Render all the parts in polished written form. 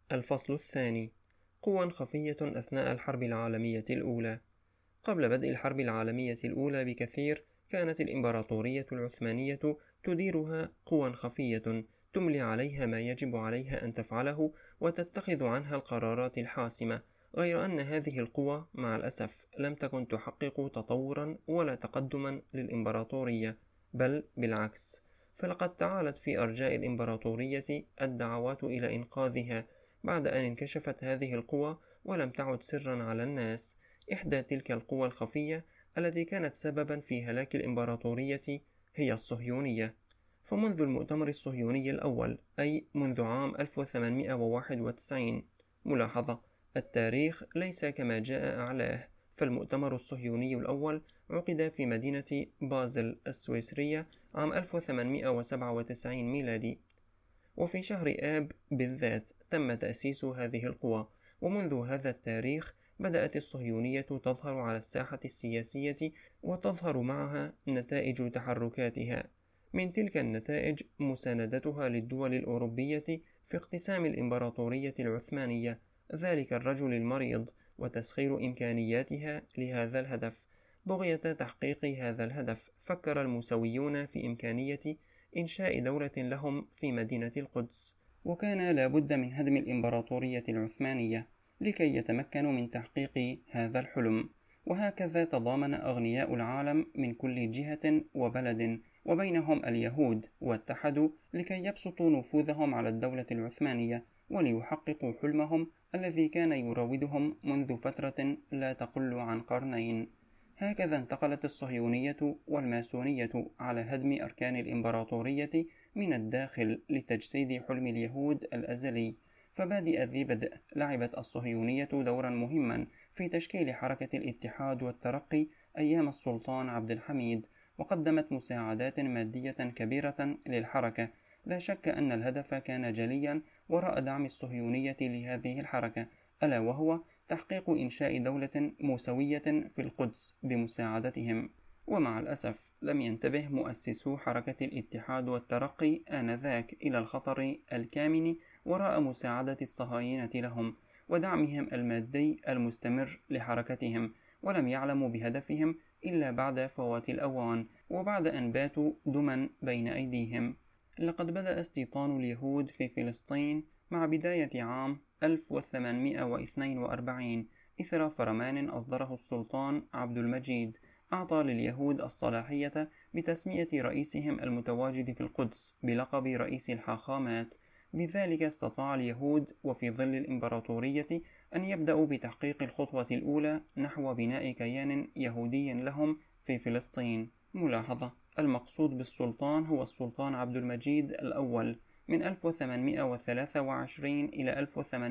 الفصل الثاني: قوى خفية أثناء الحرب العالمية الأولى. قبل بدء الحرب العالمية الأولى بكثير، كانت الإمبراطورية العثمانية تديرها قوى خفية تملي عليها ما يجب عليها أن تفعله وتتخذ عنها القرارات الحاسمة، غير أن هذه القوى مع الأسف لم تكن تحقق تطورا ولا تقدما للإمبراطورية، بل بالعكس، فلقد تعالت في أرجاء الإمبراطورية الدعوات إلى إنقاذها بعد أن انكشفت هذه القوى ولم تعد سرا على الناس. إحدى تلك القوى الخفية التي كانت سببا في هلاك الإمبراطورية هي الصهيونية. فمنذ المؤتمر الصهيوني الأول، أي منذ عام 1891، ملاحظة: التاريخ ليس كما جاء أعلاه، فالمؤتمر الصهيوني الأول عقد في مدينة بازل السويسرية عام 1897 ميلادي، وفي شهر آب بالذات تم تأسيس هذه القوى. ومنذ هذا التاريخ بدأت الصهيونية تظهر على الساحة السياسية، وتظهر معها نتائج تحركاتها. من تلك النتائج مساندتها للدول الأوروبية في اقتسام الإمبراطورية العثمانية، ذلك الرجل المريض، وتسخير إمكانياتها لهذا الهدف. بغية تحقيق هذا الهدف، فكر الموسويون في إمكانية إنشاء دولة لهم في مدينة القدس، وكان لا بد من هدم الإمبراطورية العثمانية لكي يتمكنوا من تحقيق هذا الحلم. وهكذا تضامن أغنياء العالم من كل جهة وبلد وبينهم اليهود، واتحدوا لكي يبسطوا نفوذهم على الدولة العثمانية وليحققوا حلمهم الذي كان يراودهم منذ فترة لا تقل عن قرنين. هكذا انتقلت الصهيونية والماسونية على هدم أركان الإمبراطورية من الداخل لتجسيد حلم اليهود الأزلي. فبادئ ذي بدء، لعبت الصهيونية دورا مهما في تشكيل حركة الاتحاد والترقي أيام السلطان عبد الحميد، وقدمت مساعدات مادية كبيرة للحركة. لا شك أن الهدف كان جليا وراء دعم الصهيونية لهذه الحركة، ألا وهو تحقيق إنشاء دولة موسوية في القدس بمساعدتهم. ومع الأسف لم ينتبه مؤسسو حركة الاتحاد والترقي آنذاك إلى الخطر الكامن وراء مساعدة الصهاينة لهم ودعمهم المادي المستمر لحركتهم، ولم يعلموا بهدفهم إلا بعد فوات الأوان وبعد أن باتوا دما بين أيديهم. لقد بدأ استيطان اليهود في فلسطين مع بداية عام 1842 إثر فرمان أصدره السلطان عبد المجيد أعطى لليهود الصلاحية بتسمية رئيسهم المتواجد في القدس بلقب رئيس الحاخامات. بذلك استطاع اليهود وفي ظل الإمبراطورية أن يبدأوا بتحقيق الخطوة الأولى نحو بناء كيان يهودي لهم في فلسطين. ملاحظة: المقصود بالسلطان هو السلطان عبد المجيد الأول من 1823 إلى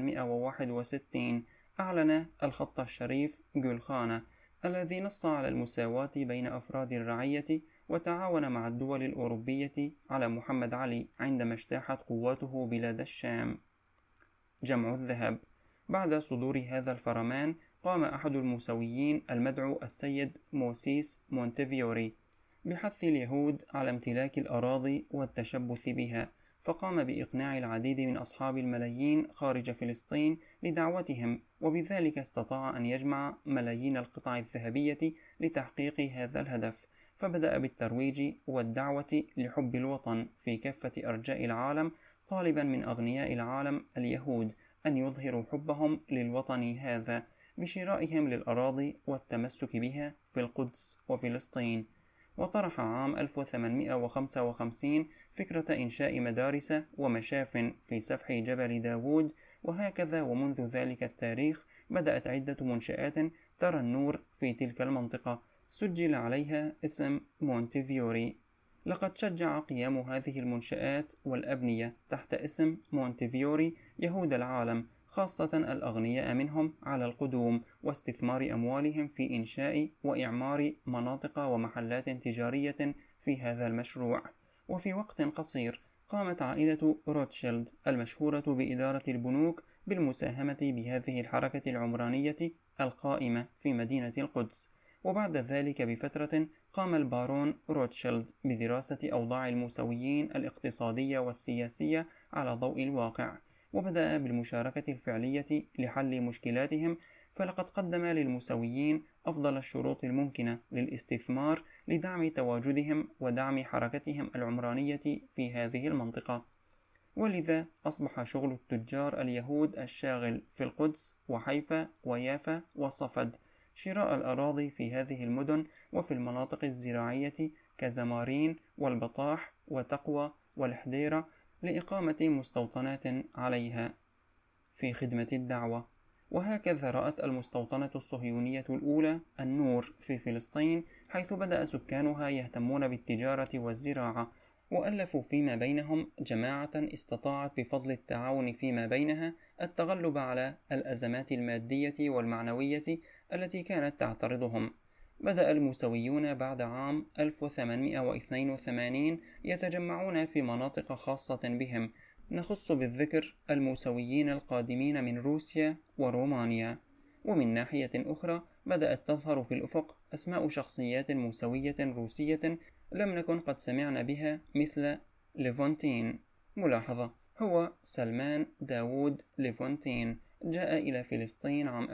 1861. أعلن الخط الشريف جولخانة الذي نص على المساواة بين أفراد الرعية، وتعاون مع الدول الأوروبية على محمد علي عندما اجتاحت قواته بلاد الشام. جمع الذهب: بعد صدور هذا الفرمان قام أحد الموسويين المدعو السيد موسيس مونتيفيوري بحث اليهود على امتلاك الأراضي والتشبث بها، فقام بإقناع العديد من أصحاب الملايين خارج فلسطين لدعوتهم، وبذلك استطاع أن يجمع ملايين القطع الذهبية لتحقيق هذا الهدف. فبدأ بالترويج والدعوة لحب الوطن في كافة أرجاء العالم، طالبا من أغنياء العالم اليهود أن يظهروا حبهم للوطن هذا بشرائهم للأراضي والتمسك بها في القدس وفلسطين. وطرح عام 1855 فكرة إنشاء مدارس ومشاف في سفح جبل داوود، وهكذا ومنذ ذلك التاريخ بدأت عدة منشآت ترى النور في تلك المنطقة سجل عليها اسم مونتيفيوري. لقد شجع قيام هذه المنشآت والأبنية تحت اسم مونتيفيوري يهود العالم، خاصة الأغنياء منهم، على القدوم واستثمار أموالهم في إنشاء وإعمار مناطق ومحلات تجارية في هذا المشروع. وفي وقت قصير قامت عائلة روتشيلد المشهورة بإدارة البنوك بالمساهمة بهذه الحركة العمرانية القائمة في مدينة القدس. وبعد ذلك بفترة قام البارون روتشيلد بدراسة أوضاع الموسويين الاقتصادية والسياسية على ضوء الواقع، وبدأ بالمشاركة الفعلية لحل مشكلاتهم، فلقد قدم للموسويين أفضل الشروط الممكنة للاستثمار لدعم تواجدهم ودعم حركتهم العمرانية في هذه المنطقة. ولذا أصبح شغل التجار اليهود الشاغل في القدس وحيفا ويافا وصفد شراء الأراضي في هذه المدن وفي المناطق الزراعية كزمارين والبطاح وتقوى والحديرة لإقامة مستوطنات عليها في خدمة الدعوة. وهكذا رأت المستوطنة الصهيونية الأولى النور في فلسطين، حيث بدأ سكانها يهتمون بالتجارة والزراعة، وألفوا فيما بينهم جماعة استطاعت بفضل التعاون فيما بينها التغلب على الأزمات المادية والمعنوية التي كانت تعترضهم. بدأ الموسويون بعد عام 1882 يتجمعون في مناطق خاصة بهم، نخص بالذكر الموسويين القادمين من روسيا ورومانيا. ومن ناحية أخرى بدأت تظهر في الأفق أسماء شخصيات موسوية روسية لم نكن قد سمعنا بها، مثل ليفونتين. ملاحظة: هو سلمان داوود ليفونتين جاء إلى فلسطين عام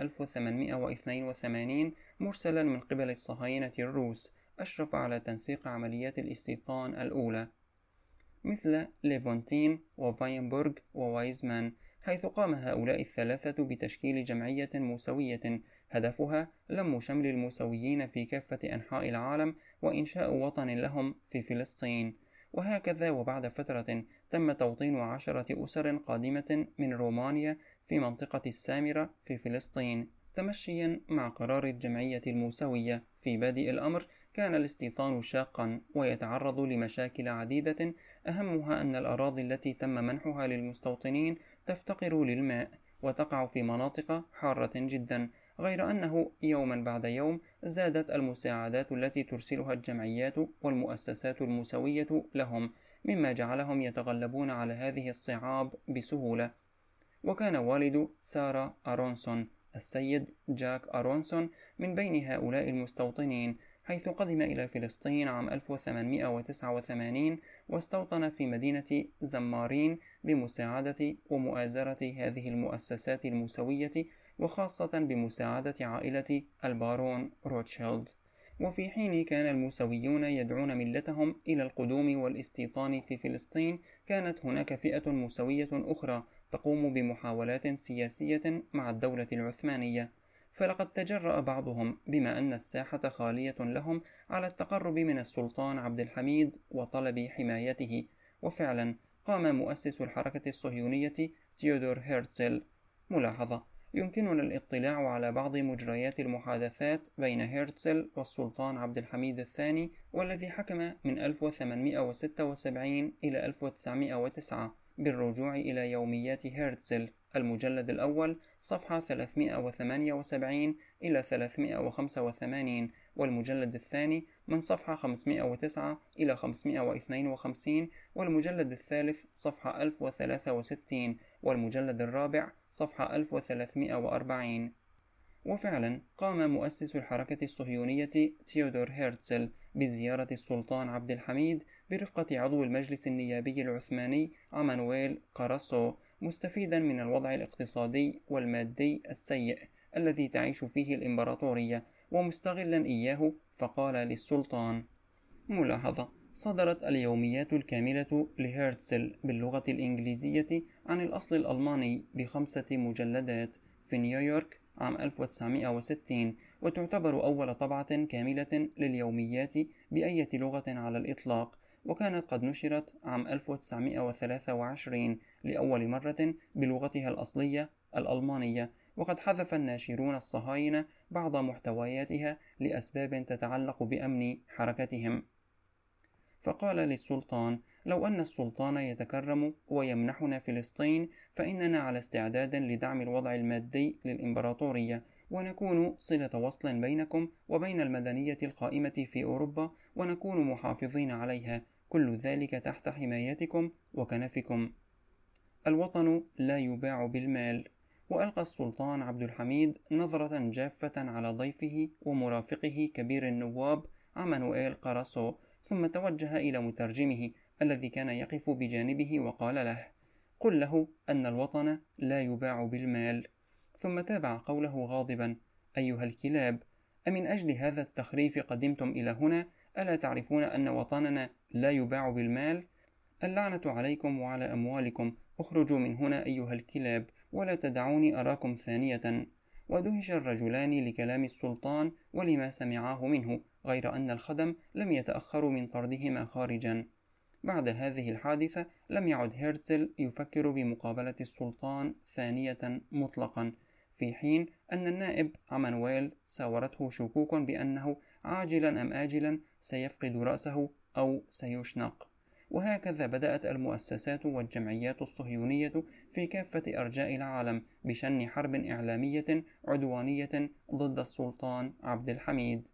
1882 مرسلا من قبل الصهاينة الروس، أشرف على تنسيق عمليات الاستيطان الأولى، مثل ليفونتين وفاينبورغ ووايزمان، حيث قام هؤلاء الثلاثة بتشكيل جمعية موسوية هدفها لم شمل الموسويين في كافة أنحاء العالم وإنشاء وطن لهم في فلسطين. وهكذا وبعد فترة تم توطين 10 أسر قادمة من رومانيا في منطقة السامرة في فلسطين، تمشيا مع قرار الجمعية الموسوية. في بادئ الأمر كان الاستيطان شاقا ويتعرض لمشاكل عديدة، أهمها أن الأراضي التي تم منحها للمستوطنين تفتقر للماء وتقع في مناطق حارة جدا، غير أنه يوما بعد يوم زادت المساعدات التي ترسلها الجمعيات والمؤسسات الموسوية لهم، مما جعلهم يتغلبون على هذه الصعاب بسهولة. وكان والد سارة أرونسون السيد جاك أرونسون من بين هؤلاء المستوطنين، حيث قدم إلى فلسطين عام 1889 واستوطن في مدينة زمارين بمساعدة ومؤازرة هذه المؤسسات الموسوية، وخاصة بمساعدة عائلة البارون روتشيلد. وفي حين كان الموسويون يدعون ملتهم إلى القدوم والاستيطان في فلسطين، كانت هناك فئة موسوية أخرى تقوم بمحاولات سياسية مع الدولة العثمانية، فلقد تجرأ بعضهم بما أن الساحة خالية لهم على التقرب من السلطان عبد الحميد وطلب حمايته. وفعلا قام مؤسس الحركة الصهيونية تيودور هيرتزل. ملاحظة: يمكننا الاطلاع على بعض مجريات المحادثات بين هيرتزل والسلطان عبد الحميد الثاني، والذي حكم من 1876 إلى 1909 بالرجوع إلى يوميات هيرتزل، المجلد الأول صفحة 378 إلى 385، والمجلد الثاني من صفحة 509 إلى 552، والمجلد الثالث صفحة 1063، والمجلد الرابع صفحة 1340. وفعلا قام مؤسس الحركة الصهيونية تيودور هيرتزل بزيارة السلطان عبد الحميد برفقة عضو المجلس النيابي العثماني عمانويل قراسو، مستفيدا من الوضع الاقتصادي والمادي السيء الذي تعيش فيه الإمبراطورية ومستغلا إياه، فقال للسلطان. ملاحظة: صدرت اليوميات الكاملة لهيرتزل باللغة الإنجليزية عن الأصل الألماني ب5 مجلدات في نيويورك عام 1960، وتعتبر أول طبعة كاملة لليوميات بأية لغة على الإطلاق، وكانت قد نشرت عام 1923 لأول مرة بلغتها الأصلية الألمانية، وقد حذف الناشرون الصهاينة بعض محتوياتها لأسباب تتعلق بأمن حركتهم. فقال للسلطان: لو أن السلطان يتكرم ويمنحنا فلسطين فإننا على استعداد لدعم الوضع المادي للإمبراطورية، ونكون صلة وصل بينكم وبين المدنية القائمة في أوروبا، ونكون محافظين عليها، كل ذلك تحت حمايتكم وكنفكم. الوطن لا يباع بالمال. وألقى السلطان عبد الحميد نظرة جافة على ضيفه ومرافقه كبير النواب عمانويل قراسو، ثم توجه إلى مترجمه الذي كان يقف بجانبه وقال له: قل له أن الوطن لا يباع بالمال. ثم تابع قوله غاضبا: أيها الكلاب، أمن أجل هذا التخريف قدمتم إلى هنا؟ ألا تعرفون أن وطننا لا يباع بالمال؟ اللعنة عليكم وعلى أموالكم، اخرجوا من هنا أيها الكلاب، ولا تدعوني أراكم ثانية. ودهش الرجلان لكلام السلطان ولما سمعاه منه، غير أن الخدم لم يتأخروا من طردهما خارجا. بعد هذه الحادثة لم يعد هيرتزل يفكر بمقابلة السلطان ثانية مطلقا، في حين أن النائب عمانويل ساورته شكوك بأنه عاجلا أم آجلا سيفقد رأسه أو سيشنق. وهكذا بدأت المؤسسات والجمعيات الصهيونية في كافة أرجاء العالم بشن حرب إعلامية عدوانية ضد السلطان عبد الحميد.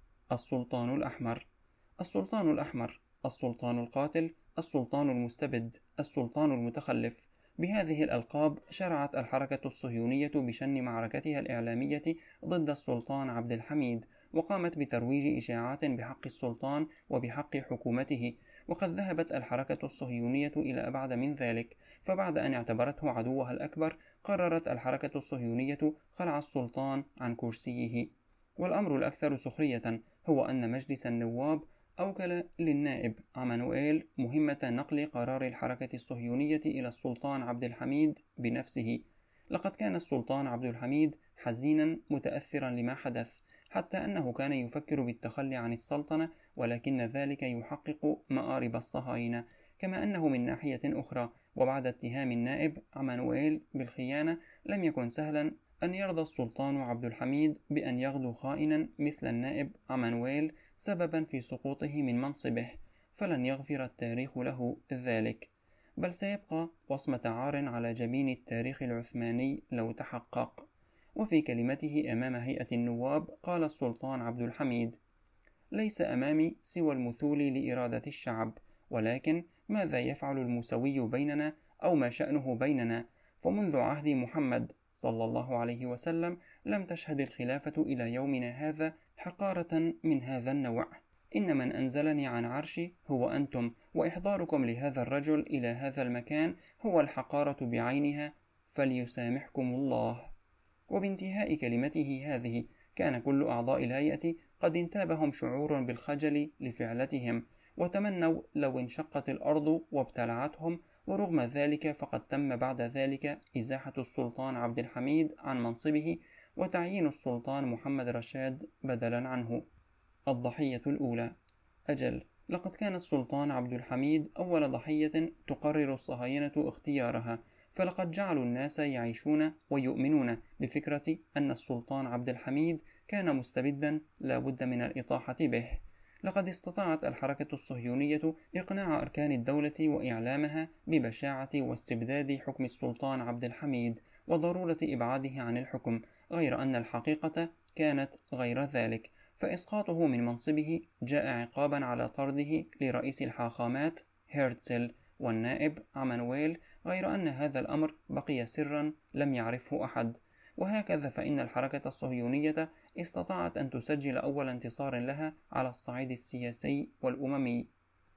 السلطان الأحمر. السلطان الأحمر، السلطان القاتل، السلطان المستبد، السلطان المتخلف. بهذه الألقاب شرعت الحركة الصهيونية بشن معركتها الإعلامية ضد السلطان عبد الحميد، وقامت بترويج إشاعات بحق السلطان وبحق حكومته. وقد ذهبت الحركة الصهيونية إلى أبعد من ذلك، فبعد أن اعتبرته عدوها الأكبر قررت الحركة الصهيونية خلع السلطان عن كرسيه. والأمر الأكثر سخرية هو أن مجلس النواب أوكل للنائب عمانوئيل مهمة نقل قرار الحركة الصهيونية إلى السلطان عبد الحميد بنفسه. لقد كان السلطان عبد الحميد حزينا متأثرا لما حدث، حتى أنه كان يفكر بالتخلي عن السلطنة، ولكن ذلك يحقق مآرب الصهاينة. كما أنه من ناحية أخرى، وبعد اتهام النائب عمانوئيل بالخيانة، لم يكن سهلا أن يرضى السلطان عبد الحميد بأن يغدو خائنا مثل النائب عمانويل سببا في سقوطه من منصبه، فلن يغفر التاريخ له ذلك، بل سيبقى وصمة عار على جبين التاريخ العثماني لو تحقق. وفي كلمته أمام هيئة النواب قال السلطان عبد الحميد: ليس أمامي سوى المثول لإرادة الشعب، ولكن ماذا يفعل المسوي بيننا، أو ما شأنه بيننا؟ فمنذ عهد محمد صلى الله عليه وسلم لم تشهد الخلافة إلى يومنا هذا حقارة من هذا النوع. إن من أنزلني عن عرشي هو أنتم، وإحضاركم لهذا الرجل إلى هذا المكان هو الحقارة بعينها، فليسامحكم الله. وبانتهاء كلمته هذه كان كل أعضاء الهيئة قد انتابهم شعور بالخجل لفعلتهم، وتمنوا لو انشقت الأرض وابتلعتهم. ورغم ذلك فقد تم بعد ذلك إزاحة السلطان عبد الحميد عن منصبه، وتعيين السلطان محمد رشاد بدلا عنه. الضحية الأولى. أجل، لقد كان السلطان عبد الحميد أول ضحية تقرر الصهاينة اختيارها، فلقد جعلوا الناس يعيشون ويؤمنون بفكرة أن السلطان عبد الحميد كان مستبدا لا بد من الإطاحة به. لقد استطاعت الحركة الصهيونية إقناع أركان الدولة وإعلامها ببشاعة واستبداد حكم السلطان عبد الحميد وضرورة إبعاده عن الحكم، غير أن الحقيقة كانت غير ذلك، فإسقاطه من منصبه جاء عقابا على طرده لرئيس الحاخامات هيرتزل والنائب عمانويل، غير أن هذا الأمر بقي سرا لم يعرفه أحد. وهكذا فإن الحركة الصهيونية استطاعت أن تسجل أول انتصار لها على الصعيد السياسي والأممي.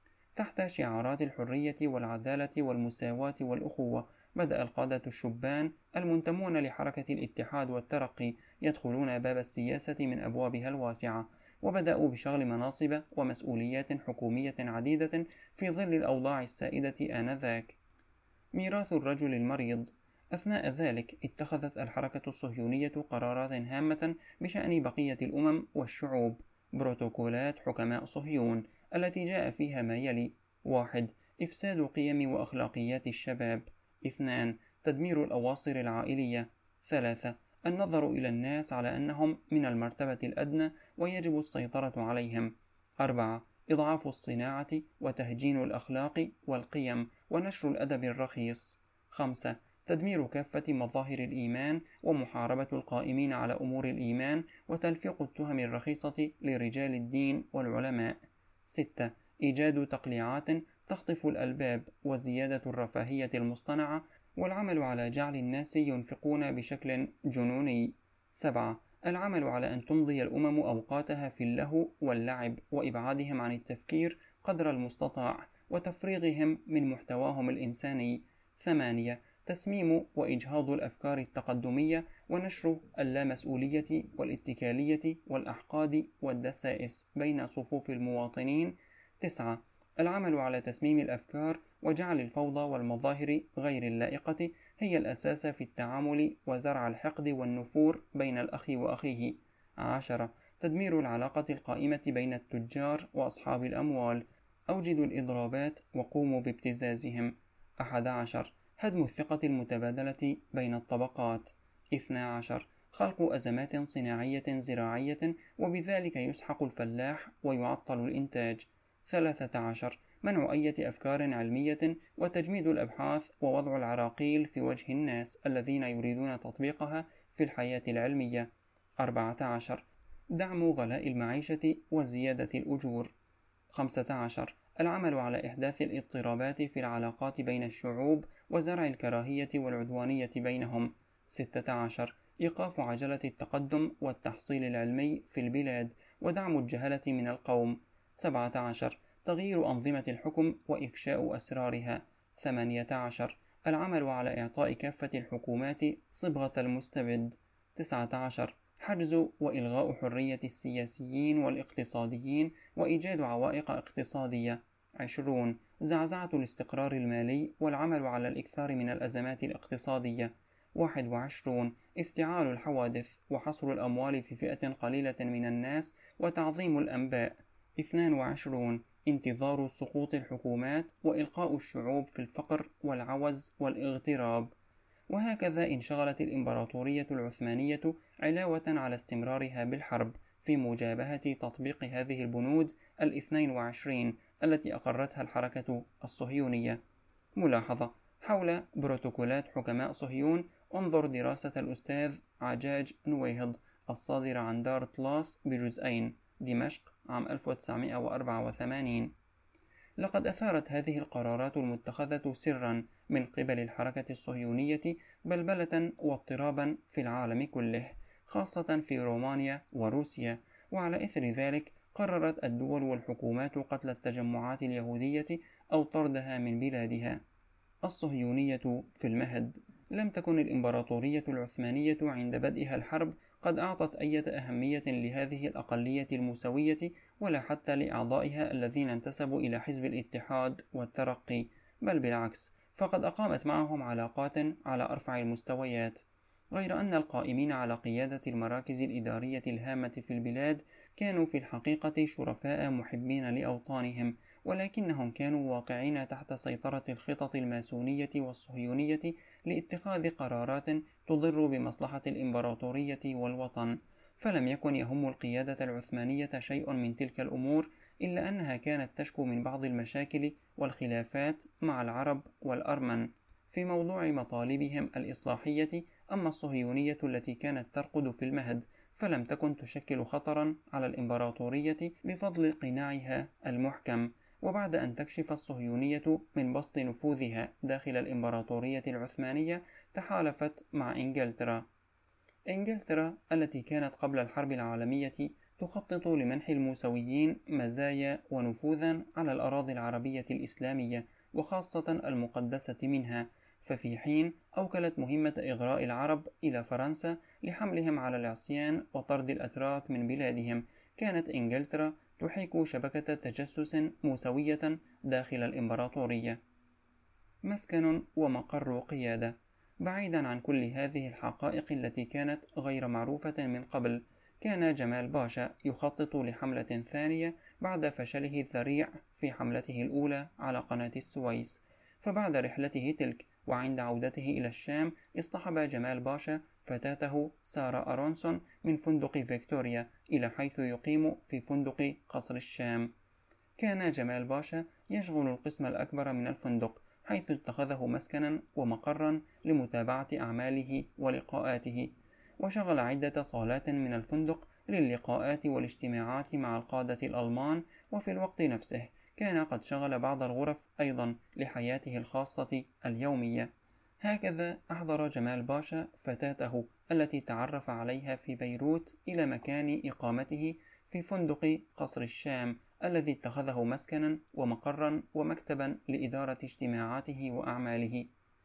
تحت شعارات الحرية والعدالة والمساواة والأخوة، بدأ القادة الشبان المنتمون لحركة الاتحاد والترقي يدخلون باب السياسة من أبوابها الواسعة، وبدأوا بشغل مناصب ومسؤوليات حكومية عديدة في ظل الأوضاع السائدة آنذاك. ميراث الرجل المريض. أثناء ذلك اتخذت الحركة الصهيونية قرارات هامة بشأن بقية الأمم والشعوب، بروتوكولات حكماء صهيون التي جاء فيها ما يلي: 1. إفساد قيم وأخلاقيات الشباب. 2. تدمير الأواصر العائلية. 3. النظر إلى الناس على أنهم من المرتبة الأدنى ويجب السيطرة عليهم. 4. إضعاف الصناعة وتهجين الأخلاق والقيم ونشر الأدب الرخيص. 5. تدمير كافة مظاهر الإيمان ومحاربة القائمين على أمور الإيمان وتلفيق التهم الرخيصة لرجال الدين والعلماء. 6. إيجاد تقليعات تخطف الألباب وزيادة الرفاهية المصطنعة والعمل على جعل الناس ينفقون بشكل جنوني. 7. العمل على أن تمضي الأمم أوقاتها في اللهو واللعب وإبعادهم عن التفكير قدر المستطاع وتفريغهم من محتواهم الإنساني. 8. تسميم وإجهاض الأفكار التقدمية ونشر اللامسؤولية والاتكالية والأحقاد والدسائس بين صفوف المواطنين. 9. العمل على تسميم الأفكار وجعل الفوضى والمظاهر غير اللائقة هي الأساس في التعامل وزرع الحقد والنفور بين الأخ وأخيه. 10. تدمير العلاقة القائمة بين التجار وأصحاب الأموال. أوجدوا الإضرابات وقوموا بابتزازهم. 11. هدم الثقة المتبادلة بين الطبقات. 12. خلق أزمات صناعية زراعية وبذلك يسحق الفلاح ويعطل الإنتاج. 13. منع أي أفكار علمية وتجميد الأبحاث ووضع العراقيل في وجه الناس الذين يريدون تطبيقها في الحياة العلمية. 14. دعم غلاء المعيشة وزيادة الأجور. 15. العمل على إحداث الاضطرابات في العلاقات بين الشعوب وزرع الكراهية والعدوانية بينهم. 16. إيقاف عجلة التقدم والتحصيل العلمي في البلاد ودعم الجهلة من القوم. 17. تغيير أنظمة الحكم وإفشاء أسرارها. 18. العمل على إعطاء كافة الحكومات صبغة المستبد. 19. حجز وإلغاء حرية السياسيين والاقتصاديين وإيجاد عوائق اقتصادية. 20. زعزعة الاستقرار المالي والعمل على الإكثار من الأزمات الاقتصادية. 21. افتعال الحوادث وحصر الأموال في فئة قليلة من الناس وتعظيم الأنباء. 22. انتظار سقوط الحكومات وإلقاء الشعوب في الفقر والعوز والاغتراب. وهكذا انشغلت الإمبراطورية العثمانية علاوة على استمرارها بالحرب في مجابهة تطبيق هذه البنود 22 التي أقرتها الحركة الصهيونية. ملاحظة حول بروتوكولات حكماء صهيون. انظر دراسة الأستاذ عجاج نويهض الصادرة عن دار طلاس بجزئين، دمشق عام 1984. لقد أثارت هذه القرارات المتخذة سرا من قبل الحركة الصهيونية بلبلة واضطرابا في العالم كله، خاصة في رومانيا وروسيا. وعلى إثر ذلك قررت الدول والحكومات قتل التجمعات اليهودية أو طردها من بلادها. الصهيونية في المهد. لم تكن الإمبراطورية العثمانية عند بدءها الحرب قد أعطت أي أهمية لهذه الأقلية الموسوية ولا حتى لأعضائها الذين انتسبوا إلى حزب الاتحاد والترقي، بل بالعكس، فقد أقامت معهم علاقات على أرفع المستويات. غير أن القائمين على قيادة المراكز الإدارية الهامة في البلاد كانوا في الحقيقة شرفاء محبين لأوطانهم، ولكنهم كانوا واقعين تحت سيطرة الخطط الماسونية والصهيونية لاتخاذ قرارات تضر بمصلحة الإمبراطورية والوطن. فلم يكن يهم القيادة العثمانية شيء من تلك الأمور، إلا أنها كانت تشكو من بعض المشاكل والخلافات مع العرب والأرمن في موضوع مطالبهم الإصلاحية. أما الصهيونية التي كانت ترقد في المهد فلم تكن تشكل خطرا على الإمبراطورية بفضل قناعها المحكم. وبعد أن تكشف الصهيونية من بسط نفوذها داخل الإمبراطورية العثمانية تحالفت مع إنجلترا التي كانت قبل الحرب العالمية تخطط لمنح الموسويين مزايا ونفوذا على الأراضي العربية الإسلامية وخاصة المقدسة منها، ففي حين أوكلت مهمة إغراء العرب إلى فرنسا لحملهم على العصيان وطرد الأتراك من بلادهم، كانت إنجلترا تحيك شبكة تجسس موسوية داخل الإمبراطورية. مسكن ومقر قيادة. بعيدا عن كل هذه الحقائق التي كانت غير معروفة من قبل، كان جمال باشا يخطط لحملة ثانية بعد فشله الذريع في حملته الأولى على قناة السويس. فبعد رحلته تلك وعند عودته إلى الشام اصطحب جمال باشا فتاته سارة أرونسون من فندق فيكتوريا إلى حيث يقيم في فندق قصر الشام. كان جمال باشا يشغل القسم الأكبر من الفندق، حيث اتخذه مسكنا ومقرا لمتابعة أعماله ولقاءاته، وشغل عدة صالات من الفندق للقاءات والاجتماعات مع القادة الألمان. وفي الوقت نفسه كان قد شغل بعض الغرف أيضا لحياته الخاصة اليومية. هكذا أحضر جمال باشا فتاته التي تعرف عليها في بيروت إلى مكان إقامته في فندق قصر الشام الذي اتخذه مسكنا ومقرا ومكتبا لإدارة اجتماعاته وأعماله.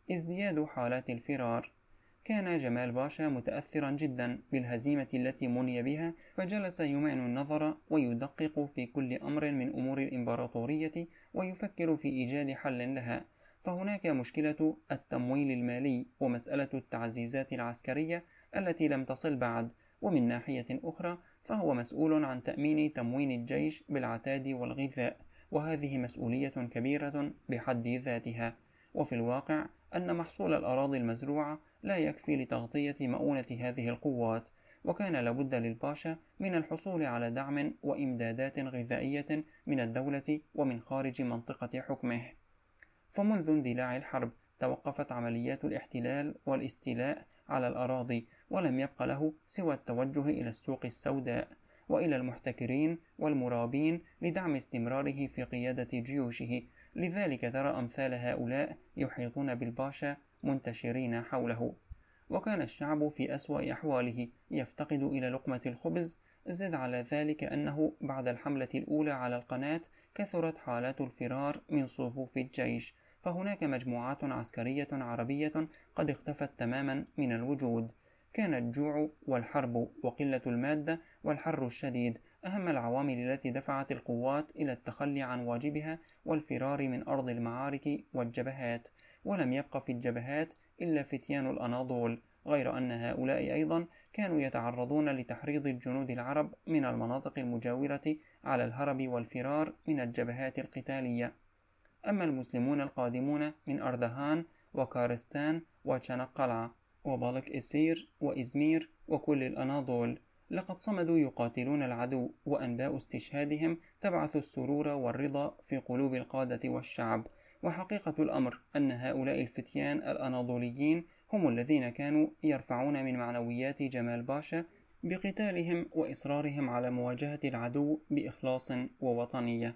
ازدياد حالات الفرار. كان جمال باشا متأثرا جدا بالهزيمة التي مني بها، فجلس يمعن النظر ويدقق في كل أمر من أمور الإمبراطورية ويفكر في إيجاد حل لها. فهناك مشكلة التمويل المالي ومسألة التعزيزات العسكرية التي لم تصل بعد، ومن ناحية أخرى فهو مسؤول عن تأمين تموين الجيش بالعتاد والغذاء، وهذه مسؤولية كبيرة بحد ذاتها. وفي الواقع أن محصول الأراضي المزروعة لا يكفي لتغطية مؤونة هذه القوات، وكان لابد للباشا من الحصول على دعم وإمدادات غذائية من الدولة ومن خارج منطقة حكمه. فمنذ اندلاع الحرب توقفت عمليات الاحتلال والاستيلاء على الأراضي، ولم يبق له سوى التوجه إلى السوق السوداء وإلى المحتكرين والمرابين لدعم استمراره في قيادة جيوشه. لذلك ترى أمثال هؤلاء يحيطون بالباشا منتشرين حوله. وكان الشعب في أسوأ أحواله، يفتقد إلى لقمة الخبز. زد على ذلك أنه بعد الحملة الأولى على القناة كثرت حالات الفرار من صفوف الجيش، فهناك مجموعات عسكرية عربية قد اختفت تماما من الوجود. كان الجوع والحرب وقلة المادة والحر الشديد أهم العوامل التي دفعت القوات إلى التخلي عن واجبها والفرار من أرض المعارك والجبهات. ولم يبق في الجبهات إلا فتيان الأناضول، غير أن هؤلاء أيضا كانوا يتعرضون لتحريض الجنود العرب من المناطق المجاورة على الهرب والفرار من الجبهات القتالية. أما المسلمون القادمون من أردهان وكارستان وشنقلعة وبالك إسير وإزمير وكل الأناضول، لقد صمدوا يقاتلون العدو، وأنباء استشهادهم تبعث السرور والرضا في قلوب القادة والشعب. وحقيقة الأمر أن هؤلاء الفتيان الأناضوليين هم الذين كانوا يرفعون من معنويات جمال باشا بقتالهم وإصرارهم على مواجهة العدو بإخلاص ووطنية.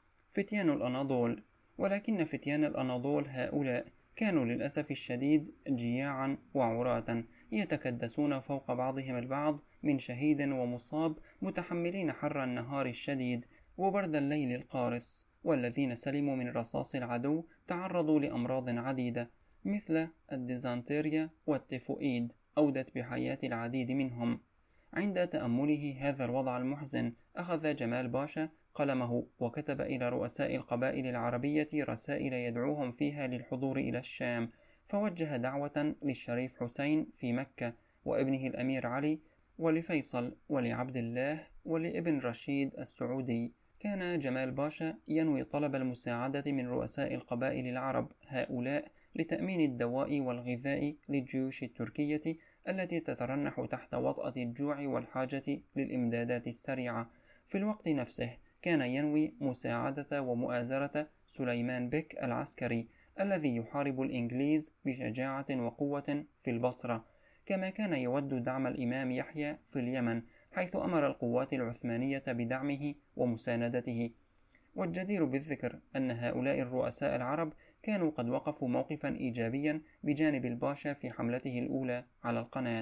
فتيان الأناضول. ولكن فتيان الأناضول هؤلاء كانوا للأسف الشديد جياعا وعراة، يتكدسون فوق بعضهم البعض من شهيد ومصاب، متحملين حر النهار الشديد وبرد الليل القارس. والذين سلموا من رصاص العدو تعرضوا لأمراض عديدة مثل الديزانتيريا والتيفوئيد أودت بحياة العديد منهم. عند تأمله هذا الوضع المحزن أخذ جمال باشا قلمه وكتب إلى رؤساء القبائل العربية رسائل يدعوهم فيها للحضور إلى الشام، فوجه دعوة للشريف حسين في مكة وابنه الأمير علي ولفيصل ولعبد الله ولابن رشيد السعودي. كان جمال باشا ينوي طلب المساعدة من رؤساء القبائل العرب هؤلاء لتأمين الدواء والغذاء للجيوش التركية التي تترنح تحت وطأة الجوع والحاجة للإمدادات السريعة. في الوقت نفسه كان ينوي مساعدة ومؤازرة سليمان بك العسكري الذي يحارب الإنجليز بشجاعة وقوة في البصرة، كما كان يود دعم الإمام يحيى في اليمن، حيث أمر القوات العثمانية بدعمه ومساندته. والجدير بالذكر أن هؤلاء الرؤساء العرب كانوا قد وقفوا موقفا إيجابيا بجانب الباشا في حملته الأولى على القناة.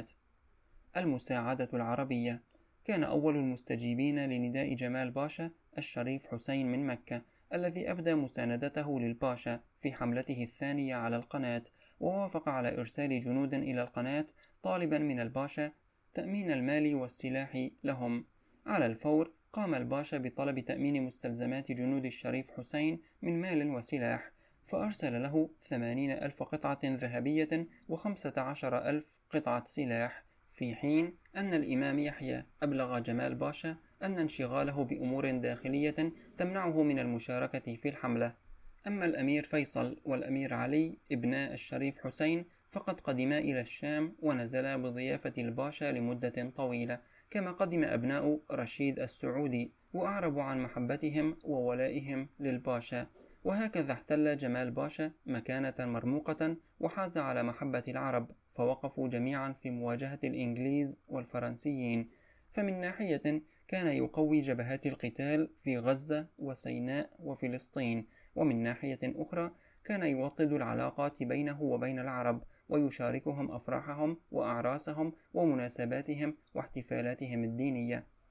المساعدة العربية. كان أول المستجيبين لنداء جمال باشا الشريف حسين من مكة، الذي أبدى مساندته للباشا في حملته الثانية على القناة، ووافق على إرسال جنود إلى القناة طالبا من الباشا تأمين المال والسلاح لهم. على الفور قام الباشا بطلب تأمين مستلزمات جنود الشريف حسين من مال وسلاح، فأرسل له 80,000 قطعة ذهبية و15,000 قطعة سلاح، في حين أن الإمام يحيى أبلغ جمال باشا أن انشغاله بأمور داخلية تمنعه من المشاركة في الحملة. أما الأمير فيصل والأمير علي ابناء الشريف حسين فقد قدما إلى الشام ونزلا بضيافة الباشا لمدة طويلة، كما قدم أبناء رشيد السعودي وأعربوا عن محبتهم وولائهم للباشا. وهكذا احتل جمال باشا مكانة مرموقة وحاز على محبة العرب، فوقفوا جميعا في مواجهة الإنجليز والفرنسيين. فمن ناحية كان يقوي جبهات القتال في غزة وسيناء وفلسطين، ومن ناحية أخرى كان يوطد العلاقات بينه وبين العرب ويشاركهم أفراحهم وأعراسهم ومناسباتهم واحتفالاتهم الدينية.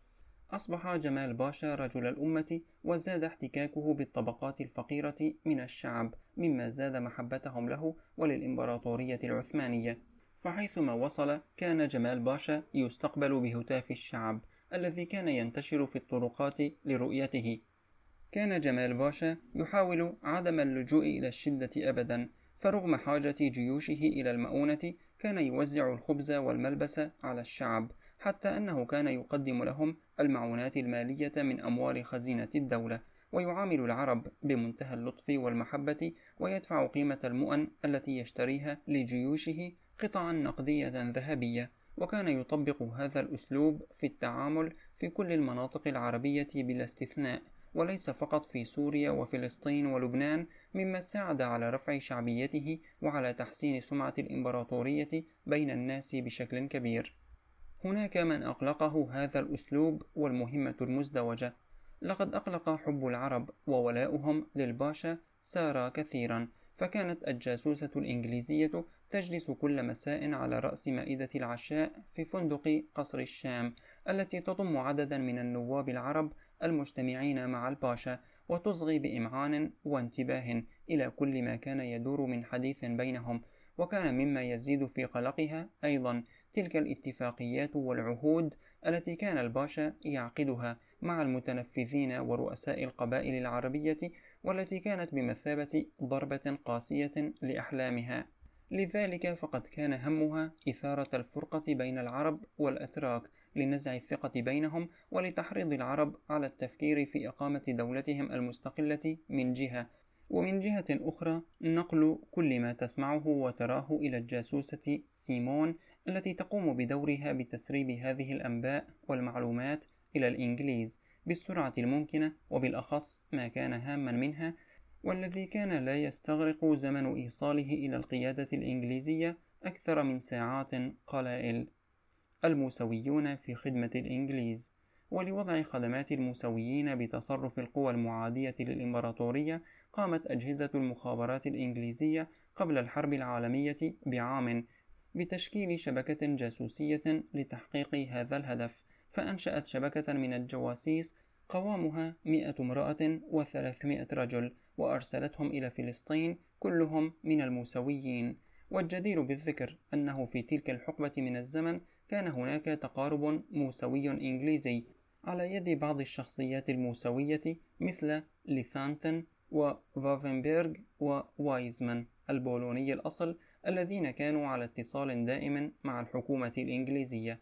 أصبح جمال باشا رجل الأمة، وزاد احتكاكه بالطبقات الفقيرة من الشعب، مما زاد محبتهم له وللإمبراطورية العثمانية. فحيثما وصل كان جمال باشا يستقبل بهتاف الشعب الذي كان ينتشر في الطرقات لرؤيته. كان جمال باشا يحاول عدم اللجوء إلى الشدة أبدا، فرغم حاجة جيوشه إلى المؤونة كان يوزع الخبز والملبس على الشعب، حتى أنه كان يقدم لهم المعونات المالية من أموال خزينة الدولة، ويعامل العرب بمنتهى اللطف والمحبة، ويدفع قيمة المؤن التي يشتريها لجيوشه قطعا نقدية ذهبية. وكان يطبق هذا الأسلوب في التعامل في كل المناطق العربية بلا استثناء، وليس فقط في سوريا وفلسطين ولبنان، مما ساعد على رفع شعبيته وعلى تحسين سمعة الإمبراطورية بين الناس بشكل كبير. هناك من أقلقه هذا الأسلوب والمهمة المزدوجة. لقد أقلق حب العرب وولاؤهم للباشا سارة كثيرا، فكانت الجاسوسة الإنجليزية تجلس كل مساء على رأس مائدة العشاء في فندق قصر الشام، التي تضم عددا من النواب العرب المجتمعين مع الباشا، وتصغي بإمعان وانتباه إلى كل ما كان يدور من حديث بينهم. وكان مما يزيد في قلقها أيضا تلك الاتفاقيات والعهود التي كان الباشا يعقدها مع المتنفذين ورؤساء القبائل العربية، والتي كانت بمثابة ضربة قاسية لأحلامها. لذلك فقد كان همها إثارة الفرقة بين العرب والأتراك لنزع الثقة بينهم، ولتحريض العرب على التفكير في إقامة دولتهم المستقلة من جهة، ومن جهة أخرى نقل كل ما تسمعه وتراه إلى الجاسوسة سيمون، التي تقوم بدورها بتسريب هذه الأنباء والمعلومات إلى الإنجليز بالسرعة الممكنة، وبالأخص ما كان هاما منها والذي كان لا يستغرق زمن إيصاله إلى القيادة الإنجليزية أكثر من ساعات قلائل. الموسويون في خدمة الإنجليز. ولوضع خدمات الموسويين بتصرف القوى المعادية للإمبراطورية، قامت أجهزة المخابرات الإنجليزية قبل الحرب العالمية بعام بتشكيل شبكة جاسوسية لتحقيق هذا الهدف، فأنشأت شبكة من الجواسيس قوامها 100 امرأة و300 رجل، وأرسلتهم إلى فلسطين كلهم من الموسويين. والجدير بالذكر أنه في تلك الحقبة من الزمن كان هناك تقارب موسوي إنجليزي على يد بعض الشخصيات الموسوية مثل ليثانتن وفافنبيرغ ووايزمان البولوني الأصل، الذين كانوا على اتصال دائم مع الحكومة الإنجليزية.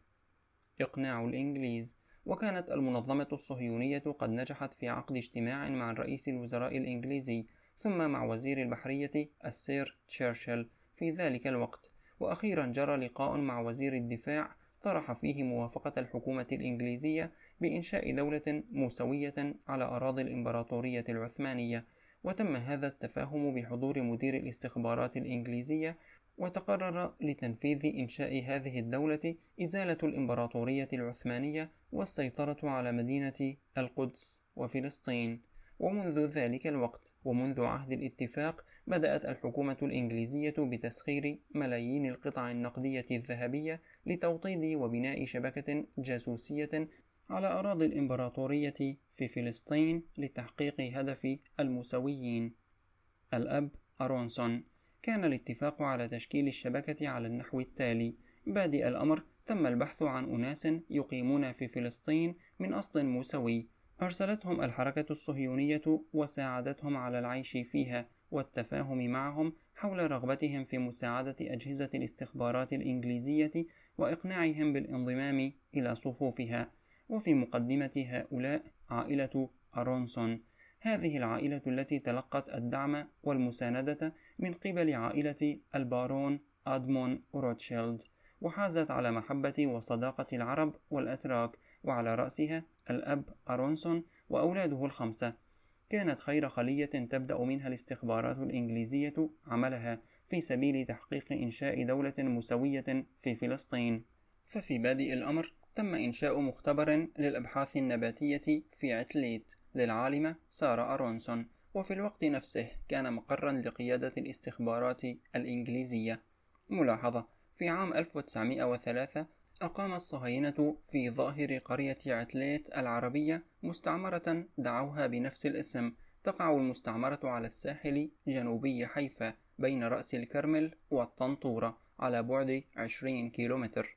إقناع الإنجليز. وكانت المنظمة الصهيونية قد نجحت في عقد اجتماع مع رئيس الوزراء الإنجليزي، ثم مع وزير البحرية السير تشرشل في ذلك الوقت، وأخيرا جرى لقاء مع وزير الدفاع طرح فيه موافقة الحكومة الإنجليزية بإنشاء دولة موسوية على أراضي الإمبراطورية العثمانية، وتم هذا التفاهم بحضور مدير الاستخبارات الإنجليزية، وتقرر لتنفيذ إنشاء هذه الدولة إزالة الإمبراطورية العثمانية والسيطرة على مدينة القدس وفلسطين. ومنذ ذلك الوقت ومنذ عهد الاتفاق بدأت الحكومة الإنجليزية بتسخير ملايين القطع النقدية الذهبية لتوطيد وبناء شبكة جاسوسية على أراضي الإمبراطورية في فلسطين لتحقيق هدف الموسويين. الأب أرونسون. كان الاتفاق على تشكيل الشبكة على النحو التالي: بادئ الأمر تم البحث عن أناس يقيمون في فلسطين من أصل موسوي، أرسلتهم الحركة الصهيونية وساعدتهم على العيش فيها والتفاهم معهم حول رغبتهم في مساعدة أجهزة الاستخبارات الإنجليزية وإقناعهم بالانضمام إلى صفوفها. وفي مقدمة هؤلاء عائلة أرونسون، هذه العائلة التي تلقت الدعم والمساندة من قبل عائلة البارون أدمون روتشيلد، وحازت على محبة وصداقة العرب والأتراك، وعلى رأسها الأب أرونسون وأولاده الخمسة. كانت خير خلية تبدأ منها الاستخبارات الإنجليزية عملها في سبيل تحقيق إنشاء دولة مسوية في فلسطين. ففي بادئ الأمر تم إنشاء مختبر للأبحاث النباتية في عتليت للعالمة سارة أرونسون، وفي الوقت نفسه كان مقرا لقيادة الاستخبارات الإنجليزية. ملاحظة: في عام 1903 أقام الصهاينة في ظاهر قرية عتليت العربية مستعمرة دعوها بنفس الاسم. تقع المستعمرة على الساحل جنوبي حيفا بين رأس الكرمل والطنطورة على بعد 20 كيلومتر.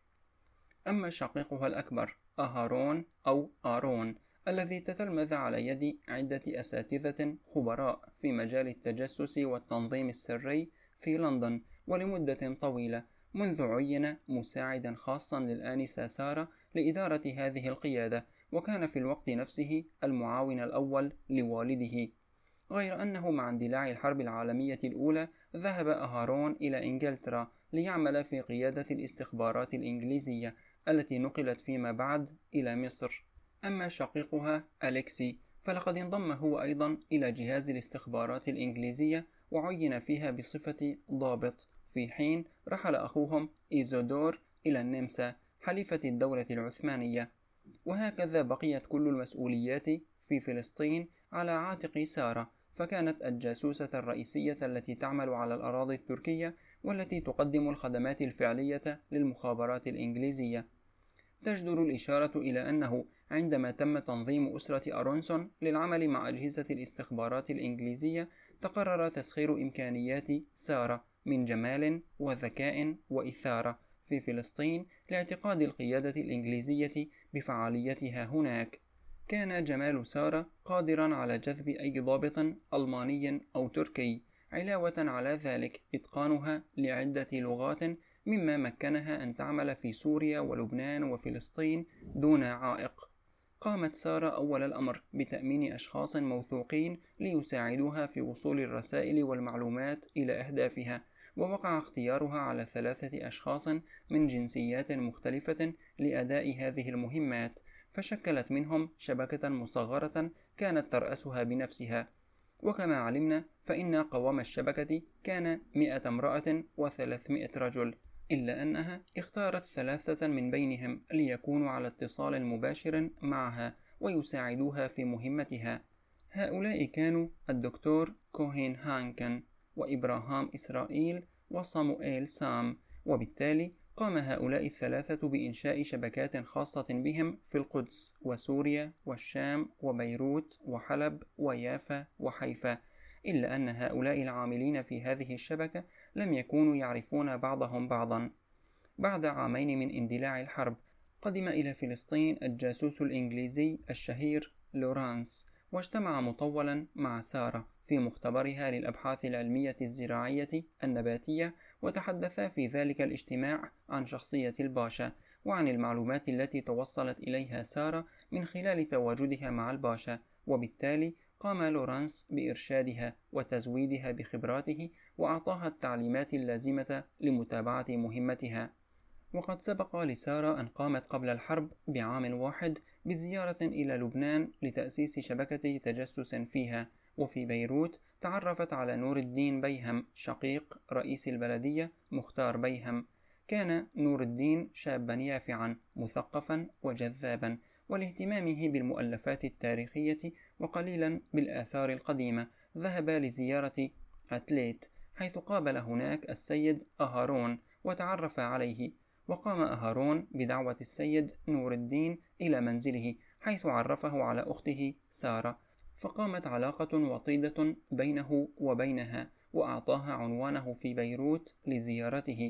أما شقيقها الأكبر أهارون أو آرون الذي تتلمذ على يد عدة أساتذة خبراء في مجال التجسس والتنظيم السري في لندن ولمدة طويلة، منذ عين مساعدا خاصا للآنسة سارة لإدارة هذه القيادة، وكان في الوقت نفسه المعاون الأول لوالده. غير أنه مع اندلاع الحرب العالمية الأولى ذهب أهارون إلى إنجلترا ليعمل في قيادة الاستخبارات الإنجليزية التي نقلت فيما بعد إلى مصر. أما شقيقها أليكسي فلقد انضم هو أيضا إلى جهاز الاستخبارات الإنجليزية وعين فيها بصفة ضابط، في حين رحل أخوهم إيزودور إلى النمسا حليفة الدولة العثمانية. وهكذا بقيت كل المسؤوليات في فلسطين على عاتق سارة، فكانت الجاسوسة الرئيسية التي تعمل على الأراضي التركية والتي تقدم الخدمات الفعلية للمخابرات الإنجليزية. تجدر الإشارة إلى أنه عندما تم تنظيم أسرة أرونسون للعمل مع أجهزة الاستخبارات الإنجليزية، تقرر تسخير إمكانيات سارة من جمال وذكاء وإثارة في فلسطين لاعتقاد القيادة الإنجليزية بفعاليتها هناك. كان جمال سارة قادرا على جذب أي ضابط ألماني أو تركي، علاوة على ذلك إتقانها لعدة لغات مما مكنها أن تعمل في سوريا ولبنان وفلسطين دون عائق. قامت سارة أول الأمر بتأمين أشخاص موثوقين ليساعدوها في وصول الرسائل والمعلومات إلى أهدافها، ووقع اختيارها على 3 أشخاص من جنسيات مختلفة لأداء هذه المهمات، فشكلت منهم شبكة مصغرة كانت ترأسها بنفسها. وكما علمنا فإن قوام الشبكة كان 100 امرأة و300 رجل، إلا أنها اختارت 3 من بينهم ليكونوا على اتصال مباشر معها ويساعدوها في مهمتها. هؤلاء كانوا الدكتور كوهين هانكن وإبراهام إسرائيل وصاموئيل سام، وبالتالي قام هؤلاء ال3 بإنشاء شبكات خاصة بهم في القدس وسوريا والشام وبيروت وحلب ويافا وحيفا، إلا أن هؤلاء العاملين في هذه الشبكة لم يكونوا يعرفون بعضهم بعضا. بعد عامين من اندلاع الحرب قدم إلى فلسطين الجاسوس الإنجليزي الشهير لورانس، واجتمع مطولا مع سارة في مختبرها للأبحاث العلمية الزراعية النباتية، وتحدثا في ذلك الاجتماع عن شخصية الباشا وعن المعلومات التي توصلت إليها سارة من خلال تواجدها مع الباشا، وبالتالي قام لورانس بإرشادها وتزويدها بخبراته وأعطاها التعليمات اللازمة لمتابعة مهمتها. وقد سبق لسارة أن قامت قبل الحرب بعام واحد بزيارة إلى لبنان لتأسيس شبكة تجسس فيها، وفي بيروت تعرفت على نور الدين بيهم شقيق رئيس البلدية مختار بيهم. كان نور الدين شابا يافعا مثقفا وجذابا، ولاهتمامه بالمؤلفات التاريخية وقليلا بالآثار القديمة ذهب لزيارة عتليت، حيث قابل هناك السيد أهارون وتعرف عليه. وقام أهارون بدعوة السيد نور الدين إلى منزله، حيث عرفه على أخته سارة، فقامت علاقة وطيدة بينه وبينها، وأعطاها عنوانه في بيروت لزيارته.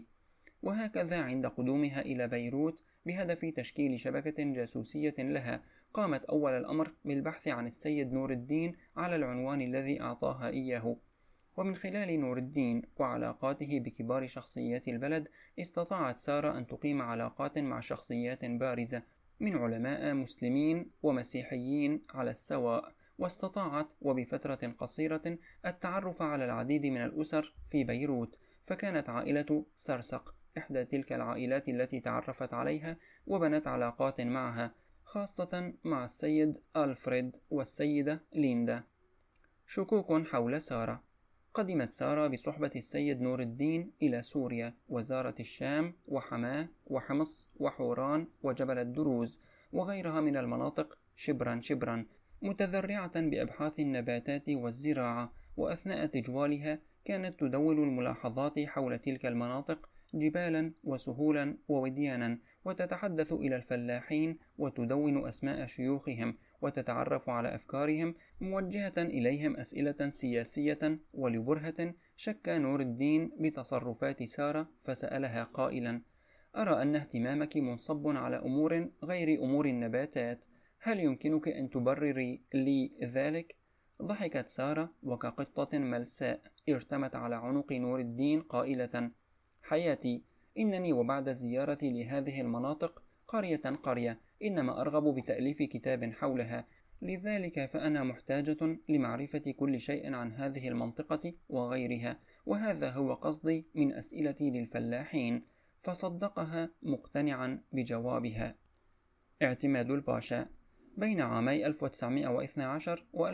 وهكذا عند قدومها إلى بيروت بهدف تشكيل شبكة جاسوسية لها، قامت أول الأمر بالبحث عن السيد نور الدين على العنوان الذي أعطاها إياه. ومن خلال نور الدين وعلاقاته بكبار شخصيات البلد استطاعت سارة أن تقيم علاقات مع شخصيات بارزة من علماء مسلمين ومسيحيين على السواء، واستطاعت وبفترة قصيرة التعرف على العديد من الأسر في بيروت، فكانت عائلة سرسق إحدى تلك العائلات التي تعرفت عليها وبنت علاقات معها، خاصة مع السيد ألفريد والسيدة ليندا. شكوك حول سارة. قدمت سارة بصحبة السيد نور الدين إلى سوريا، وزارت الشام وحماة وحمص وحوران وجبل الدروز وغيرها من المناطق شبرا شبرا، متذرعة بأبحاث النباتات والزراعة. وأثناء تجوالها كانت تدون الملاحظات حول تلك المناطق جبالا وسهولا ووديانا، وتتحدث إلى الفلاحين وتدون أسماء شيوخهم وتتعرف على أفكارهم، موجهة إليهم أسئلة سياسية. ولبرهة شك نور الدين بتصرفات سارة فسألها قائلا: أرى أن اهتمامك منصب على أمور غير أمور النباتات، هل يمكنك أن تبرري لي ذلك؟ ضحكت سارة وكقطة ملساء ارتمت على عنق نور الدين قائلة: حياتي، إنني وبعد زيارتي لهذه المناطق قرية قرية إنما أرغب بتأليف كتاب حولها، لذلك فأنا محتاجة لمعرفة كل شيء عن هذه المنطقة وغيرها، وهذا هو قصدي من أسئلتي للفلاحين. فصدقها مقتنعا بجوابها. اعتماد الباشا. بين عامي 1912 و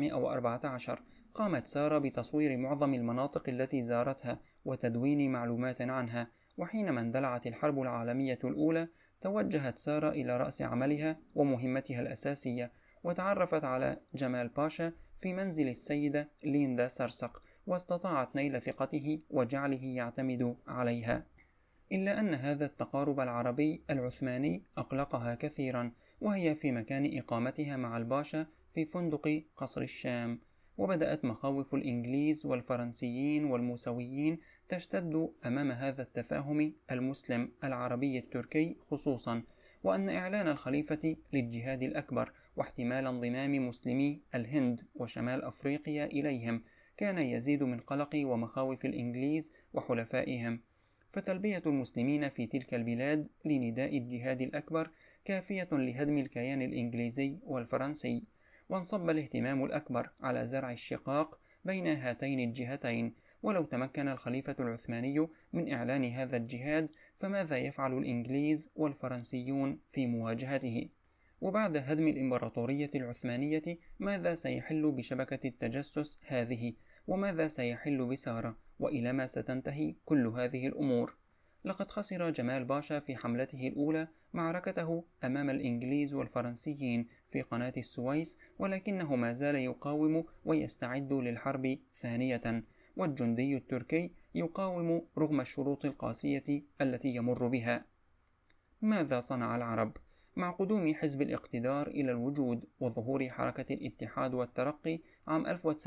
1914 قامت سارة بتصوير معظم المناطق التي زارتها وتدوين معلومات عنها، وحينما اندلعت الحرب العالمية الأولى توجهت سارة إلى رأس عملها ومهمتها الأساسية، وتعرفت على جمال باشا في منزل السيدة ليندا سرسق، واستطاعت نيل ثقته وجعله يعتمد عليها. إلا أن هذا التقارب العربي العثماني أقلقها كثيرا، وهي في مكان إقامتها مع الباشا في فندق قصر الشام، وبدأت مخاوف الإنجليز والفرنسيين والموسويين تشتد أمام هذا التفاهم المسلم العربي التركي خصوصا، وأن إعلان الخليفة للجهاد الأكبر واحتمال انضمام مسلمي الهند وشمال أفريقيا إليهم كان يزيد من قلق ومخاوف الإنجليز وحلفائهم. فتلبية المسلمين في تلك البلاد لنداء الجهاد الأكبر كافية لهدم الكيان الإنجليزي والفرنسي، وانصب الاهتمام الأكبر على زرع الشقاق بين هاتين الجهتين. ولو تمكن الخليفة العثماني من إعلان هذا الجهاد، فماذا يفعل الإنجليز والفرنسيون في مواجهته؟ وبعد هدم الإمبراطورية العثمانية ماذا سيحل بشبكة التجسس هذه؟ وماذا سيحل بسارة؟ وإلى ما ستنتهي كل هذه الأمور؟ لقد خسر جمال باشا في حملته الأولى معركته أمام الإنجليز والفرنسيين في قناة السويس، ولكنه ما زال يقاوم ويستعد للحرب ثانية، والجندي التركي يقاوم رغم الشروط القاسية التي يمر بها. ماذا صنع العرب؟ مع قدوم حزب الاقتدار إلى الوجود وظهور حركة الاتحاد والترقي عام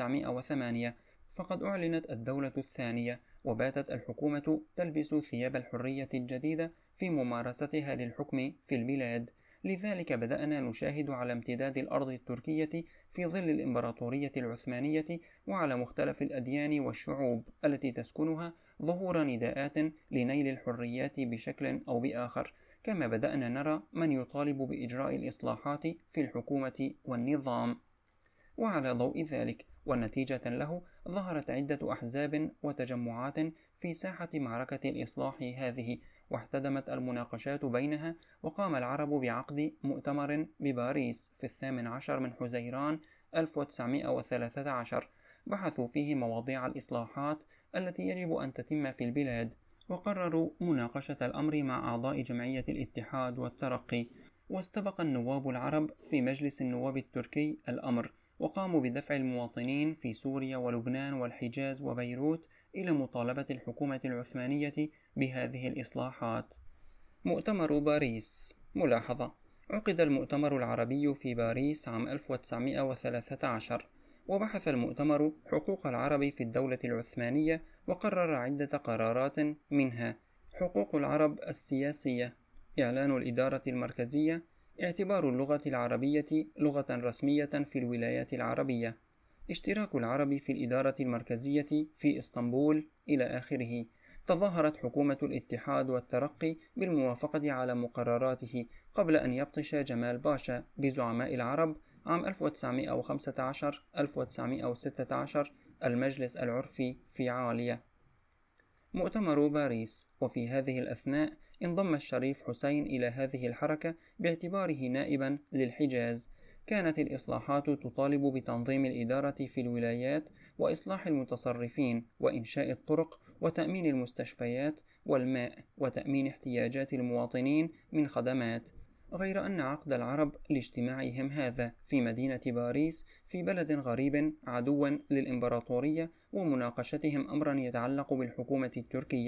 1908، فقد أعلنت الدولة الثانية، وباتت الحكومة تلبس ثياب الحرية الجديدة في ممارستها للحكم في البلاد. لذلك بدأنا نشاهد على امتداد الأرض التركية في ظل الإمبراطورية العثمانية وعلى مختلف الأديان والشعوب التي تسكنها ظهور نداءات لنيل الحريات بشكل أو بآخر، كما بدأنا نرى من يطالب بإجراء الإصلاحات في الحكومة والنظام. وعلى ضوء ذلك والنتيجة له ظهرت عدة أحزاب وتجمعات في ساحة معركة الإصلاح هذه، واحتدمت المناقشات بينها، وقام العرب بعقد مؤتمر بباريس في 18 من حزيران 1913 بحثوا فيه مواضيع الإصلاحات التي يجب أن تتم في البلاد، وقرروا مناقشة الأمر مع أعضاء جمعية الاتحاد والترقي. واستبق النواب العرب في مجلس النواب التركي الأمر، وقاموا بدفع المواطنين في سوريا ولبنان والحجاز وبيروت إلى مطالبة الحكومة العثمانية بهذه الإصلاحات. مؤتمر باريس. ملاحظة: عقد المؤتمر العربي في باريس عام 1913، وبحث المؤتمر حقوق العرب في الدولة العثمانية، وقرر عدة قرارات، منها حقوق العرب السياسية، إعلان الإدارة المركزية، اعتبار اللغة العربية لغة رسمية في الولايات العربية، اشتراك العرب في الإدارة المركزية في إسطنبول، إلى آخره. تظاهرت حكومة الاتحاد والترقي بالموافقة على مقرراته قبل أن يبطش جمال باشا بزعماء العرب عام 1915-1916 المجلس العرفي في عالية. مؤتمر باريس. وفي هذه الأثناء انضم الشريف حسين إلى هذه الحركة باعتباره نائبا للحجاز. كانت الإصلاحات تطالب بتنظيم الإدارة في الولايات، وإصلاح المتصرفين، وإنشاء الطرق، وتأمين المستشفيات والماء، وتأمين احتياجات المواطنين من خدمات. غير أن عقد العرب لاجتماعهم هذا في مدينة باريس في بلد غريب عدوا للإمبراطورية ومناقشتهم أمرا يتعلق بالحكومة التركية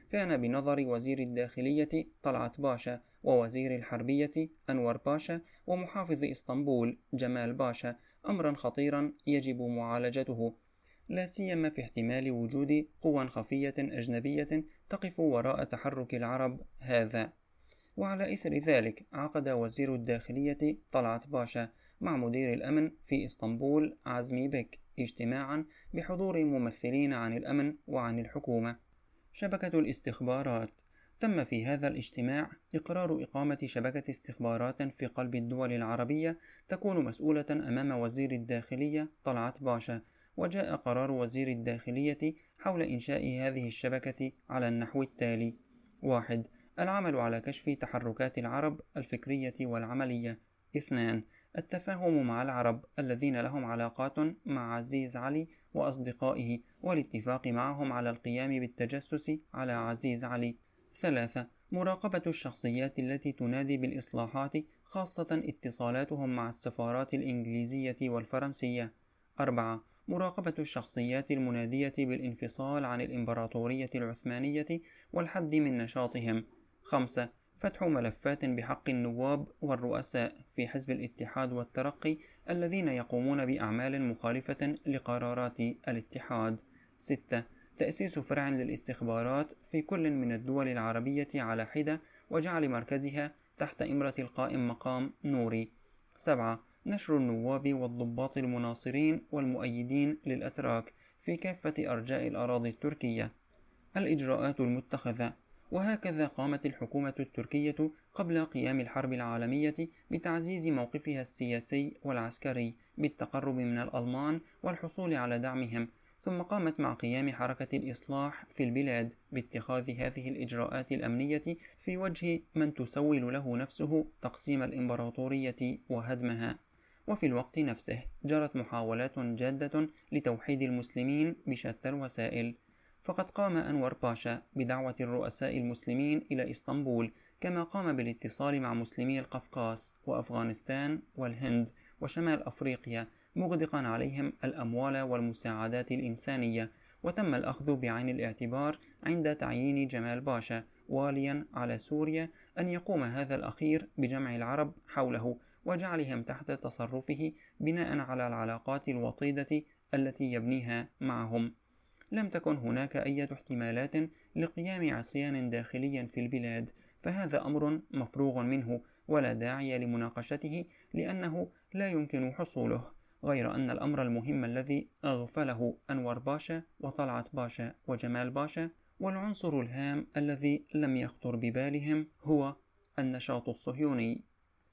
كان بنظر وزير الداخلية طلعت باشا ووزير الحربية أنور باشا ومحافظ إسطنبول جمال باشا أمرا خطيرا يجب معالجته، لا سيما في احتمال وجود قوى خفية أجنبية تقف وراء تحرك العرب هذا. وعلى إثر ذلك عقد وزير الداخلية طلعت باشا مع مدير الأمن في إسطنبول عزمي بك اجتماعا بحضور ممثلين عن الأمن وعن الحكومة. شبكة الاستخبارات. تم في هذا الاجتماع إقرار إقامة شبكة استخبارات في قلب الدول العربية تكون مسؤولة أمام وزير الداخلية طلعت باشا، وجاء قرار وزير الداخلية حول إنشاء هذه الشبكة على النحو التالي: 1. العمل على كشف تحركات العرب الفكرية والعملية. 2. التفاهم مع العرب الذين لهم علاقات مع عزيز علي وأصدقائه والاتفاق معهم على القيام بالتجسس على عزيز علي. 3. مراقبة الشخصيات التي تنادي بالإصلاحات، خاصة اتصالاتهم مع السفارات الإنجليزية والفرنسية. 4. مراقبة الشخصيات المنادية بالانفصال عن الإمبراطورية العثمانية والحد من نشاطهم. 5. فتح ملفات بحق النواب والرؤساء في حزب الاتحاد والترقي الذين يقومون بأعمال مخالفة لقرارات الاتحاد. 6. تأسيس فرع للاستخبارات في كل من الدول العربية على حدة وجعل مركزها تحت إمرة القائم مقام نوري. 7. نشر النواب والضباط المناصرين والمؤيدين للأتراك في كافة أرجاء الأراضي التركية. الإجراءات المتخذة. وهكذا قامت الحكومة التركية قبل قيام الحرب العالمية بتعزيز موقفها السياسي والعسكري بالتقرب من الألمان والحصول على دعمهم، ثم قامت مع قيام حركة الإصلاح في البلاد باتخاذ هذه الإجراءات الأمنية في وجه من تسول له نفسه تقسيم الإمبراطورية وهدمها. وفي الوقت نفسه جرت محاولات جادة لتوحيد المسلمين بشتى الوسائل، فقد قام أنور باشا بدعوة الرؤساء المسلمين إلى إسطنبول، كما قام بالاتصال مع مسلمي القفقاس وأفغانستان والهند وشمال أفريقيا مغدقا عليهم الأموال والمساعدات الإنسانية. وتم الأخذ بعين الاعتبار عند تعيين جمال باشا واليا على سوريا أن يقوم هذا الأخير بجمع العرب حوله وجعلهم تحت تصرفه بناء على العلاقات الوطيدة التي يبنيها معهم. لم تكن هناك أي احتمالات لقيام عصيان داخلي في البلاد، فهذا أمر مفروغ منه ولا داعي لمناقشته لأنه لا يمكن حصوله، غير أن الأمر المهم الذي أغفله أنور باشا وطلعت باشا وجمال باشا والعنصر الهام الذي لم يخطر ببالهم هو النشاط الصهيوني.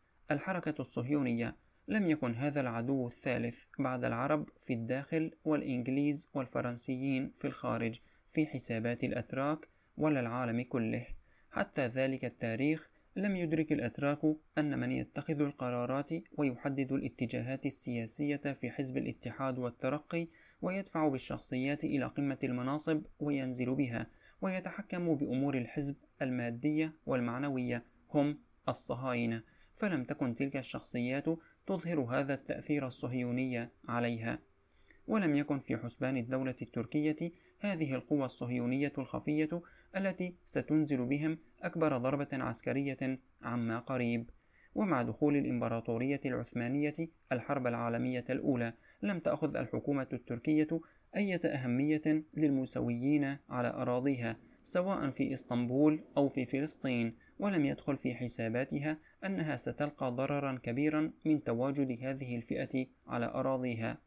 الحركة الصهيونية لم يكن هذا العدو الثالث بعد العرب في الداخل والإنجليز والفرنسيين في الخارج في حسابات الأتراك ولا العالم كله. حتى ذلك التاريخ لم يدرك الأتراك أن من يتخذ القرارات ويحدد الاتجاهات السياسية في حزب الاتحاد والترقي ويدفع بالشخصيات إلى قمة المناصب وينزل بها ويتحكم بأمور الحزب المادية والمعنوية هم الصهاينة، فلم تكن تلك الشخصيات تظهر هذا التأثير الصهيوني عليها. ولم يكن في حسبان الدولة التركية هذه القوى الصهيونية الخفية التي ستنزل بهم أكبر ضربة عسكرية عما قريب. ومع دخول الإمبراطورية العثمانية الحرب العالمية الأولى لم تأخذ الحكومة التركية أي أهمية للموسويين على أراضيها سواء في إسطنبول أو في فلسطين، ولم يدخل في حساباتها أنها ستلقى ضررا كبيرا من تواجد هذه الفئة على أراضيها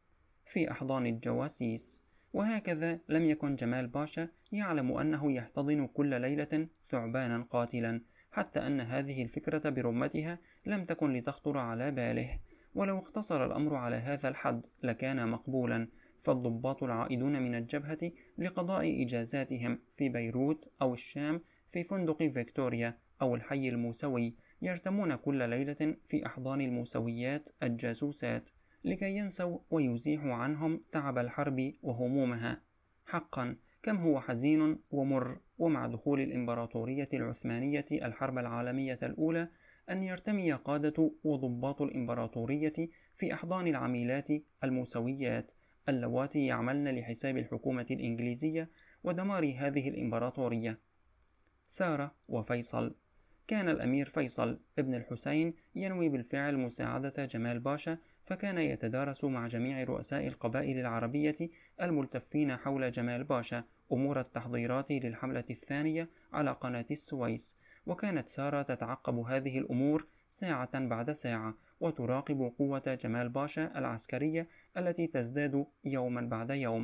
في أحضان الجواسيس. وهكذا لم يكن جمال باشا يعلم أنه يحتضن كل ليلة ثعبانا قاتلا، حتى أن هذه الفكرة برمتها لم تكن لتخطر على باله، ولو اقتصر الأمر على هذا الحد لكان مقبولا، فالضباط العائدون من الجبهة لقضاء إجازاتهم في بيروت أو الشام في فندق فيكتوريا أو الحي الموسوي يرتمون كل ليلة في أحضان الموسويات الجاسوسات لكي ينسوا ويزيحوا عنهم تعب الحرب وهمومها. حقا كم هو حزين ومر ومع دخول الإمبراطورية العثمانية الحرب العالمية الأولى أن يرتمي قادة وضباط الإمبراطورية في أحضان العميلات الموسويات اللواتي يعملن لحساب الحكومة الإنجليزية ودمار هذه الإمبراطورية. سارة وفيصل. كان الأمير فيصل ابن الحسين ينوي بالفعل مساعدة جمال باشا، فكان يتدارس مع جميع رؤساء القبائل العربية الملتفين حول جمال باشا أمور التحضيرات للحملة الثانية على قناة السويس، وكانت سارة تتعقب هذه الأمور ساعة بعد ساعة، وتراقب قوة جمال باشا العسكرية التي تزداد يوما بعد يوم،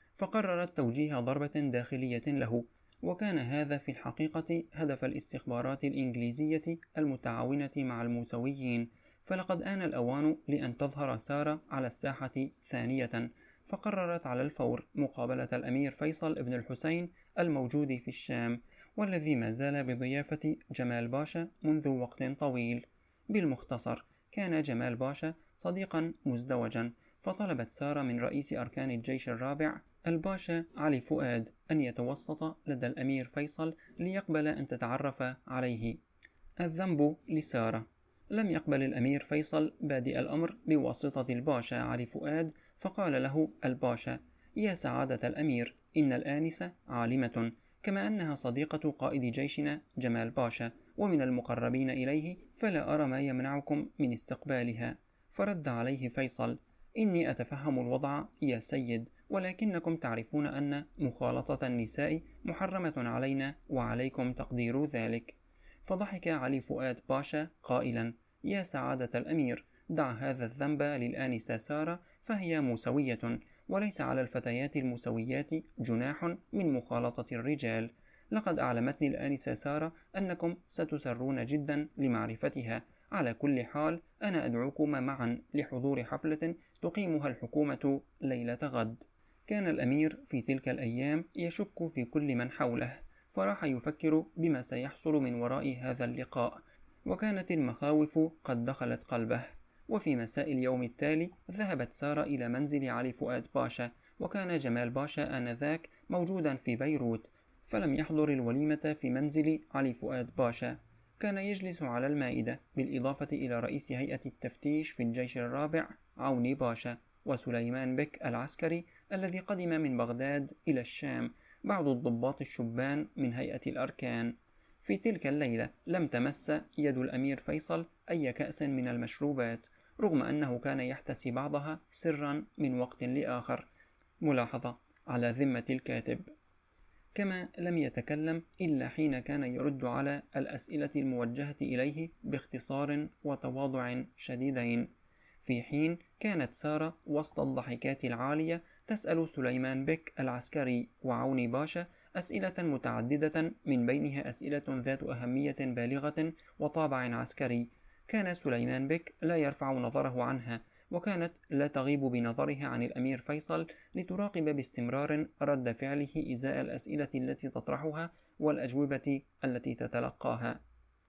فقررت توجيه ضربة داخلية له، وكان هذا في الحقيقة هدف الاستخبارات الإنجليزية المتعاونة مع الموسويين. فلقد آن الأوان لأن تظهر سارة على الساحة ثانية، فقررت على الفور مقابلة الأمير فيصل ابن الحسين الموجود في الشام، والذي ما زال بضيافة جمال باشا منذ وقت طويل. بالمختصر، كان جمال باشا صديقا مزدوجا، فطلبت سارة من رئيس أركان الجيش الرابع الباشا علي فؤاد أن يتوسط لدى الأمير فيصل ليقبل أن تتعرف عليه. الذنب لسارة. لم يقبل الأمير فيصل بادئ الأمر بواسطة الباشا علي فؤاد، فقال له الباشا: يا سعادة الأمير، إن الآنسة عالمة، كما أنها صديقة قائد جيشنا جمال باشا ومن المقربين إليه، فلا أرى ما يمنعكم من استقبالها. فرد عليه فيصل: إني أتفهم الوضع يا سيد، ولكنكم تعرفون أن مخالطة النساء محرمة علينا وعليكم تقدير ذلك. فضحك علي فؤاد باشا قائلا: يا سعادة الأمير، دع هذا الذنب للآنسة سارة، فهي موسوية، وليس على الفتيات الموسويات جناح من مخالطة الرجال. لقد أعلمتني الآنسة سارة أنكم ستسرون جدا لمعرفتها. على كل حال، أنا أدعوكما معا لحضور حفلة تقيمها الحكومة ليلة غد. كان الأمير في تلك الأيام يشك في كل من حوله، فراح يفكر بما سيحصل من وراء هذا اللقاء، وكانت المخاوف قد دخلت قلبه. وفي مساء اليوم التالي ذهبت سارة إلى منزل علي فؤاد باشا، وكان جمال باشا آنذاك موجودا في بيروت، فلم يحضر الوليمة في منزل علي فؤاد باشا. كان يجلس على المائدة بالإضافة إلى رئيس هيئة التفتيش في الجيش الرابع عوني باشا، وسليمان بك العسكري الذي قدم من بغداد إلى الشام، بعض الضباط الشبان من هيئة الأركان. في تلك الليلة لم تمس يد الأمير فيصل أي كأس من المشروبات، رغم أنه كان يحتسي بعضها سرا من وقت لآخر. ملاحظة على ذمة الكاتب. كما لم يتكلم إلا حين كان يرد على الأسئلة الموجهة إليه باختصار وتواضع شديدين، في حين كانت سارة وسط الضحكات العالية تسأل سليمان بك العسكري وعوني باشا أسئلة متعددة، من بينها أسئلة ذات أهمية بالغة وطابع عسكري. كان سليمان بك لا يرفع نظره عنها، وكانت لا تغيب بنظرها عن الأمير فيصل لتراقب باستمرار رد فعله إزاء الأسئلة التي تطرحها والأجوبة التي تتلقاها.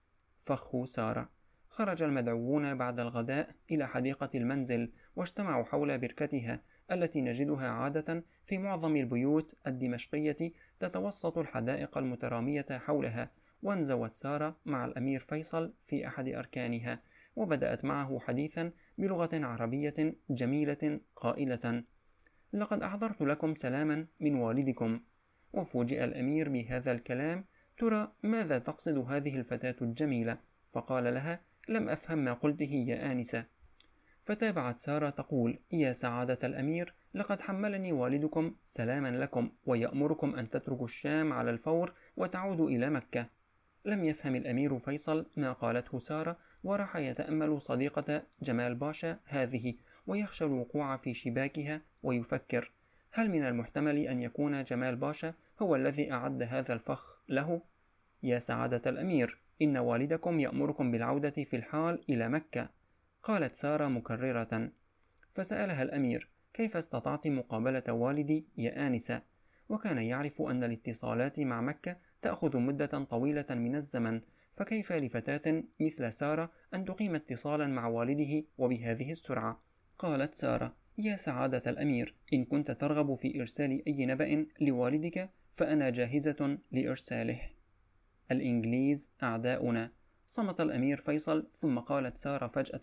فخ سارة. خرج المدعوون بعد الغداء إلى حديقة المنزل، واجتمعوا حول بركتها التي نجدها عادة في معظم البيوت الدمشقية تتوسط الحدائق المترامية حولها. وانزوت سارة مع الأمير فيصل في أحد أركانها، وبدأت معه حديثا بلغة عربية جميلة قائلة: لقد أحضرت لكم سلاما من والدكم. وفوجئ الأمير بهذا الكلام: ترى ماذا تقصد هذه الفتاة الجميلة؟ فقال لها: لم أفهم ما قلته يا آنسة. فتابعت سارة تقول: يا سعادة الأمير، لقد حملني والدكم سلاما لكم، ويأمركم أن تتركوا الشام على الفور وتعودوا إلى مكة. لم يفهم الأمير فيصل ما قالته سارة، وراح يتأمل صديقة جمال باشا هذه، ويخشى الوقوع في شباكها، ويفكر: هل من المحتمل أن يكون جمال باشا هو الذي أعد هذا الفخ له؟ يا سعادة الأمير، إن والدكم يأمركم بالعودة في الحال إلى مكة. قالت سارة مكررة. فسألها الأمير: كيف استطعت مقابلة والدي يا آنسة؟ وكان يعرف أن الاتصالات مع مكة تأخذ مدة طويلة من الزمن، فكيف لفتاة مثل سارة أن تقيم اتصالا مع والده وبهذه السرعة؟ قالت سارة: يا سعادة الأمير، إن كنت ترغب في إرسال أي نبأ لوالدك فأنا جاهزة لإرساله. الإنجليز أعداؤنا. صمت الأمير فيصل، ثم قالت سارة فجأة: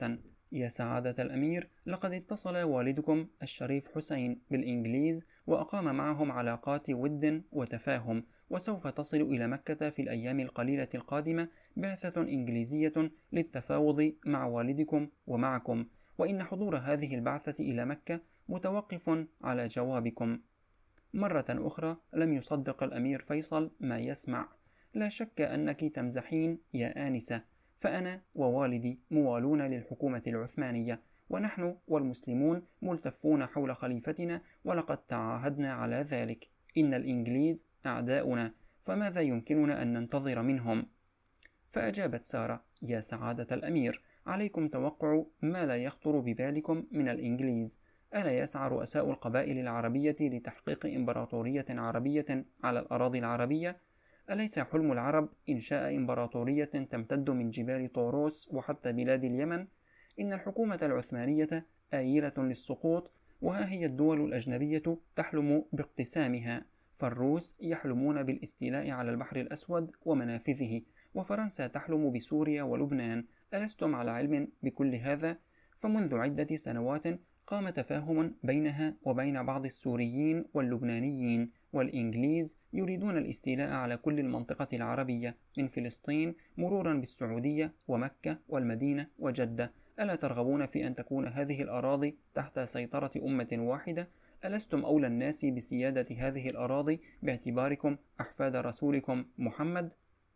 يا سعادة الأمير، لقد اتصل والدكم الشريف حسين بالإنجليز وأقام معهم علاقات ود وتفاهم، وسوف تصل إلى مكة في الأيام القليلة القادمة بعثة إنجليزية للتفاوض مع والدكم ومعكم، وإن حضور هذه البعثة إلى مكة متوقف على جوابكم. مرة أخرى لم يصدق الأمير فيصل ما يسمع. لا شك أنك تمزحين يا آنسة، فأنا ووالدي موالون للحكومة العثمانية، ونحن والمسلمون ملتفون حول خليفتنا، ولقد تعاهدنا على ذلك. إن الإنجليز أعداؤنا، فماذا يمكننا أن ننتظر منهم؟ فأجابت سارة: يا سعادة الأمير، عليكم توقع ما لا يخطر ببالكم من الإنجليز. ألا يسعى رؤساء القبائل العربية لتحقيق إمبراطورية عربية على الأراضي العربية؟ أليس حلم العرب إنشاء إمبراطورية تمتد من جبال طوروس وحتى بلاد اليمن؟ إن الحكومة العثمانية آيلة للسقوط، وها هي الدول الأجنبية تحلم باقتسامها، فالروس يحلمون بالاستيلاء على البحر الأسود ومنافذه، وفرنسا تحلم بسوريا ولبنان. ألستم على علم بكل هذا؟ فمنذ عدة سنوات قام تفاهم بينها وبين بعض السوريين واللبنانيين، والإنجليز يريدون الاستيلاء على كل المنطقة العربية من فلسطين مرورا بالسعودية ومكة والمدينة وجدة. ألا ترغبون في أن تكون هذه الأراضي تحت سيطرة أمة واحدة؟ ألستم أولى الناس بسيادة هذه الأراضي باعتباركم أحفاد رسولكم محمد؟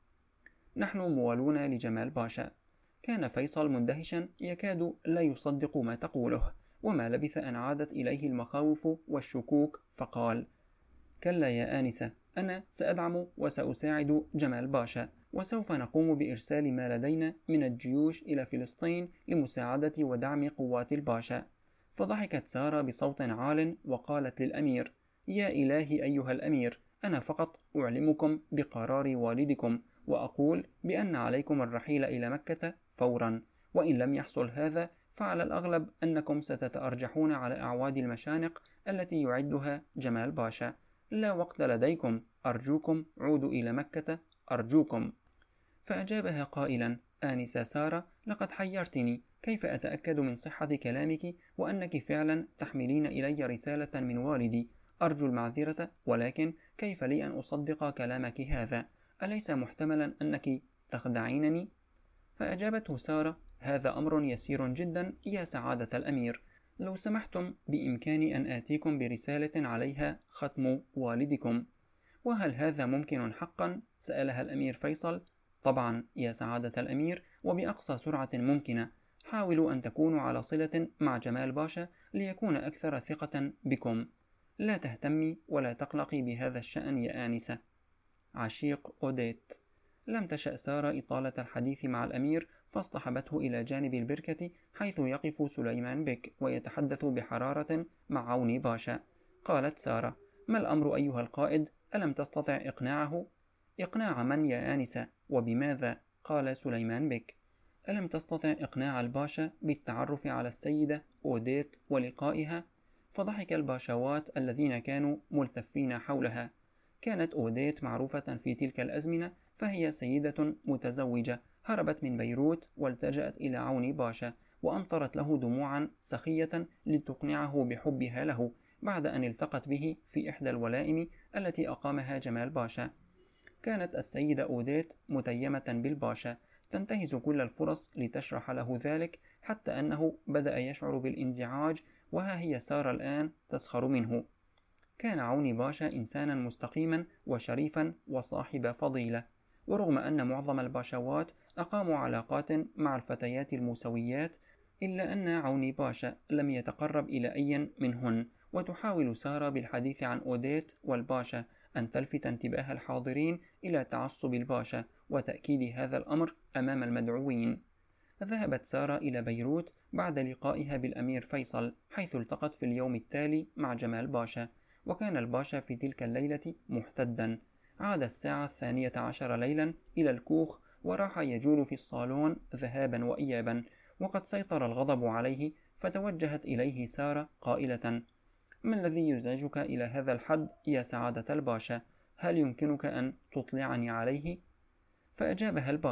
نحن موالون لجمال باشا. كان فيصل مندهشا يكاد لا يصدق ما تقوله، وما لبث أن عادت إليه المخاوف والشكوك، فقال: كلا يا آنسة، أنا سأدعم وسأساعد جمال باشا، وسوف نقوم بإرسال ما لدينا من الجيوش إلى فلسطين لمساعدة ودعم قوات الباشا. فضحكت سارة بصوت عال وقالت للأمير: يا إلهي أيها الأمير، أنا فقط أعلمكم بقرار والدكم، وأقول بأن عليكم الرحيل إلى مكة فورا، وإن لم يحصل هذا فعلى الأغلب أنكم ستتأرجحون على أعواد المشانق التي يعدها جمال باشا. لا وقت لديكم، أرجوكم عودوا إلى مكة، أرجوكم. فأجابها قائلا: آنسة سارة، لقد حيرتني، كيف أتأكد من صحة كلامك وأنك فعلا تحملين إلي رسالة من والدي؟ أرجو المعذرة، ولكن كيف لي أن أصدق كلامك هذا؟ أليس محتملا أنك تخدعينني؟ فأجابته سارة: هذا أمر يسير جدا يا سعادة الأمير، لو سمحتم بإمكاني أن آتيكم برسالة عليها ختم والدكم. وهل هذا ممكن حقا؟ سألها الأمير فيصل. طبعا يا سعادة الأمير، وبأقصى سرعة ممكنة. حاولوا أن تكونوا على صلة مع جمال باشا ليكون أكثر ثقة بكم. لا تهتمي ولا تقلقي بهذا الشأن يا آنسة. عشيق أوديت. لم تشأ سارة إطالة الحديث مع الأمير، فاصطحبته إلى جانب البركة حيث يقف سليمان بك ويتحدث بحرارة مع عوني باشا. قالت سارة: ما الأمر أيها القائد؟ ألم تستطع إقناعه؟ إقناع من يا آنسة؟ وبماذا؟ قال سليمان بك: ألم تستطع إقناع الباشا بالتعرف على السيدة أوديت ولقائها؟ فضحك الباشوات الذين كانوا ملتفين حولها. كانت أوديت معروفة في تلك الأزمنة، فهي سيدة متزوجة هربت من بيروت والتجأت إلى عوني باشا، وأمطرت له دموعا سخية لتقنعه بحبها له، بعد أن التقت به في إحدى الولائم التي أقامها جمال باشا. كانت السيدة أوديت متيمة بالباشا، تنتهز كل الفرص لتشرح له ذلك، حتى أنه بدأ يشعر بالانزعاج، وها هي سارة الآن تسخر منه. كان عوني باشا إنسانا مستقيما وشريفا وصاحب فضيلة، ورغم أن معظم الباشوات أقاموا علاقات مع الفتيات الموسويات، إلا أن عوني باشا لم يتقرب إلى أي منهن. وتحاول سارة بالحديث عن أوديت والباشا أن تلفت انتباه الحاضرين إلى تعصب الباشا وتأكيد هذا الأمر أمام المدعوين. ذهبت سارة إلى بيروت بعد لقائها بالأمير فيصل، حيث التقت في اليوم التالي مع جمال باشا. وكان الباشا في تلك الليلة محتدا. عاد الساعة 12 ليلا إلى الكوخ، وراح يجول في الصالون ذهابا وإيابا، وقد سيطر الغضب عليه. فتوجهت إليه سارة قائلة: ما الذي يزعجك إلى هذا الحد يا سعادة الباشا؟ هل يمكنك أن تطلعني عليه؟ فأجابها الباشا: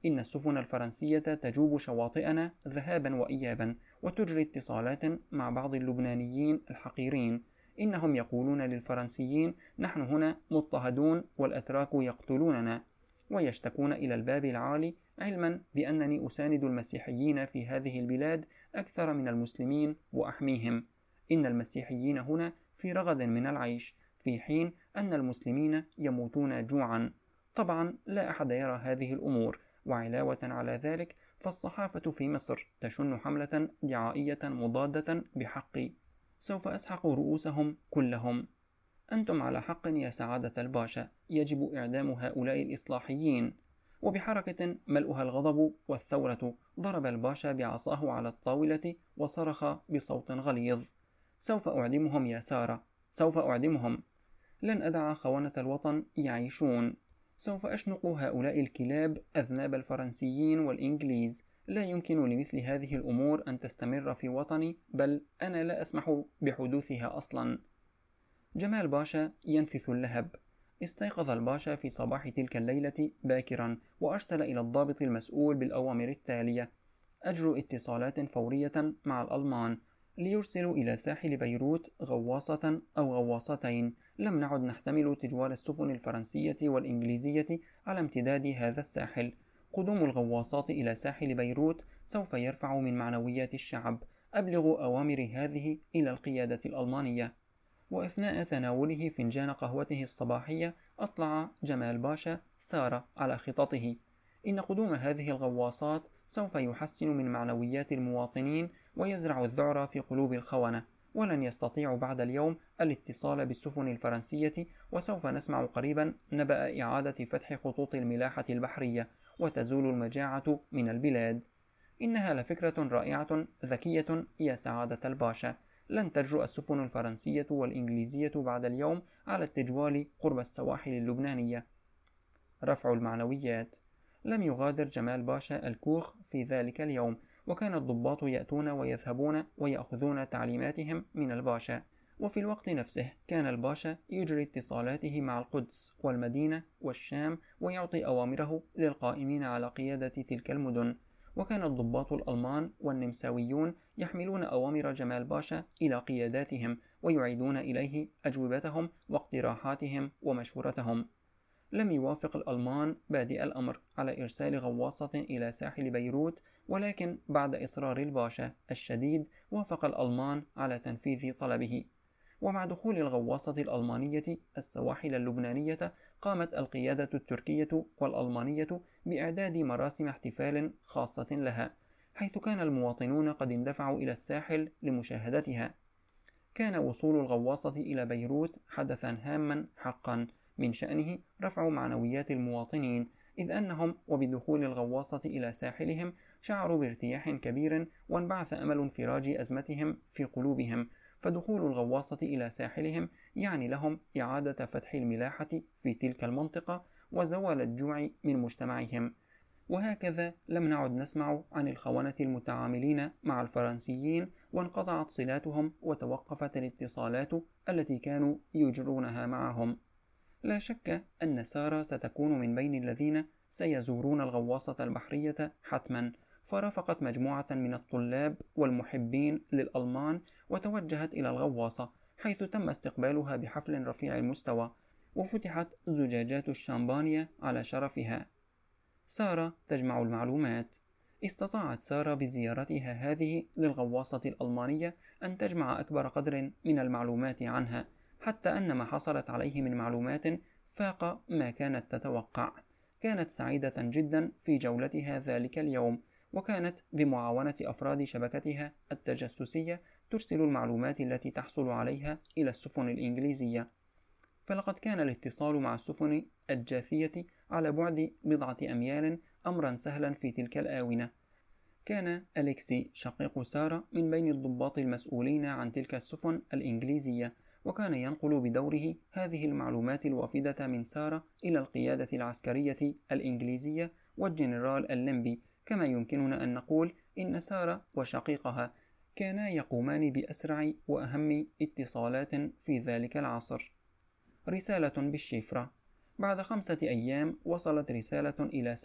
إن السفن الفرنسية تجوب شواطئنا ذهابا وإيابا وتجري اتصالات مع بعض اللبنانيين الحقيرين. إنهم يقولون للفرنسيين: نحن هنا مضطهدون والأتراك يقتلوننا، ويشتكون إلى الباب العالي، علما بأنني أساند المسيحيين في هذه البلاد أكثر من المسلمين وأحميهم. إن المسيحيين هنا في رغد من العيش، في حين أن المسلمين يموتون جوعا. طبعا لا أحد يرى هذه الأمور، وعلاوة على ذلك فالصحافة في مصر تشن حملة دعائية مضادة بحقي. سوف أسحق رؤوسهم كلهم. أنتم على حق يا سعادة الباشا، يجب إعدام هؤلاء الإصلاحيين. وبحركة ملؤها الغضب والثورة ضرب الباشا بعصاه على الطاولة وصرخ بصوت غليظ: سوف أعدمهم يا سارة، سوف أعدمهم. لن أدع خونة الوطن يعيشون. سوف أشنق هؤلاء الكلاب أذناب الفرنسيين والإنجليز. لا يمكن لمثل هذه الأمور أن تستمر في وطني، بل أنا لا أسمح بحدوثها أصلا. جمال باشا ينفث اللهب. استيقظ الباشا في صباح تلك الليلة باكرا، وأرسل إلى الضابط المسؤول بالأوامر التالية: أجروا اتصالات فورية مع الألمان ليرسلوا إلى ساحل بيروت غواصة أو غواصتين. لم نعد نحتمل تجوال السفن الفرنسية والإنجليزية على امتداد هذا الساحل. قدوم الغواصات إلى ساحل بيروت سوف يرفع من معنويات الشعب. أبلغوا أوامر هذه إلى القيادة الألمانية. وأثناء تناوله فنجان قهوته الصباحية أطلع جمال باشا سارة على خططه. إن قدوم هذه الغواصات سوف يحسن من معنويات المواطنين ويزرع الذعر في قلوب الخونة، ولن يستطيعوا بعد اليوم الاتصال بالسفن الفرنسية، وسوف نسمع قريبا نبأ إعادة فتح خطوط الملاحة البحرية، وتزول المجاعة من البلاد. إنها لفكرة رائعة ذكية يا سعادة الباشا. لن تجرؤ السفن الفرنسية والإنجليزية بعد اليوم على التجوال قرب السواحل اللبنانية. رفع المعنويات. لم يغادر جمال باشا الكوخ في ذلك اليوم، وكان الضباط يأتون ويذهبون ويأخذون تعليماتهم من الباشا. وفي الوقت نفسه كان الباشا يجري اتصالاته مع القدس والمدينة والشام، ويعطي أوامره للقائمين على قيادة تلك المدن. وكان الضباط الألمان والنمساويون يحملون أوامر جمال باشا إلى قياداتهم، ويعيدون إليه أجوبتهم واقتراحاتهم ومشورتهم. لم يوافق الألمان بادئ الأمر على إرسال غواصة إلى ساحل بيروت، ولكن بعد إصرار الباشا الشديد وافق الألمان على تنفيذ طلبه. ومع دخول الغواصة الألمانية السواحل اللبنانية، قامت القيادة التركية والألمانية بإعداد مراسم احتفال خاصة لها، حيث كان المواطنون قد اندفعوا إلى الساحل لمشاهدتها. كان وصول الغواصة إلى بيروت حدثا هاما حقا، من شأنه رفع معنويات المواطنين، إذ أنهم وبدخول الغواصة إلى ساحلهم شعروا بارتياح كبير، وانبعث أمل انفراج أزمتهم في قلوبهم. فدخول الغواصة إلى ساحلهم يعني لهم إعادة فتح الملاحة في تلك المنطقة وزوال الجوع من مجتمعهم. وهكذا لم نعد نسمع عن الخونة المتعاملين مع الفرنسيين، وانقطعت صلاتهم وتوقفت الاتصالات التي كانوا يجرونها معهم. لا شك أن سارة ستكون من بين الذين سيزورون الغواصة البحرية حتما، فرافقت مجموعة من الطلاب والمحبين للألمان وتوجهت إلى الغواصة، حيث تم استقبالها بحفل رفيع المستوى، وفتحت زجاجات الشامبانيا على شرفها. سارة تجمع المعلومات. استطاعت سارة بزيارتها هذه للغواصة الألمانية أن تجمع أكبر قدر من المعلومات عنها، حتى أن ما حصلت عليه من معلومات فاق ما كانت تتوقع. كانت سعيدة جدا في جولتها ذلك اليوم، وكانت بمعاونة أفراد شبكتها التجسسية ترسل المعلومات التي تحصل عليها إلى السفن الإنجليزية. فلقد كان الاتصال مع السفن الجاثية على بعد بضعة أميال أمرا سهلا في تلك الآونة. كان أليكسي شقيق سارة من بين الضباط المسؤولين عن تلك السفن الإنجليزية، وكان ينقل بدوره هذه المعلومات الوافدة من سارة إلى القيادة العسكرية الإنجليزية والجنرال الليمبي. كما يمكننا أن نقول إن سارة وشقيقها كانا يقومان بأسرع وأهم اتصالات في ذلك العصر. رسالة بالشفرة. بعد 5 أيام وصلت رسالة إلى سارة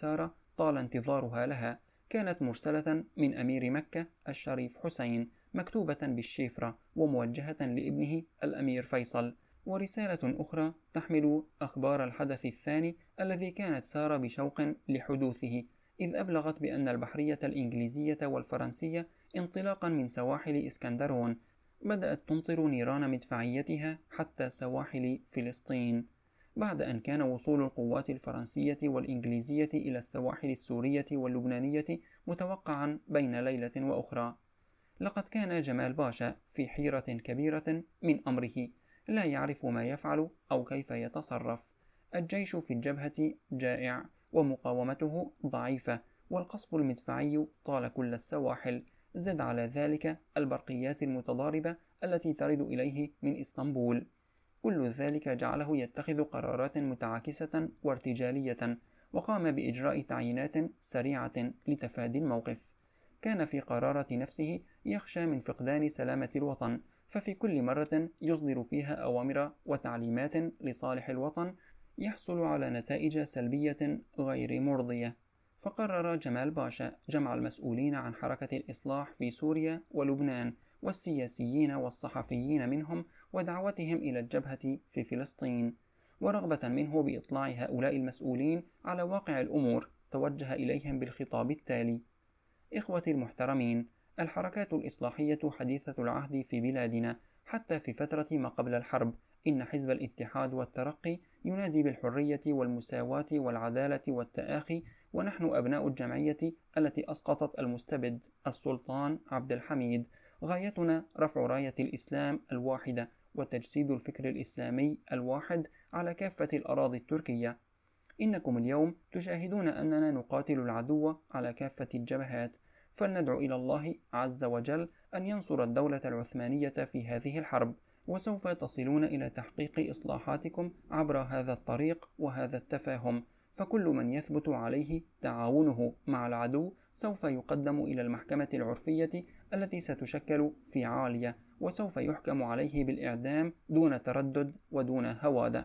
طال انتظارها لها. كانت مرسلة من أمير مكة الشريف حسين، مكتوبة بالشيفرة وموجهة لابنه الأمير فيصل، ورسالة أخرى تحمل أخبار الحدث الثاني الذي كانت سارة بشوق لحدوثه، إذ أبلغت بأن البحرية الإنجليزية والفرنسية انطلاقا من سواحل إسكندرون بدأت تمطر نيران مدفعيتها حتى سواحل فلسطين، بعد أن كان وصول القوات الفرنسية والإنجليزية إلى السواحل السورية واللبنانية متوقعا بين ليلة وأخرى. لقد كان جمال باشا في حيرة كبيرة من أمره، لا يعرف ما يفعل أو كيف يتصرف. الجيش في الجبهة جائع، ومقاومته ضعيفة، والقصف المدفعي طال كل السواحل، زد على ذلك البرقيات المتضاربة التي ترد إليه من إسطنبول. كل ذلك جعله يتخذ قرارات متعاكسة وارتجالية، وقام بإجراء تعيينات سريعة لتفادي الموقف. كان في قرارة نفسه يخشى من فقدان سلامة الوطن، ففي كل مرة يصدر فيها أوامر وتعليمات لصالح الوطن يحصل على نتائج سلبية غير مرضية. فقرر جمال باشا جمع المسؤولين عن حركة الإصلاح في سوريا ولبنان، والسياسيين والصحفيين منهم، ودعوتهم إلى الجبهة في فلسطين. ورغبة منه بإطلاع هؤلاء المسؤولين على واقع الأمور، توجه إليهم بالخطاب التالي: إخوتي المحترمين، الحركات الإصلاحية حديثة العهد في بلادنا حتى في فترة ما قبل الحرب. إن حزب الاتحاد والترقي ينادي بالحرية والمساواة والعدالة والتآخي، ونحن أبناء الجمعية التي أسقطت المستبد السلطان عبد الحميد. غايتنا رفع راية الإسلام الواحدة وتجسيد الفكر الإسلامي الواحد على كافة الأراضي التركية. إنكم اليوم تشاهدون أننا نقاتل العدو على كافة الجبهات، فلندعو إلى الله عز وجل أن ينصر الدولة العثمانية في هذه الحرب، وسوف تصلون إلى تحقيق إصلاحاتكم عبر هذا الطريق وهذا التفاهم. فكل من يثبت عليه تعاونه مع العدو سوف يقدم إلى المحكمة العرفية التي ستشكل في عالية، وسوف يحكم عليه بالإعدام دون تردد ودون هوادة.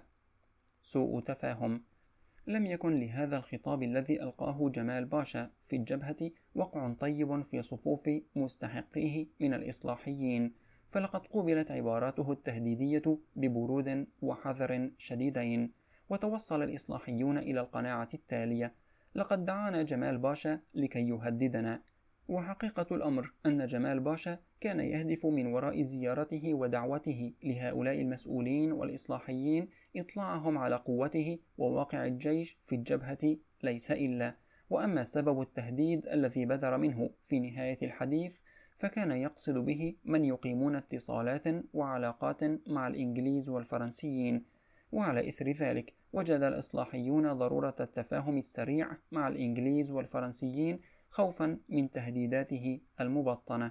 سوء تفاهم. لم يكن لهذا الخطاب الذي ألقاه جمال باشا في الجبهة وقع طيب في صفوف مستحقيه من الإصلاحيين، فلقد قوبلت عباراته التهديدية ببرود وحذر شديدين. وتوصل الإصلاحيون إلى القناعة التالية: لقد دعانا جمال باشا لكي يهددنا. وحقيقة الأمر أن جمال باشا كان يهدف من وراء زيارته ودعوته لهؤلاء المسؤولين والإصلاحيين إطلاعهم على قوته وواقع الجيش في الجبهة ليس إلا. وأما سبب التهديد الذي بذر منه في نهاية الحديث، فكان يقصد به من يقيمون اتصالات وعلاقات مع الإنجليز والفرنسيين. وعلى إثر ذلك وجد الإصلاحيون ضرورة التفاهم السريع مع الإنجليز والفرنسيين خوفا من تهديداته المبطنة.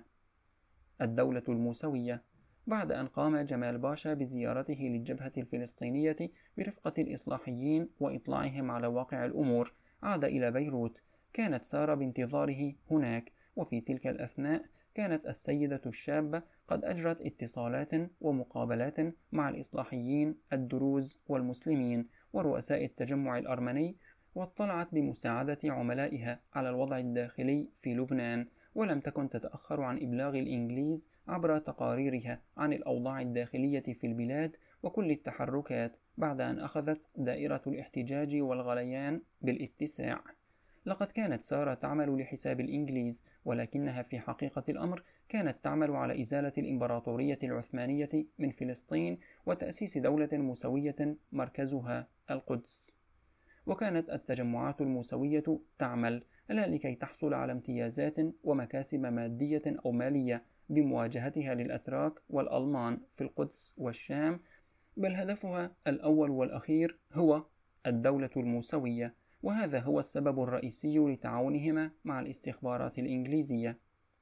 الدولة الموسوية. بعد أن قام جمال باشا بزيارته للجبهة الفلسطينية برفقة الإصلاحيين وإطلاعهم على واقع الأمور، عاد إلى بيروت. كانت سارة بانتظاره هناك، وفي تلك الأثناء كانت السيدة الشابة قد أجرت اتصالات ومقابلات مع الإصلاحيين الدروز والمسلمين ورؤساء التجمع الأرمني، واطلعت بمساعدة عملائها على الوضع الداخلي في لبنان، ولم تكن تتأخر عن إبلاغ الإنجليز عبر تقاريرها عن الأوضاع الداخلية في البلاد وكل التحركات، بعد أن أخذت دائرة الاحتجاج والغليان بالاتساع. لقد كانت سارة تعمل لحساب الإنجليز، ولكنها في حقيقة الأمر كانت تعمل على إزالة الإمبراطورية العثمانية من فلسطين وتأسيس دولة موسوية مركزها القدس. وكانت التجمعات الموسوية تعمل لا لكي تحصل على امتيازات ومكاسب مادية أو مالية بمواجهتها للأتراك والألمان في القدس والشام، بل هدفها الأول والأخير هو الدولة الموسوية، وهذا هو السبب الرئيسي لتعاونهما مع الاستخبارات الإنجليزية.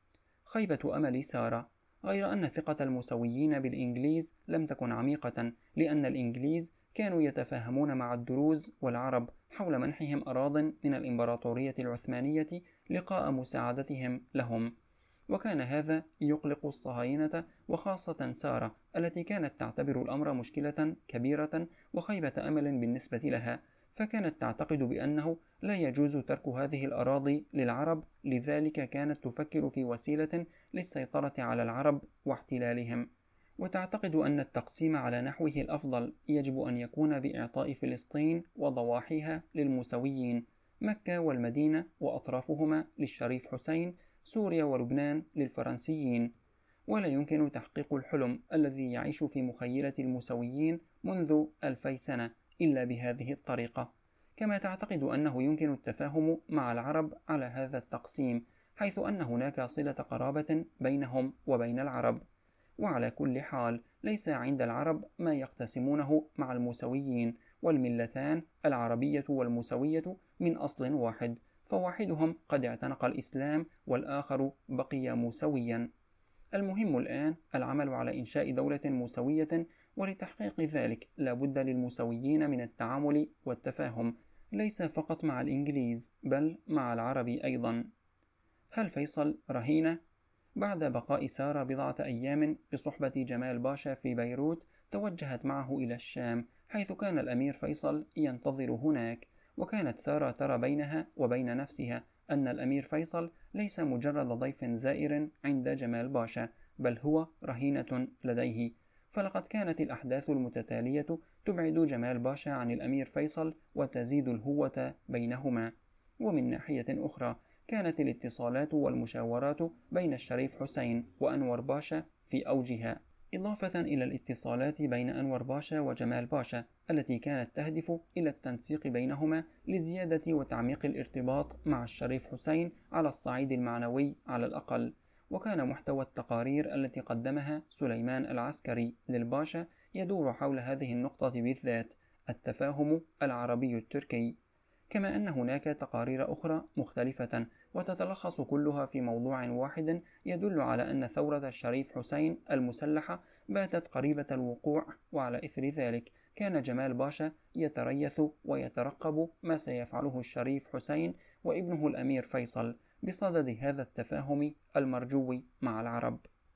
خيبة أمل سارة. غير أن ثقة الموسويين بالإنجليز لم تكن عميقة، لأن الإنجليز كانوا يتفاهمون مع الدروز والعرب حول منحهم أراضٍ من الإمبراطورية العثمانية لقاء مساعدتهم لهم، وكان هذا يقلق الصهاينة وخاصة سارة التي كانت تعتبر الأمر مشكلة كبيرة وخيبة أمل بالنسبة لها، فكانت تعتقد بأنه لا يجوز ترك هذه الأراضي للعرب، لذلك كانت تفكر في وسيلة للسيطرة على العرب واحتلالهم، وتعتقد أن التقسيم على نحوه الأفضل يجب أن يكون بإعطاء فلسطين وضواحيها للموسويين، مكة والمدينة وأطرافهما للشريف حسين، سوريا ولبنان للفرنسيين. ولا يمكن تحقيق الحلم الذي يعيش في مخيلة الموسويين منذ 2000 سنة إلا بهذه الطريقة. كما تعتقد أنه يمكن التفاهم مع العرب على هذا التقسيم، حيث أن هناك صلة قرابة بينهم وبين العرب. وعلى كل حال ليس عند العرب ما يقتسمونه مع الموسويين، والملتان العربية والموسوية من أصل واحد، فواحدهم قد اعتنق الإسلام والآخر بقي موسويا. المهم الآن العمل على إنشاء دولة موسوية، ولتحقيق ذلك لا بد للموسويين من التعامل والتفاهم، ليس فقط مع الإنجليز بل مع العرب أيضا. هل فيصل رهينة؟ بعد بقاء سارة بضعة أيام بصحبة جمال باشا في بيروت، توجهت معه إلى الشام، حيث كان الأمير فيصل ينتظر هناك. وكانت سارة ترى بينها وبين نفسها أن الأمير فيصل ليس مجرد ضيف زائر عند جمال باشا، بل هو رهينة لديه. فلقد كانت الأحداث المتتالية تبعد جمال باشا عن الأمير فيصل وتزيد الهوة بينهما. ومن ناحية أخرى كانت الاتصالات والمشاورات بين الشريف حسين وأنور باشا في أوجها، إضافة إلى الاتصالات بين أنور باشا وجمال باشا التي كانت تهدف إلى التنسيق بينهما لزيادة وتعميق الارتباط مع الشريف حسين على الصعيد المعنوي على الأقل. وكان محتوى التقارير التي قدمها سليمان العسكري للباشا يدور حول هذه النقطة بالذات: التفاهم العربي التركي. كما أن هناك تقارير أخرى مختلفة وتتلخص كلها في موضوع واحد يدل على أن ثورة الشريف حسين المسلحة باتت قريبة الوقوع، وعلى إثر ذلك كان جمال باشا يتريث ويترقب ما سيفعله الشريف حسين وابنه الأمير فيصل بصدد هذا التفاهم المرجو مع العرب.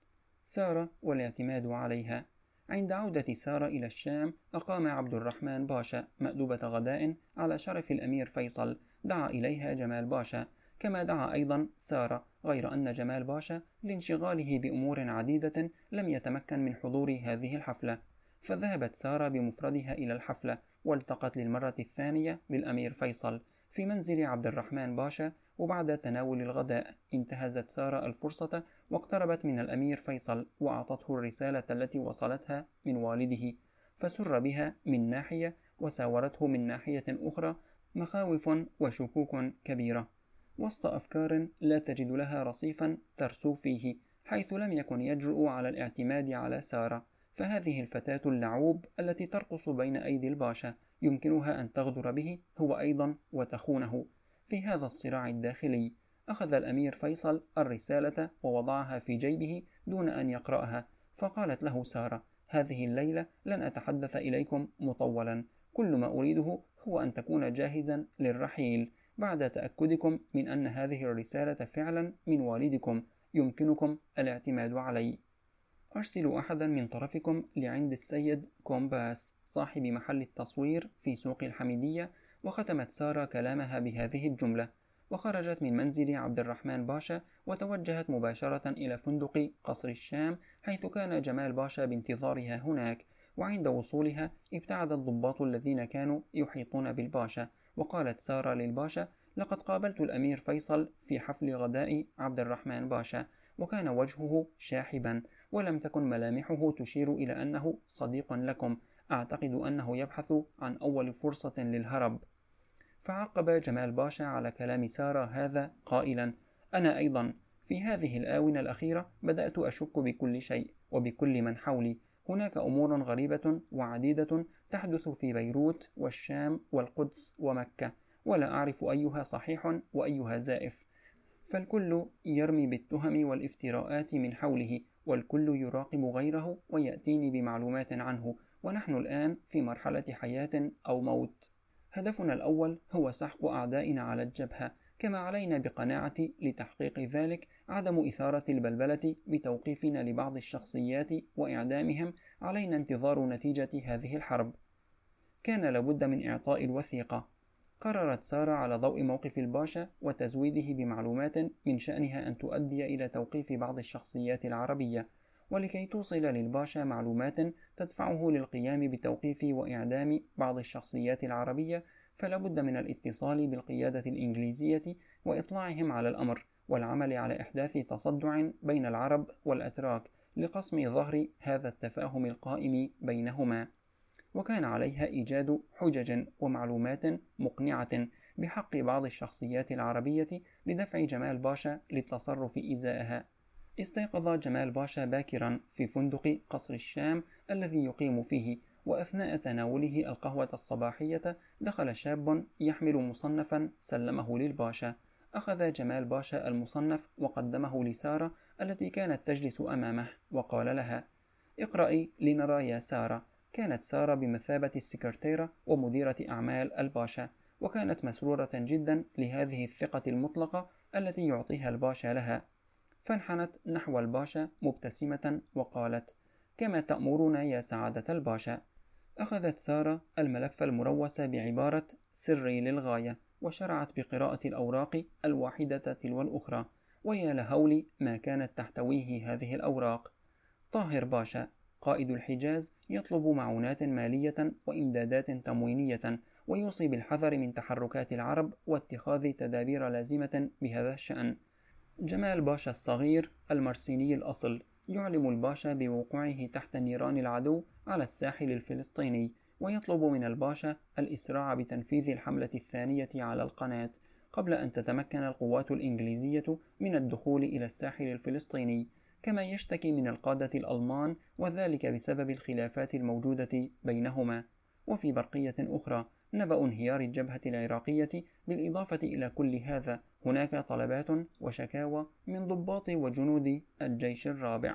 سارة والاعتماد عليها. عند عودة سارة إلى الشام، أقام عبد الرحمن باشا مأدبة غداء على شرف الأمير فيصل، دعا إليها جمال باشا، كما دعا أيضا سارة، غير أن جمال باشا لانشغاله بأمور عديدة لم يتمكن من حضور هذه الحفلة، فذهبت سارة بمفردها إلى الحفلة، والتقت للمرة الثانية بالأمير فيصل في منزل عبد الرحمن باشا. وبعد تناول الغداء انتهزت سارة الفرصة واقتربت من الأمير فيصل وأعطته الرسالة التي وصلتها من والده، فسر بها من ناحية وساورته من ناحية أخرى مخاوف وشكوك كبيرة، وسط أفكار لا تجد لها رصيفا ترسو فيه، حيث لم يكن يجرؤ على الاعتماد على سارة، فهذه الفتاة اللعوب التي ترقص بين أيدي الباشا يمكنها أن تغدر به هو أيضا وتخونه. في هذا الصراع الداخلي أخذ الأمير فيصل الرسالة ووضعها في جيبه دون أن يقرأها، فقالت له سارة: هذه الليلة لن أتحدث إليكم مطولا، كل ما أريده هو أن تكون جاهزا للرحيل بعد تأكدكم من أن هذه الرسالة فعلا من والدكم يمكنكم الاعتماد علي. أرسلوا أحدا من طرفكم لعند السيد كومباس صاحب محل التصوير في سوق الحميدية. وختمت سارة كلامها بهذه الجملة، وخرجت من منزل عبد الرحمن باشا وتوجهت مباشرة إلى فندق قصر الشام، حيث كان جمال باشا بانتظارها هناك. وعند وصولها ابتعد الضباط الذين كانوا يحيطون بالباشا، وقالت سارة للباشا: لقد قابلت الأمير فيصل في حفل غداء عبد الرحمن باشا، وكان وجهه شاحبا، ولم تكن ملامحه تشير إلى أنه صديق لكم، أعتقد أنه يبحث عن أول فرصة للهرب. فعقب جمال باشا على كلام سارة هذا قائلا: أنا أيضا في هذه الآونة الأخيرة بدأت أشك بكل شيء وبكل من حولي، هناك أمور غريبة وعديدة تحدث في بيروت والشام والقدس ومكة، ولا أعرف أيها صحيح وأيها زائف، فالكل يرمي بالتهم والافتراءات من حوله، والكل يراقب غيره ويأتيني بمعلومات عنه، ونحن الآن في مرحلة حياة أو موت. هدفنا الأول هو سحق أعدائنا على الجبهة، كما علينا بقناعة لتحقيق ذلك عدم إثارة البلبلة بتوقيفنا لبعض الشخصيات وإعدامهم. علينا انتظار نتيجة هذه الحرب. كان لابد من إعطاء الوثيقة. قررت سارة على ضوء موقف الباشا وتزويده بمعلومات من شأنها أن تؤدي إلى توقيف بعض الشخصيات العربية، ولكي توصل للباشا معلومات تدفعه للقيام بتوقيف وإعدام بعض الشخصيات العربية، فلا بد من الاتصال بالقيادة الإنجليزية وإطلاعهم على الأمر، والعمل على إحداث تصدع بين العرب والأتراك لقسم ظهر هذا التفاهم القائم بينهما. وكان عليها إيجاد حجج ومعلومات مقنعة بحق بعض الشخصيات العربية لدفع جمال باشا للتصرف إزاءها. استيقظ جمال باشا باكرا في فندق قصر الشام الذي يقيم فيه، وأثناء تناوله القهوة الصباحية دخل شاب يحمل مصنفا سلمه للباشا. أخذ جمال باشا المصنف وقدمه لسارة التي كانت تجلس أمامه، وقال لها: اقرأي لنرى يا سارة. كانت سارة بمثابة السكرتيرة ومديرة أعمال الباشا، وكانت مسرورة جدا لهذه الثقة المطلقة التي يعطيها الباشا لها، فانحنت نحو الباشا مبتسمة وقالت: كما تأمرون يا سعادة الباشا. أخذت سارة الملف المروس بعبارة سري للغاية، وشرعت بقراءة الأوراق الواحدة تلو الأخرى، ويا لهول ما كانت تحتويه هذه الأوراق. طاهر باشا قائد الحجاز يطلب معونات مالية وإمدادات تموينية، ويوصي بالحذر من تحركات العرب واتخاذ تدابير لازمة بهذا الشأن. جمال باشا الصغير المرسيني الأصل يعلم الباشا بوقوعه تحت نيران العدو على الساحل الفلسطيني، ويطلب من الباشا الإسراع بتنفيذ الحملة الثانية على القناة قبل أن تتمكن القوات الإنجليزية من الدخول إلى الساحل الفلسطيني، كما يشتكي من القادة الألمان، وذلك بسبب الخلافات الموجودة بينهما. وفي برقية أخرى نبأ انهيار الجبهة العراقية. بالإضافة إلى كل هذا هناك طلبات وشكاوى من ضباط وجنود الجيش الرابع.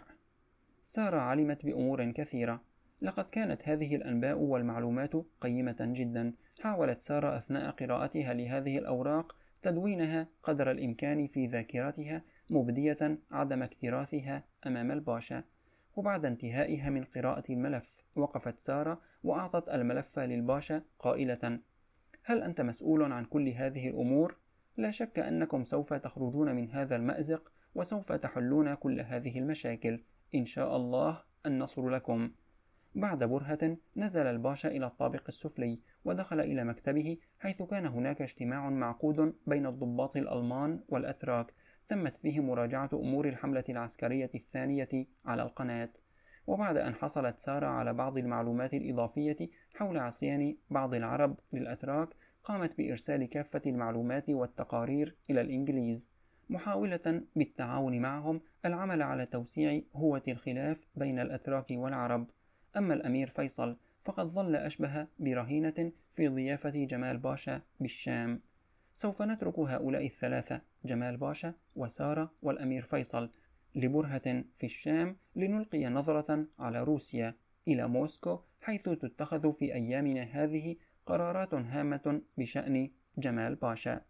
سارة علمت بأمور كثيرة. لقد كانت هذه الأنباء والمعلومات قيمة جدا. حاولت سارة أثناء قراءتها لهذه الأوراق تدوينها قدر الإمكان في ذاكرتها، مبدية عدم اكتراثها أمام الباشا. وبعد انتهائها من قراءة الملف وقفت سارة وأعطت الملف للباشا قائلة: هل أنت مسؤول عن كل هذه الأمور؟ لا شك أنكم سوف تخرجون من هذا المأزق وسوف تحلون كل هذه المشاكل، إن شاء الله النصر لكم. بعد برهة نزل الباشا إلى الطابق السفلي ودخل إلى مكتبه، حيث كان هناك اجتماع معقود بين الضباط الألمان والأتراك تمت فيه مراجعة أمور الحملة العسكرية الثانية على القناة. وبعد أن حصلت سارة على بعض المعلومات الإضافية حول عصيان بعض العرب للأتراك، قامت بإرسال كافة المعلومات والتقارير إلى الإنجليز، محاولة بالتعاون معهم العمل على توسيع هوة الخلاف بين الأتراك والعرب. أما الأمير فيصل فقد ظل أشبه برهينة في ضيافة جمال باشا بالشام. سوف نترك هؤلاء الثلاثة، جمال باشا وسارة والأمير فيصل، لبرهة في الشام لنلقي نظرة على روسيا، إلى موسكو، حيث تتخذ في أيامنا هذه قرارات هامة بشأن جمال باشا.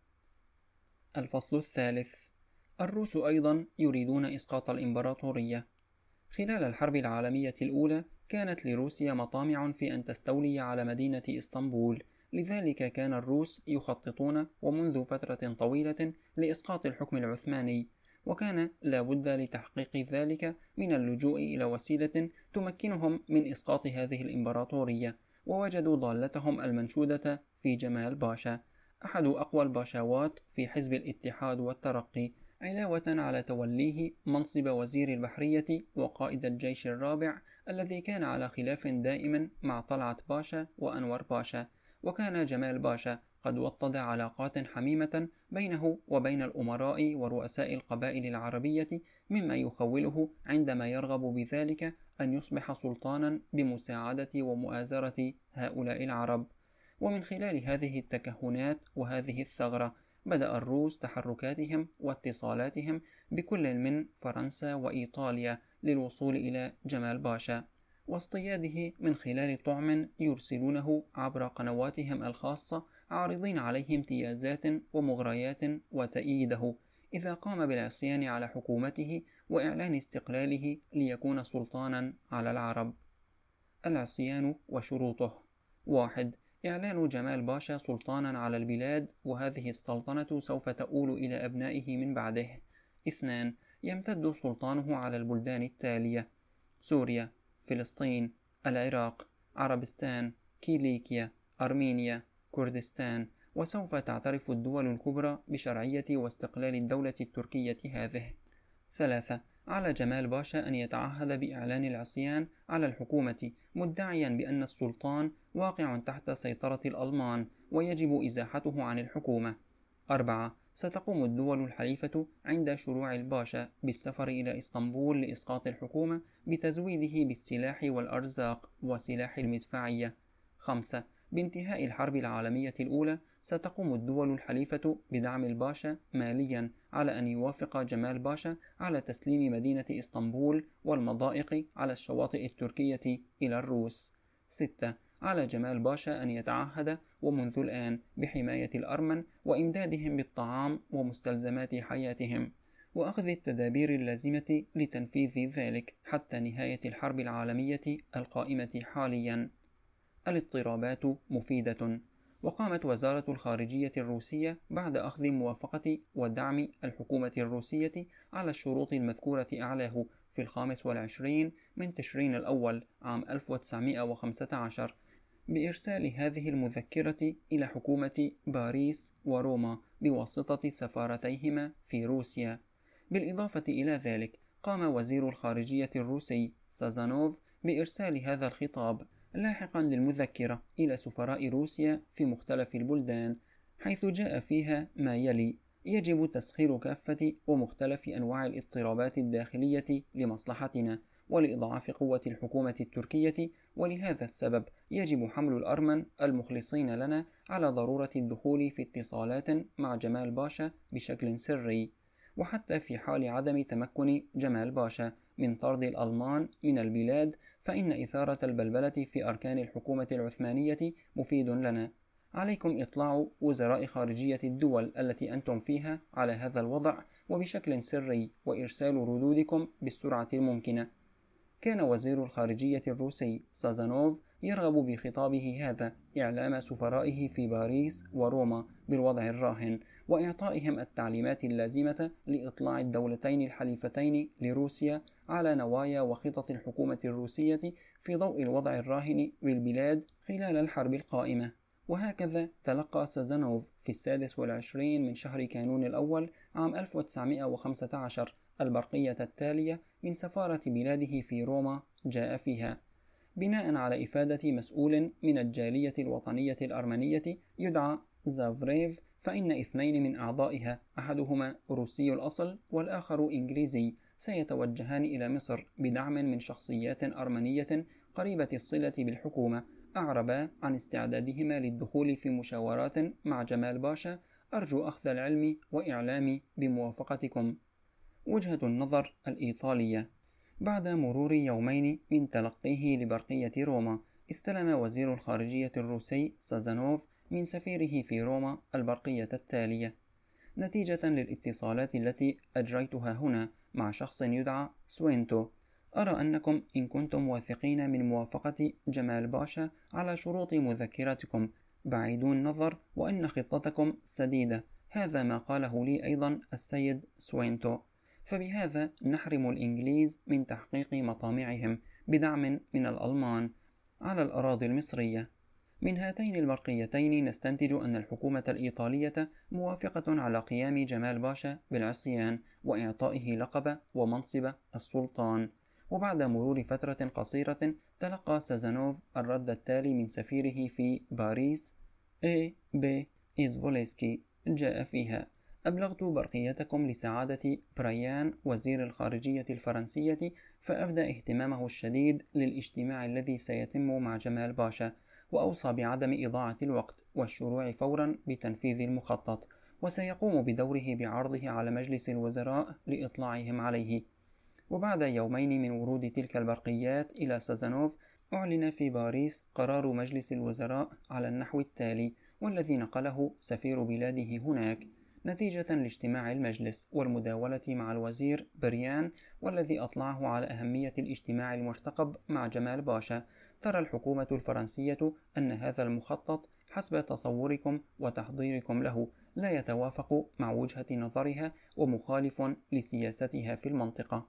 الفصل الثالث: الروس أيضا يريدون إسقاط الإمبراطورية. خلال الحرب العالمية الأولى كانت لروسيا مطامع في أن تستولي على مدينة إسطنبول، لذلك كان الروس يخططون ومنذ فترة طويلة لإسقاط الحكم العثماني، وكان لا بد لتحقيق ذلك من اللجوء إلى وسيلة تمكنهم من إسقاط هذه الإمبراطورية، ووجدوا ضالتهم المنشودة في جمال باشا، أحد أقوى الباشاوات في حزب الاتحاد والترقي، علاوة على توليه منصب وزير البحرية وقائد الجيش الرابع الذي كان على خلاف دائم مع طلعت باشا وأنور باشا. وكان جمال باشا قد وطد علاقات حميمة بينه وبين الأمراء ورؤساء القبائل العربية، مما يخوله عندما يرغب بذلك أن يصبح سلطانا بمساعدة ومؤازرة هؤلاء العرب. ومن خلال هذه التكهنات وهذه الثغرة بدأ الروس تحركاتهم واتصالاتهم بكل من فرنسا وإيطاليا للوصول إلى جمال باشا، واصطياده من خلال طعم يرسلونه عبر قنواتهم الخاصة، عارضين عليه امتيازات ومغريات وتأييده إذا قام بالعصيان على حكومته وإعلان استقلاله ليكون سلطانا على العرب. العصيان وشروطه: 1. إعلان جمال باشا سلطانا على البلاد، وهذه السلطنة سوف تؤول إلى أبنائه من بعده. 2. يمتد سلطانه على البلدان التالية: سوريا، فلسطين، العراق، عربستان، كيليكيا، أرمينيا، كردستان. وسوف تعترف الدول الكبرى بشرعية واستقلال الدولة التركية هذه. 3. على جمال باشا أن يتعهد بإعلان العصيان على الحكومة، مدعيا بأن السلطان واقع تحت سيطرة الألمان ويجب إزاحته عن الحكومة. 4. ستقوم الدول الحليفة عند شروع الباشا بالسفر إلى إسطنبول لإسقاط الحكومة بتزويده بالسلاح والأرزاق وسلاح المدفعية. 5. بانتهاء الحرب العالمية الأولى ستقوم الدول الحليفة بدعم الباشا ماليا على أن يوافق جمال باشا على تسليم مدينة إسطنبول والمضائق على الشواطئ التركية إلى الروس. 6. على جمال باشا أن يتعهد ومنذ الآن بحماية الأرمن وإمدادهم بالطعام ومستلزمات حياتهم، وأخذ التدابير اللازمة لتنفيذ ذلك حتى نهاية الحرب العالمية القائمة حاليا. الاضطرابات مفيدة. وقامت وزارة الخارجية الروسية بعد أخذ موافقة ودعم الحكومة الروسية على الشروط المذكورة أعلاه في 25 من تشرين الأول عام 1915 بإرسال هذه المذكرة إلى حكومة باريس وروما بواسطة سفارتيهما في روسيا. بالإضافة إلى ذلك، قام وزير الخارجية الروسي سازانوف بإرسال هذا الخطاب لاحقا للمذكرة إلى سفراء روسيا في مختلف البلدان، حيث جاء فيها ما يلي: يجب تسخير كافة ومختلف أنواع الاضطرابات الداخلية لمصلحتنا ولإضعاف قوة الحكومة التركية، ولهذا السبب يجب حمل الأرمن المخلصين لنا على ضرورة الدخول في اتصالات مع جمال باشا بشكل سري. وحتى في حال عدم تمكن جمال باشا من طرد الألمان من البلاد، فإن إثارة البلبلة في أركان الحكومة العثمانية مفيد لنا. عليكم إطلاع وزراء خارجية الدول التي أنتم فيها على هذا الوضع وبشكل سري، وإرسال ردودكم بالسرعة الممكنة. كان وزير الخارجية الروسي سازانوف يرغب بخطابه هذا إعلام سفرائه في باريس وروما بالوضع الراهن، وإعطائهم التعليمات اللازمة لإطلاع الدولتين الحليفتين لروسيا على نوايا وخطط الحكومة الروسية في ضوء الوضع الراهن بالبلاد خلال الحرب القائمة. وهكذا تلقى سازانوف في 26 من شهر كانون الأول عام 1915 البرقية التالية من سفارة بلاده في روما، جاء فيها: بناء على إفادة مسؤول من الجالية الوطنية الأرمنية يدعى زافريف، فإن 2 من أعضائها، أحدهما روسي الأصل والآخر إنجليزي، سيتوجهان إلى مصر بدعم من شخصيات أرمنية قريبة الصلة بالحكومة، أعربا عن استعدادهما للدخول في مشاورات مع جمال باشا. أرجو أخذ العلم وإعلامي بموافقتكم. وجهة النظر الإيطالية. بعد مرور يومين من تلقيه لبرقية روما، استلم وزير الخارجية الروسي سازانوف من سفيره في روما البرقية التالية: نتيجة للاتصالات التي أجريتها هنا مع شخص يدعى سوينتو، أرى أنكم إن كنتم واثقين من موافقة جمال باشا على شروط مذكرتكم بعيدون النظر، وأن خطتكم سديدة. هذا ما قاله لي أيضا السيد سوينتو. فبهذا نحرم الإنجليز من تحقيق مطامعهم بدعم من الألمان على الأراضي المصرية. من هاتين البرقيتين نستنتج أن الحكومة الإيطالية موافقة على قيام جمال باشا بالعصيان وإعطائه لقب ومنصب السلطان. وبعد مرور فترة قصيرة تلقى سازانوف الرد التالي من سفيره في باريس: ب إيزفولسكي، جاء فيها: أبلغت برقيتكم لسعادة برايان وزير الخارجية الفرنسية، فأبدى اهتمامه الشديد للاجتماع الذي سيتم مع جمال باشا، وأوصى بعدم إضاعة الوقت والشروع فورا بتنفيذ المخطط، وسيقوم بدوره بعرضه على مجلس الوزراء لإطلاعهم عليه. وبعد يومين من ورود تلك البرقيات إلى سازانوف، أعلن في باريس قرار مجلس الوزراء على النحو التالي، والذي نقله سفير بلاده هناك: نتيجة لاجتماع المجلس والمداولة مع الوزير بريان، والذي أطلعه على أهمية الاجتماع المرتقب مع جمال باشا. ترى الحكومة الفرنسية أن هذا المخطط حسب تصوركم وتحضيركم له لا يتوافق مع وجهة نظرها ومخالف لسياستها في المنطقة.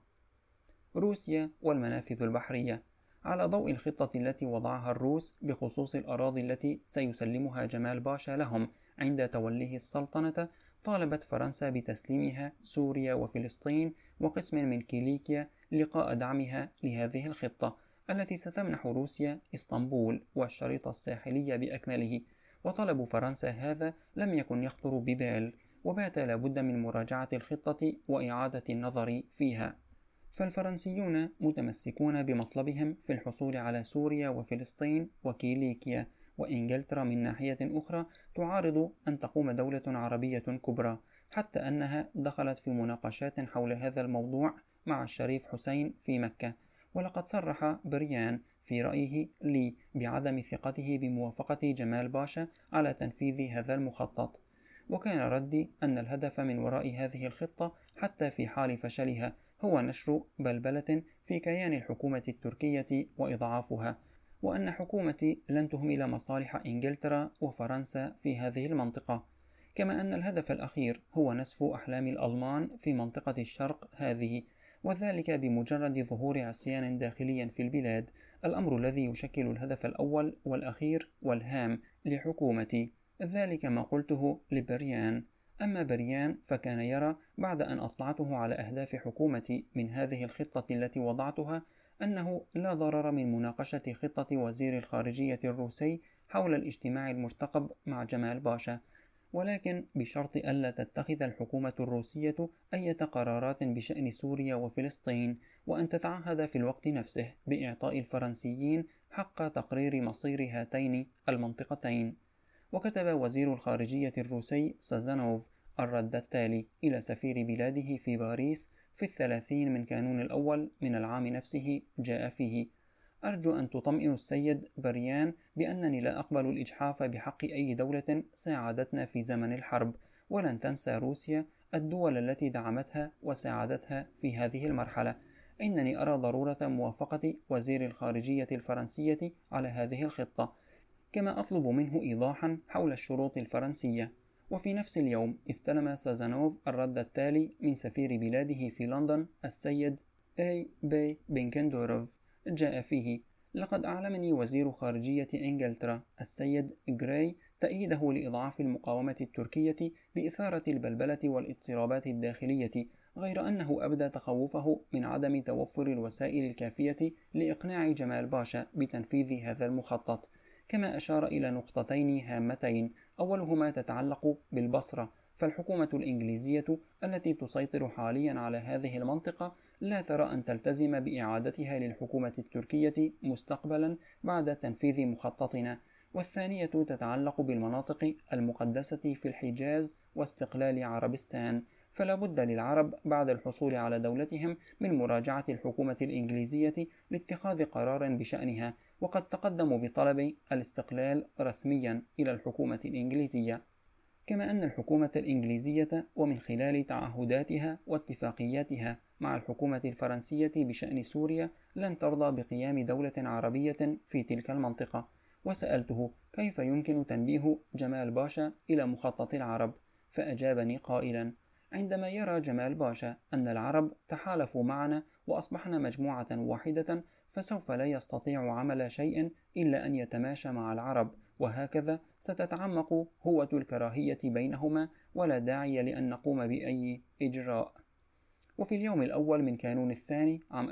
روسيا والمنافذ البحرية. على ضوء الخطة التي وضعها الروس بخصوص الأراضي التي سيسلمها جمال باشا لهم عند توليه السلطنة، طالبت فرنسا بتسليمها سوريا وفلسطين وقسم من كيليكيا لقاء دعمها لهذه الخطة التي ستمنح روسيا إسطنبول والشريط الساحلي بأكمله. وطلب فرنسا هذا لم يكن يخطر ببال، وبات لابد من مراجعة الخطة وإعادة النظر فيها. فالفرنسيون متمسكون بمطلبهم في الحصول على سوريا وفلسطين وكيليكيا، وإنجلترا من ناحية أخرى تعارض أن تقوم دولة عربية كبرى، حتى أنها دخلت في مناقشات حول هذا الموضوع مع الشريف حسين في مكة. ولقد صرح بريان في رأيه لي بعدم ثقته بموافقة جمال باشا على تنفيذ هذا المخطط، وكان ردي أن الهدف من وراء هذه الخطة حتى في حال فشلها هو نشر بلبلة في كيان الحكومة التركية وإضعافها، وأن حكومتي لن تهمل مصالح إنجلترا وفرنسا في هذه المنطقة، كما أن الهدف الأخير هو نسف أحلام الألمان في منطقة الشرق هذه، وذلك بمجرد ظهور عصيان داخلي في البلاد، الأمر الذي يشكل الهدف الأول والأخير والهام لحكومتي. ذلك ما قلته لبريان. أما بريان فكان يرى بعد أن أطلعته على أهداف حكومتي من هذه الخطة التي وضعتها أنه لا ضرر من مناقشة خطة وزير الخارجية الروسي حول الاجتماع المرتقب مع جمال باشا، ولكن بشرط ألا تتخذ الحكومة الروسية أي قرارات بشأن سوريا وفلسطين، وأن تتعهد في الوقت نفسه بإعطاء الفرنسيين حق تقرير مصير هاتين المنطقتين. وكتب وزير الخارجية الروسي سازانوف الرد التالي إلى سفير بلاده في باريس في 30 من كانون الأول من العام نفسه، جاء فيه: أرجو أن تطمئن السيد بريان بأنني لا أقبل الإجحاف بحق أي دولة ساعدتنا في زمن الحرب، ولن تنسى روسيا الدول التي دعمتها وساعدتها في هذه المرحلة. إنني أرى ضرورة موافقة وزير الخارجية الفرنسية على هذه الخطة، كما أطلب منه إيضاحا حول الشروط الفرنسية. وفي نفس اليوم استلم سازانوف الرد التالي من سفير بلاده في لندن السيد أي بي بنكندوروف، جاء فيه: لقد أعلمني وزير خارجية إنجلترا السيد غراي تأييده لإضعاف المقاومة التركية بإثارة البلبلة والاضطرابات الداخلية، غير أنه أبدى تخوفه من عدم توفر الوسائل الكافية لإقناع جمال باشا بتنفيذ هذا المخطط. كما أشار إلى نقطتين هامتين، أولهما تتعلق بالبصرة، فالحكومة الإنجليزية التي تسيطر حاليا على هذه المنطقة لا ترى أن تلتزم بإعادتها للحكومة التركية مستقبلا بعد تنفيذ مخططنا، والثانية تتعلق بالمناطق المقدسة في الحجاز واستقلال عربستان، فلا بد للعرب بعد الحصول على دولتهم من مراجعة الحكومة الإنجليزية لاتخاذ قرار بشأنها، وقد تقدموا بطلب الاستقلال رسميا إلى الحكومة الإنجليزية. كما أن الحكومة الإنجليزية ومن خلال تعهداتها واتفاقياتها مع الحكومة الفرنسية بشأن سوريا لن ترضى بقيام دولة عربية في تلك المنطقة. وسألته كيف يمكن تنبيه جمال باشا إلى مخطط العرب، فأجابني قائلا: عندما يرى جمال باشا أن العرب تحالفوا معنا وأصبحنا مجموعة واحدة، فسوف لا يستطيع عمل شيء إلا أن يتماشى مع العرب، وهكذا ستتعمق هوة الكراهية بينهما، ولا داعي لأن نقوم بأي إجراء. وفي اليوم الأول من كانون الثاني عام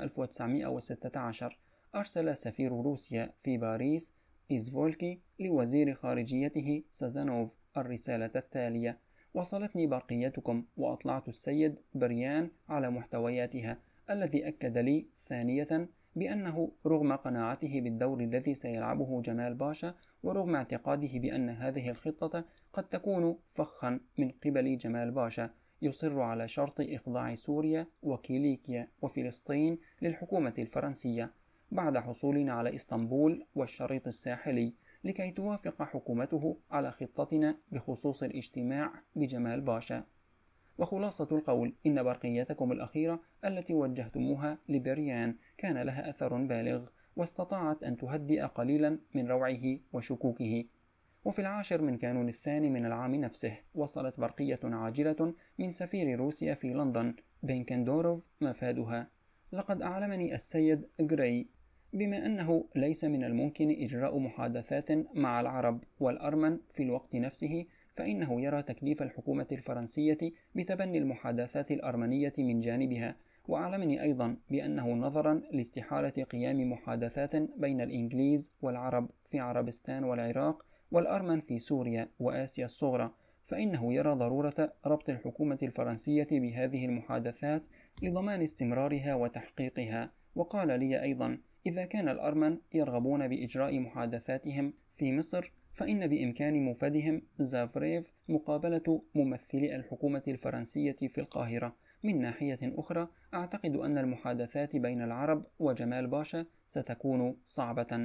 1916 أرسل سفير روسيا في باريس إيزفولكي لوزير خارجيته سازانوف الرسالة التالية: وصلتني برقيتكم وأطلعت السيد بريان على محتوياتها، الذي أكد لي ثانية بأنه رغم قناعته بالدور الذي سيلعبه جمال باشا، ورغم اعتقاده بأن هذه الخطة قد تكون فخا من قبل جمال باشا، يصر على شرط إخضاع سوريا وكيليكيا وفلسطين للحكومة الفرنسية بعد حصولنا على إسطنبول والشريط الساحلي، لكي توافق حكومته على خطتنا بخصوص الاجتماع بجمال باشا. وخلاصة القول إن برقيتكم الأخيرة التي وجهتموها لبريان كان لها أثر بالغ، واستطاعت أن تهدئ قليلا من روعه وشكوكه. وفي 10 من كانون الثاني من العام نفسه وصلت برقية عاجلة من سفير روسيا في لندن بنكندوروف مفادها: لقد أعلمني السيد غراي بما أنه ليس من الممكن إجراء محادثات مع العرب والأرمن في الوقت نفسه، فإنه يرى تكليف الحكومة الفرنسية بتبني المحادثات الأرمنية من جانبها. وأعلمني أيضا بأنه نظرا لاستحالة قيام محادثات بين الإنجليز والعرب في عربستان والعراق والأرمن في سوريا وآسيا الصغرى، فإنه يرى ضرورة ربط الحكومة الفرنسية بهذه المحادثات لضمان استمرارها وتحقيقها. وقال لي أيضا: إذا كان الأرمن يرغبون بإجراء محادثاتهم في مصر، فإن بإمكان موفدهم زافريف مقابلة ممثلي الحكومة الفرنسية في القاهرة. من ناحية أخرى، أعتقد أن المحادثات بين العرب وجمال باشا ستكون صعبة.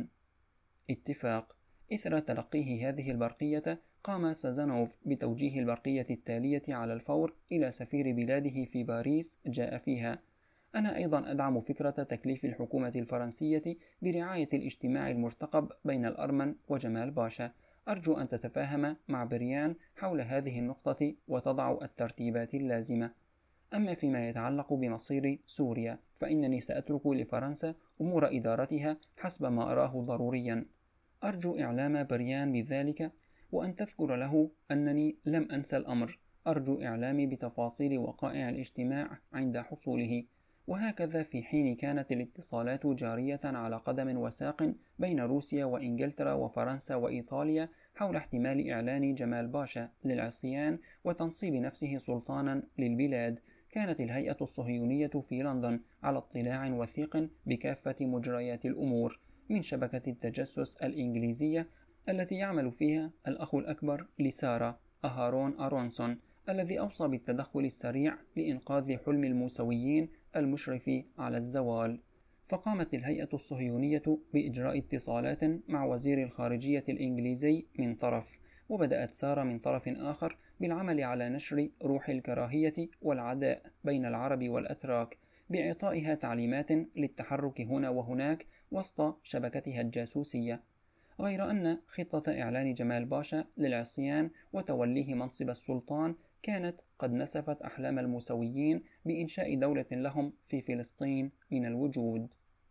اتفاق. إثر تلقيه هذه البرقية، قام سازانوف بتوجيه البرقية التالية على الفور إلى سفير بلاده في باريس جاء فيها: أنا أيضا أدعم فكرة تكليف الحكومة الفرنسية برعاية الاجتماع المرتقب بين الأرمن وجمال باشا. أرجو أن تتفاهم مع بريان حول هذه النقطة وتضع الترتيبات اللازمة. أما فيما يتعلق بمصير سوريا، فإنني سأترك لفرنسا أمور إدارتها حسب ما أراه ضروريا. أرجو إعلام بريان بذلك، وأن تذكر له أنني لم أنسى الأمر. أرجو إعلامي بتفاصيل وقائع الاجتماع عند حصوله. وهكذا في حين كانت الاتصالات جارية على قدم وساق بين روسيا وإنجلترا وفرنسا وإيطاليا حول احتمال إعلان جمال باشا للعصيان وتنصيب نفسه سلطانا للبلاد، كانت الهيئة الصهيونية في لندن على اطلاع وثيق بكافة مجريات الأمور، من شبكة التجسس الإنجليزية التي يعمل فيها الأخ الأكبر لسارة، أهارون أرونسون، الذي أوصى بالتدخل السريع لإنقاذ حلم الموسويين المشرف على الزوال. فقامت الهيئة الصهيونية بإجراء اتصالات مع وزير الخارجية الإنجليزي من طرف، وبدأت سارة من طرف آخر بالعمل على نشر روح الكراهية والعداء بين العرب والأتراك، بإعطائها تعليمات للتحرك هنا وهناك وسط شبكتها الجاسوسية. غير أن خطة إعلان جمال باشا للعصيان وتوليه منصب السلطان كانت قد نسفت أحلام الموسويين بإنشاء دولة لهم في فلسطين من الوجود.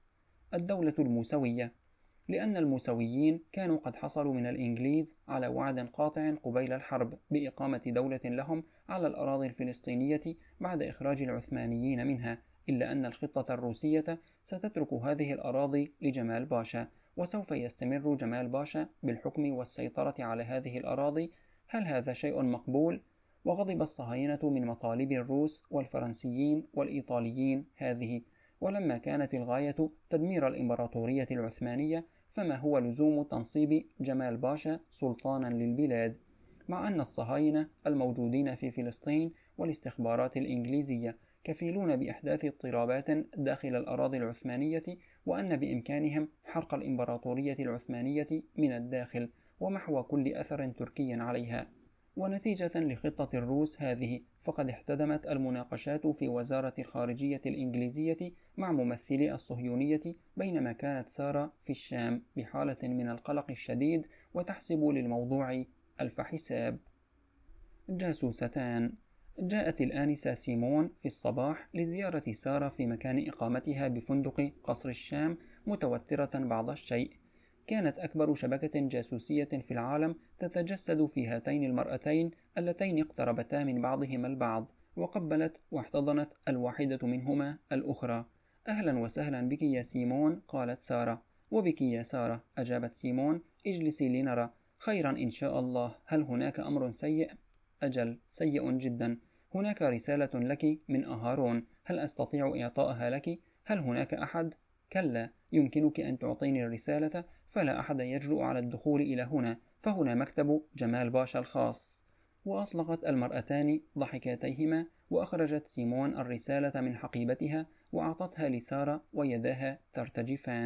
الدولة الموسوية. لأن الموسويين كانوا قد حصلوا من الإنجليز على وعد قاطع قبيل الحرب بإقامة دولة لهم على الأراضي الفلسطينية بعد إخراج العثمانيين منها، إلا أن الخطة الروسية ستترك هذه الأراضي لجمال باشا، وسوف يستمر جمال باشا بالحكم والسيطرة على هذه الأراضي. هل هذا شيء مقبول؟ وغضب الصهاينة من مطالب الروس والفرنسيين والإيطاليين هذه، ولما كانت الغاية تدمير الإمبراطورية العثمانية، فما هو لزوم تنصيب جمال باشا سلطانا للبلاد، مع أن الصهاينة الموجودين في فلسطين والاستخبارات الإنجليزية كفيلون بإحداث اضطرابات داخل الأراضي العثمانية، وأن بإمكانهم حرق الإمبراطورية العثمانية من الداخل ومحو كل أثر تركي عليها. ونتيجة لخطة الروس هذه، فقد احتدمت المناقشات في وزارة الخارجية الإنجليزية مع ممثلي الصهيونية، بينما كانت سارة في الشام بحالة من القلق الشديد وتحسب للموضوع ألف حساب. جاسوستان. جاءت الآنسة سيمون في الصباح لزيارة سارة في مكان إقامتها بفندق قصر الشام، متوترة بعض الشيء. كانت أكبر شبكة جاسوسية في العالم تتجسد في هاتين المرأتين اللتين اقتربتا من بعضهما البعض، وقبلت واحتضنت الواحدة منهما الأخرى. أهلا وسهلا بك يا سيمون، قالت سارة. وبك يا سارة، أجابت سيمون. اجلسي لنرى. خيرا إن شاء الله. هل هناك أمر سيء؟ أجل، سيء جدا. هناك رسالة لك من أهارون، هل أستطيع إعطائها لك؟ هل هناك أحد؟ كلا، يمكنك أن تعطيني الرسالة، فلا أحد يجرؤ على الدخول إلى هنا، فهنا مكتب جمال باشا الخاص. وأطلقت المرأتان ضحكاتيهما، وأخرجت سيمون الرسالة من حقيبتها وأعطتها لسارة، ويداها ترتجفان.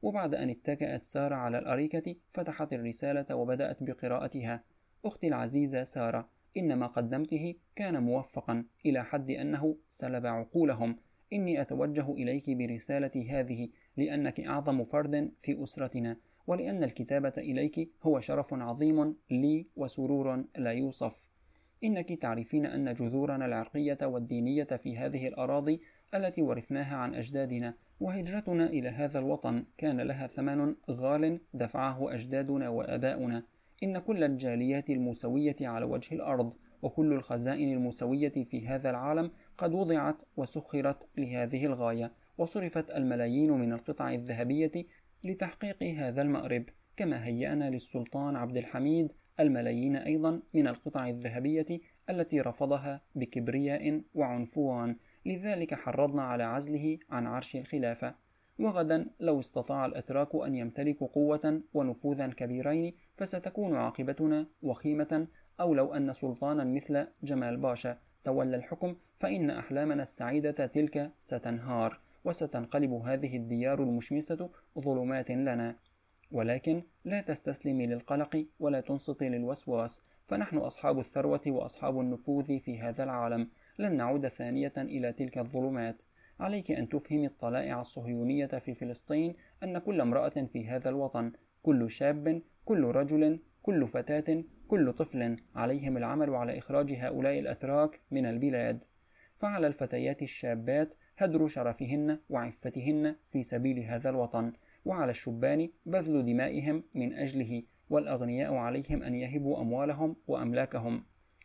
وبعد أن اتكأت سارة على الأريكة فتحت الرسالة وبدأت بقراءتها. أختي العزيزة سارة، إن ما قدمته كان موفقا إلى حد أنه سلب عقولهم. إني أتوجه إليك برسالتي هذه لأنك أعظم فرد في أسرتنا، ولأن الكتابة إليك هو شرف عظيم لي وسرور لا يوصف. إنك تعرفين أن جذورنا العرقية والدينية في هذه الأراضي التي ورثناها عن أجدادنا، وهجرتنا إلى هذا الوطن كان لها ثمن غال دفعه أجدادنا وآباؤنا. إن كل الجاليات الموسوية على وجه الأرض وكل الخزائن الموسوية في هذا العالم قد وضعت وسخرت لهذه الغاية، وصرفت الملايين من القطع الذهبية لتحقيق هذا المأرب، كما هيأنا للسلطان عبد الحميد الملايين أيضا من القطع الذهبية التي رفضها بكبرياء وعنفوان. لذلك حرضنا على عزله عن عرش الخلافة. وغدا لو استطاع الأتراك أن يمتلكوا قوة ونفوذا كبيرين فستكون عاقبتنا وخيمة، أو لو أن سلطانا مثل جمال باشا تولى الحكم فإن أحلامنا السعيدة تلك ستنهار، وستنقلب هذه الديار المشمسة ظلمات لنا. ولكن لا تستسلمي للقلق ولا تنصتي للوسواس، فنحن أصحاب الثروة وأصحاب النفوذ في هذا العالم، لن نعود ثانية إلى تلك الظلمات. عليك أن تفهمي الطلائع الصهيونية في فلسطين أن كل امرأة في هذا الوطن، كل شاب، كل رجل، كل فتاة، كل طفل، عليهم العمل على إخراج هؤلاء الأتراك من البلاد. فعلى الفتيات الشابات هدر شرفهن وعفتهن في سبيل هذا الوطن، وعلى الشبان بذل دمائهم من أجله، والأغنياء عليهم أن يهبوا أموالهم وأملاكهم.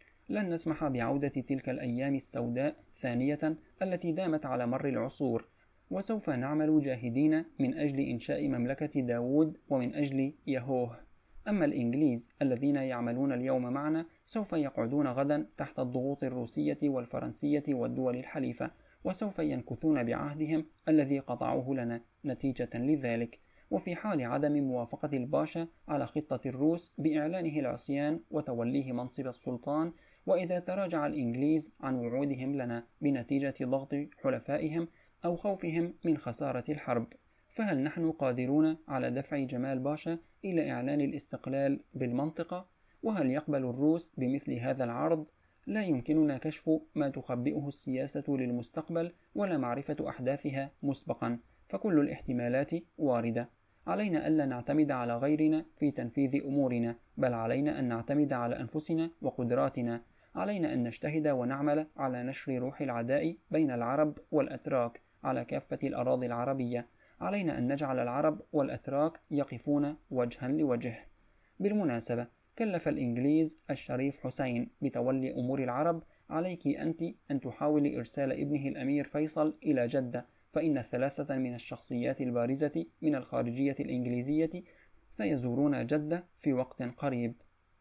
لن نسمح بعودة تلك الأيام السوداء ثانية التي دامت على مر العصور، وسوف نعمل جاهدين من أجل إنشاء مملكة داوود ومن أجل يهوه. أما الإنجليز الذين يعملون اليوم معنا سوف يقعدون غدا تحت الضغوط الروسية والفرنسية والدول الحليفة، وسوف ينكثون بعهدهم الذي قطعوه لنا نتيجة لذلك. وفي حال عدم موافقة الباشا على خطة الروس بإعلانه العصيان وتوليه منصب السلطان، وإذا تراجع الإنجليز عن وعودهم لنا بنتيجة ضغط حلفائهم أو خوفهم من خسارة الحرب، فهل نحن قادرون على دفع جمال باشا إلى إعلان الاستقلال بالمنطقة؟ وهل يقبل الروس بمثل هذا العرض؟ لا يمكننا كشف ما تخبئه السياسة للمستقبل ولا معرفة أحداثها مسبقا، فكل الاحتمالات واردة. علينا ألا نعتمد على غيرنا في تنفيذ أمورنا، بل علينا أن نعتمد على أنفسنا وقدراتنا. علينا أن نجتهد ونعمل على نشر روح العداء بين العرب والأتراك على كافة الأراضي العربية. علينا أن نجعل العرب والأتراك يقفون وجها لوجه. بالمناسبة، كلف الإنجليز الشريف حسين بتولي أمور العرب. عليك أنت أن تحاولي إرسال ابنه الأمير فيصل إلى جدة، فإن 3 من الشخصيات البارزة من الخارجية الإنجليزية سيزورون جدة في وقت قريب.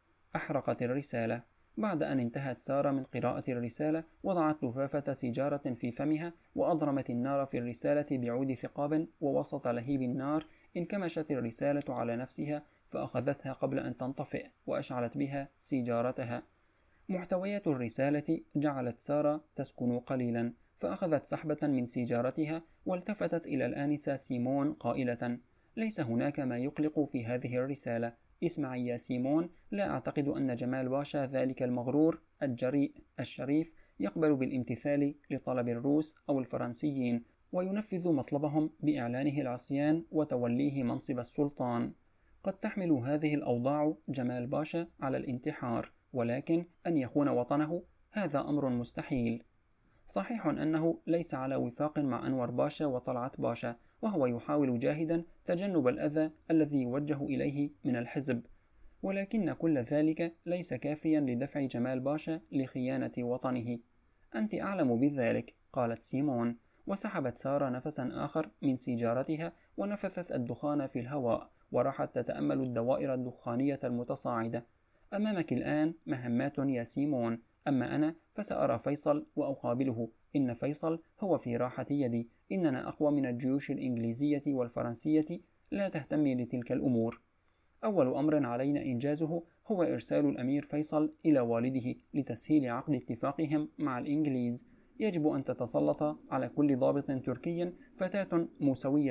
أحرقت الرسالة. بعد أن انتهت سارة من قراءة الرسالة وضعت لفافة سيجارة في فمها وأضرمت النار في الرسالة بعود ثقاب، ووسط لهيب النار انكمشت الرسالة على نفسها فأخذتها قبل أن تنطفئ وأشعلت بها سيجارتها. محتويات الرسالة جعلت سارة تسكن قليلا، فأخذت سحبة من سيجارتها والتفتت إلى الآنسة سيمون قائلة: ليس هناك ما يقلق في هذه الرسالة. اسمعي يا سيمون، لا أعتقد أن جمال باشا ذلك المغرور الجريء الشريف يقبل بالامتثال لطلب الروس أو الفرنسيين وينفذ مطلبهم بإعلانه العصيان وتوليه منصب السلطان. قد تحمل هذه الأوضاع جمال باشا على الانتحار، ولكن أن يخون وطنه هذا أمر مستحيل. صحيح أنه ليس على وفاق مع أنور باشا وطلعت باشا، وهو يحاول جاهدا تجنب الأذى الذي يوجه إليه من الحزب، ولكن كل ذلك ليس كافيا لدفع جمال باشا لخيانة وطنه. أنت أعلم بذلك، قالت سيمون، وسحبت سارة نفسا آخر من سيجارتها ونفثت الدخان في الهواء، وراحت تتأمل الدوائر الدخانية المتصاعدة. أمامك الآن مهمات يا سيمون، أما أنا فسأرى فيصل وأقابله. إن فيصل هو في راحة يدي. إننا أقوى من الجيوش الإنجليزية والفرنسية. لا تهتمي لتلك الأمور. أول أمر علينا إنجازه هو إرسال الأمير فيصل إلى والده لتسهيل عقد اتفاقهم مع الإنجليز. يجب أن تتسلط على كل ضابط تركي فتاة موسوية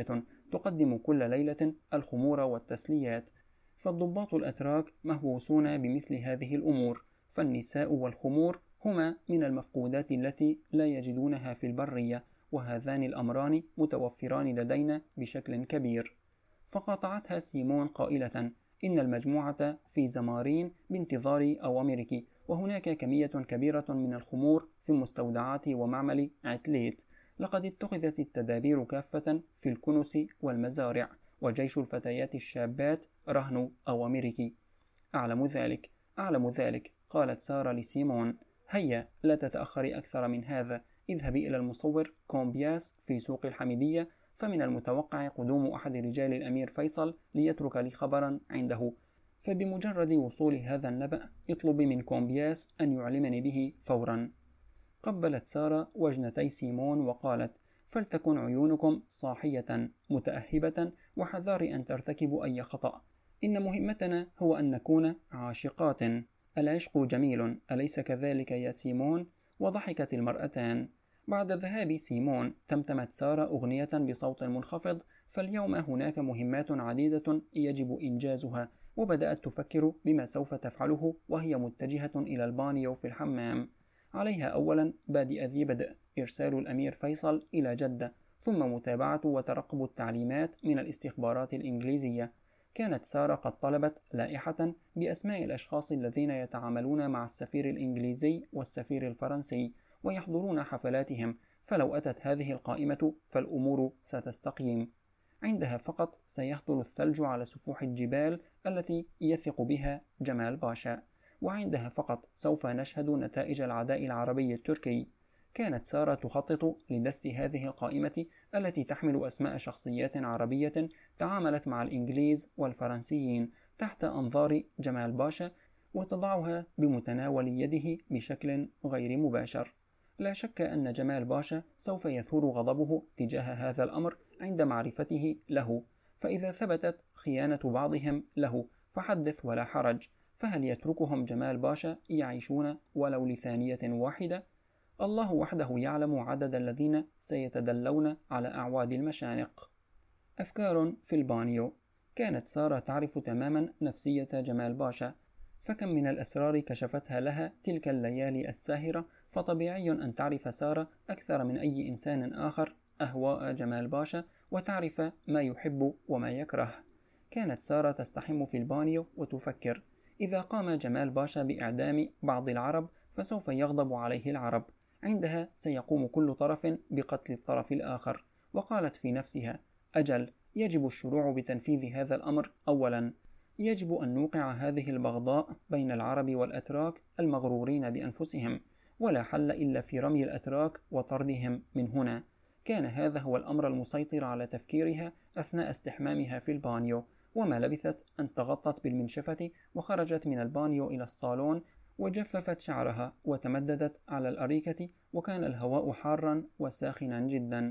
تقدم كل ليلة الخمور والتسليات، فالضباط الأتراك مهووسون بمثل هذه الأمور، فالنساء والخمور هما من المفقودات التي لا يجدونها في البرية، وهذان الأمران متوفران لدينا بشكل كبير. فقاطعتها سيمون قائلة: إن المجموعة في زمارين بانتظار أوامرك، وهناك كمية كبيرة من الخمور في مستودعات ومعمل عتليت. لقد اتخذت التدابير كافة في الكنس والمزارع، وجيش الفتيات الشابات رهن أوامرك. أعلم ذلك، قالت سارة لسيمون. هيا لا تتأخري أكثر من هذا، اذهبي إلى المصور كومبياس في سوق الحميدية، فمن المتوقع قدوم أحد رجال الأمير فيصل ليترك لي خبرا عنده، فبمجرد وصول هذا النبأ اطلبي من كومبياس أن يعلمني به فورا. قبلت سارة وجنتي سيمون وقالت: فلتكن عيونكم صاحية متأهبة وحذار أن ترتكبوا أي خطأ، إن مهمتنا هو أن نكون عاشقات. العشق جميل، أليس كذلك يا سيمون؟ وضحكت المرأتان. بعد ذهاب سيمون تمتمت سارة أغنية بصوت منخفض: فاليوم هناك مهمات عديدة يجب إنجازها، وبدأت تفكر بما سوف تفعله وهي متجهة إلى البانيو في الحمام. عليها أولا بادئ ذي بدء إرسال الأمير فيصل إلى جدة، ثم متابعة وترقب التعليمات من الاستخبارات الإنجليزية. كانت سارة قد طلبت لائحة بأسماء الأشخاص الذين يتعاملون مع السفير الإنجليزي والسفير الفرنسي ويحضرون حفلاتهم، فلو أتت هذه القائمة فالأمور ستستقيم. عندها فقط سيهطل الثلج على سفوح الجبال التي يثق بها جمال باشا، وعندها فقط سوف نشهد نتائج العداء العربي التركي. كانت سارة تخطط لدس هذه القائمة التي تحمل أسماء شخصيات عربية تعاملت مع الإنجليز والفرنسيين تحت أنظار جمال باشا، وتضعها بمتناول يده بشكل غير مباشر. لا شك أن جمال باشا سوف يثور غضبه تجاه هذا الأمر عند معرفته له، فإذا ثبتت خيانة بعضهم له فحدث ولا حرج، فهل يتركهم جمال باشا يعيشون ولو لثانية واحدة؟ الله وحده يعلم عدد الذين سيتدلون على أعواد المشانق. أفكار في البانيو. كانت سارة تعرف تماما نفسية جمال باشا، فكم من الأسرار كشفتها لها تلك الليالي الساهرة، فطبيعي أن تعرف سارة أكثر من أي إنسان آخر أهواء جمال باشا، وتعرف ما يحب وما يكره. كانت سارة تستحم في البانيو وتفكر: إذا قام جمال باشا بإعدام بعض العرب فسوف يغضب عليه العرب، عندها سيقوم كل طرف بقتل الطرف الآخر. وقالت في نفسها: أجل، يجب الشروع بتنفيذ هذا الأمر أولا. يجب أن نوقع هذه البغضاء بين العرب والأتراك المغرورين بأنفسهم، ولا حل إلا في رمي الأتراك وطردهم من هنا. كان هذا هو الأمر المسيطر على تفكيرها أثناء استحمامها في البانيو، وما لبثت أن تغطت بالمنشفة وخرجت من البانيو إلى الصالون، وجففت شعرها وتمددت على الأريكة، وكان الهواء حارا وساخنا جدا.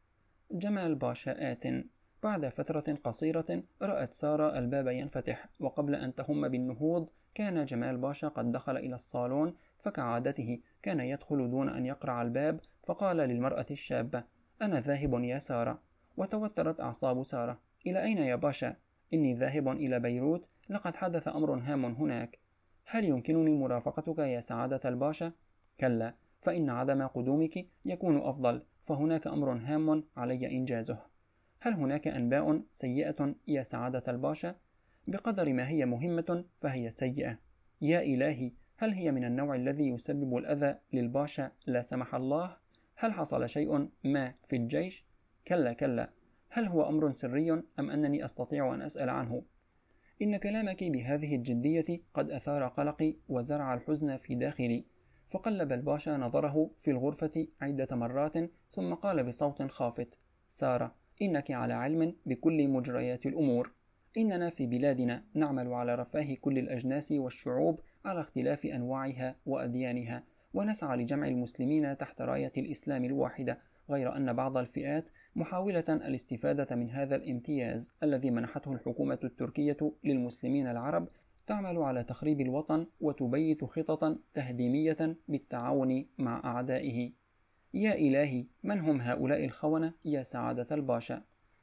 جمال باشا آت. بعد فترة قصيرة رأت سارة الباب ينفتح، وقبل أن تهم بالنهوض كان جمال باشا قد دخل إلى الصالون، فكعادته كان يدخل دون أن يقرع الباب، فقال للمرأة الشابة: أنا ذاهب يا سارة. وتوترت أعصاب سارة. إلى أين يا باشا؟ إني ذاهب إلى بيروت، لقد حدث أمر هام هناك. هل يمكنني مرافقتك يا سعادة الباشا؟ كلا، فإن عدم قدومك يكون أفضل، فهناك أمر هام علي إنجازه. هل هناك أنباء سيئة يا سعادة الباشا؟ بقدر ما هي مهمة فهي سيئة. يا إلهي، هل هي من النوع الذي يسبب الأذى للباشا لا سمح الله؟ هل حصل شيء ما في الجيش؟ كلا، هل هو أمر سري أم أنني أستطيع أن أسأل عنه؟ إن كلامك بهذه الجدية قد أثار قلقي وزرع الحزن في داخلي. فقلب الباشا نظره في الغرفة عدة مرات، ثم قال بصوت خافت: سارة، إنك على علم بكل مجريات الأمور. إننا في بلادنا نعمل على رفاه كل الأجناس والشعوب على اختلاف أنواعها وأديانها، ونسعى لجمع المسلمين تحت راية الإسلام الواحدة، غير أن بعض الفئات محاولة الاستفادة من هذا الامتياز الذي منحته الحكومة التركية للمسلمين العرب تعمل على تخريب الوطن وتبيت خططا تهديمية بالتعاون مع أعدائه. يا إلهي، من هم هؤلاء الخونة يا سعادة الباشا؟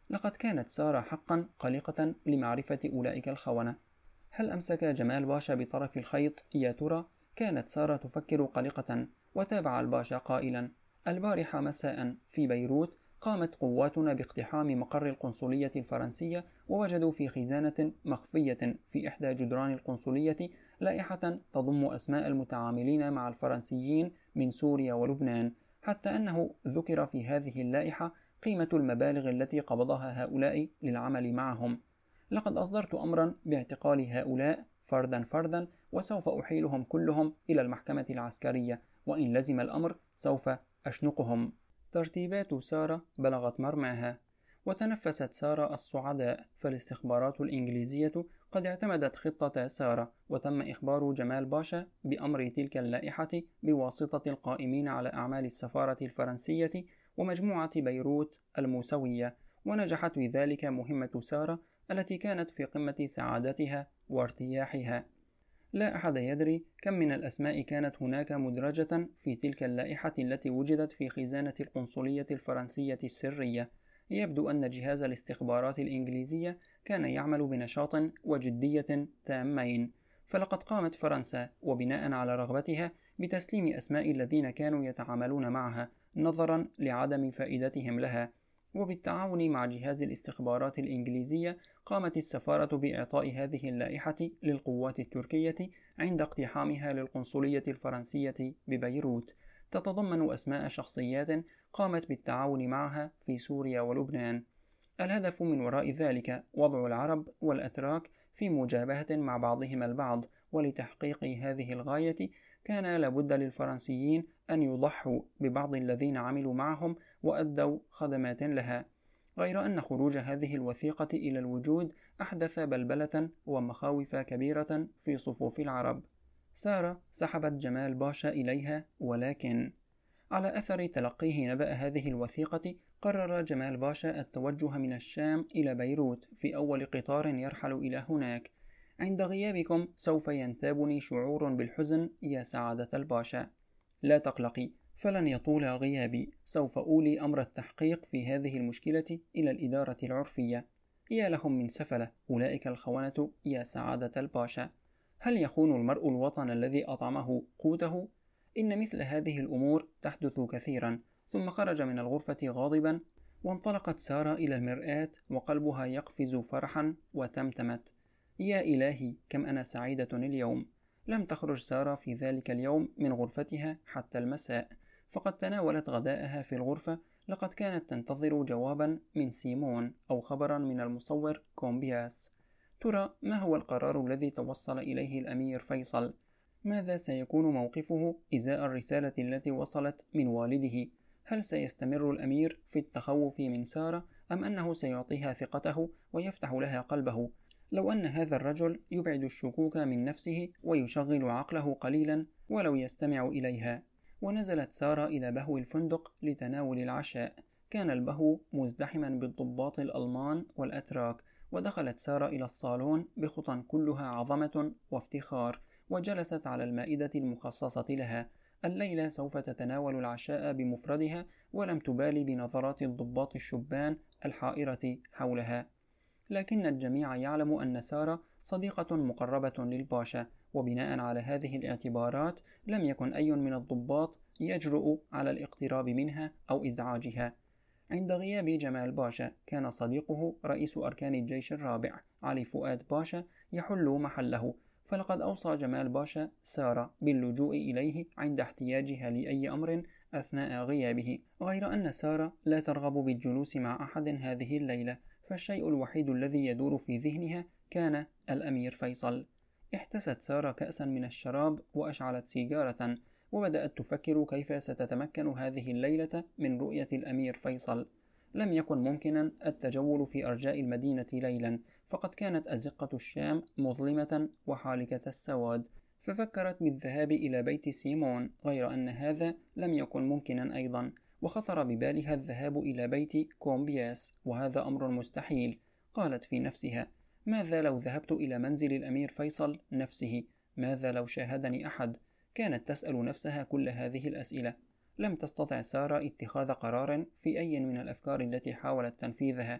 لقد كانت سارة حقا قلقة لمعرفة أولئك الخونة. هل أمسك جمال باشا بطرف الخيط يا ترى؟ كانت سارة تفكر قلقة، وتابع الباشا قائلا: البارحة مساء في بيروت قامت قواتنا باقتحام مقر القنصلية الفرنسية، ووجدوا في خزانة مخفية في إحدى جدران القنصلية لائحة تضم أسماء المتعاملين مع الفرنسيين من سوريا ولبنان، حتى أنه ذكر في هذه اللائحة قيمة المبالغ التي قبضها هؤلاء للعمل معهم. لقد أصدرت أمرا باعتقال هؤلاء فردا فردا، وسوف أحيلهم كلهم إلى المحكمة العسكرية، وإن لزم الأمر سوف أشنقهم. ترتيبات سارة بلغت مرماها، وتنفست سارة الصعداء، فالاستخبارات الإنجليزية قد اعتمدت خطة سارة، وتم إخبار جمال باشا بأمر تلك اللائحة بواسطة القائمين على أعمال السفارة الفرنسية ومجموعة بيروت الموسوية، ونجحت بذلك مهمة سارة التي كانت في قمة سعادتها وارتياحها. لا أحد يدري كم من الأسماء كانت هناك مدرجة في تلك اللائحة التي وجدت في خزانة القنصلية الفرنسية السرية. يبدو أن جهاز الاستخبارات الإنجليزية كان يعمل بنشاط وجدية تامين، فلقد قامت فرنسا وبناء على رغبتها بتسليم أسماء الذين كانوا يتعاملون معها نظرا لعدم فائدتهم لها، وبالتعاون مع جهاز الاستخبارات الإنجليزية قامت السفارة بإعطاء هذه اللائحة للقوات التركية عند اقتحامها للقنصلية الفرنسية ببيروت، تتضمن أسماء شخصيات قامت بالتعاون معها في سوريا ولبنان. الهدف من وراء ذلك وضع العرب والأتراك في مجابهة مع بعضهم البعض، ولتحقيق هذه الغاية كان لابد للفرنسيين أن يضحوا ببعض الذين عملوا معهم وأدوا خدمات لها. غير أن خروج هذه الوثيقة إلى الوجود أحدث بلبلة ومخاوف كبيرة في صفوف العرب. سارة سحبت جمال باشا إليها، ولكن على أثر تلقيه نبأ هذه الوثيقة قرر جمال باشا التوجه من الشام إلى بيروت في أول قطار يرحل إلى هناك. عند غيابكم سوف ينتابني شعور بالحزن يا سعادة الباشا. لا تقلقي، فلن يطول غيابي، سوف أولي أمر التحقيق في هذه المشكلة إلى الإدارة العرفية. يا لهم من سفلة أولئك الخونة يا سعادة الباشا. هل يخون المرء الوطن الذي أطعمه قوته؟ إن مثل هذه الأمور تحدث كثيرا. ثم خرج من الغرفة غاضبا، وانطلقت سارة إلى المرآة وقلبها يقفز فرحا، وتمتمت: يا إلهي كم أنا سعيدة اليوم. لم تخرج سارة في ذلك اليوم من غرفتها حتى المساء، فقد تناولت غداءها في الغرفة. لقد كانت تنتظر جوابا من سيمون أو خبرا من المصور كومبياس. ترى ما هو القرار الذي توصل إليه الأمير فيصل؟ ماذا سيكون موقفه إزاء الرسالة التي وصلت من والده؟ هل سيستمر الأمير في التخوف من سارة، أم أنه سيعطيها ثقته ويفتح لها قلبه؟ لو أن هذا الرجل يبعد الشكوك من نفسه ويشغل عقله قليلا ولو يستمع إليها. ونزلت سارة إلى بهو الفندق لتناول العشاء. كان البهو مزدحما بالضباط الألمان والأتراك، ودخلت سارة إلى الصالون بخطى كلها عظمة وافتخار، وجلست على المائدة المخصصة لها. الليلة سوف تتناول العشاء بمفردها، ولم تبالي بنظرات الضباط الشبان الحائرة حولها. لكن الجميع يعلم أن سارة صديقة مقربة للباشا، وبناء على هذه الاعتبارات لم يكن أي من الضباط يجرؤ على الاقتراب منها أو إزعاجها. عند غياب جمال باشا كان صديقه رئيس أركان الجيش الرابع علي فؤاد باشا يحل محله، فلقد أوصى جمال باشا سارة باللجوء إليه عند احتياجها لأي أمر أثناء غيابه. غير أن سارة لا ترغب بالجلوس مع أحد هذه الليلة، فالشيء الوحيد الذي يدور في ذهنها كان الأمير فيصل. احتست سارة كأسا من الشراب وأشعلت سيجارة، وبدأت تفكر كيف ستتمكن هذه الليلة من رؤية الأمير فيصل. لم يكن ممكنا التجول في أرجاء المدينة ليلا، فقد كانت أزقة الشام مظلمة وحالكة السواد، ففكرت بالذهاب إلى بيت سيمون، غير أن هذا لم يكن ممكنا أيضا. وخطر ببالها الذهاب إلى بيت كومبياس، وهذا أمر مستحيل. قالت في نفسها: ماذا لو ذهبت إلى منزل الأمير فيصل نفسه؟ ماذا لو شاهدني أحد؟ كانت تسأل نفسها كل هذه الأسئلة. لم تستطع سارة اتخاذ قرار في أي من الأفكار التي حاولت تنفيذها،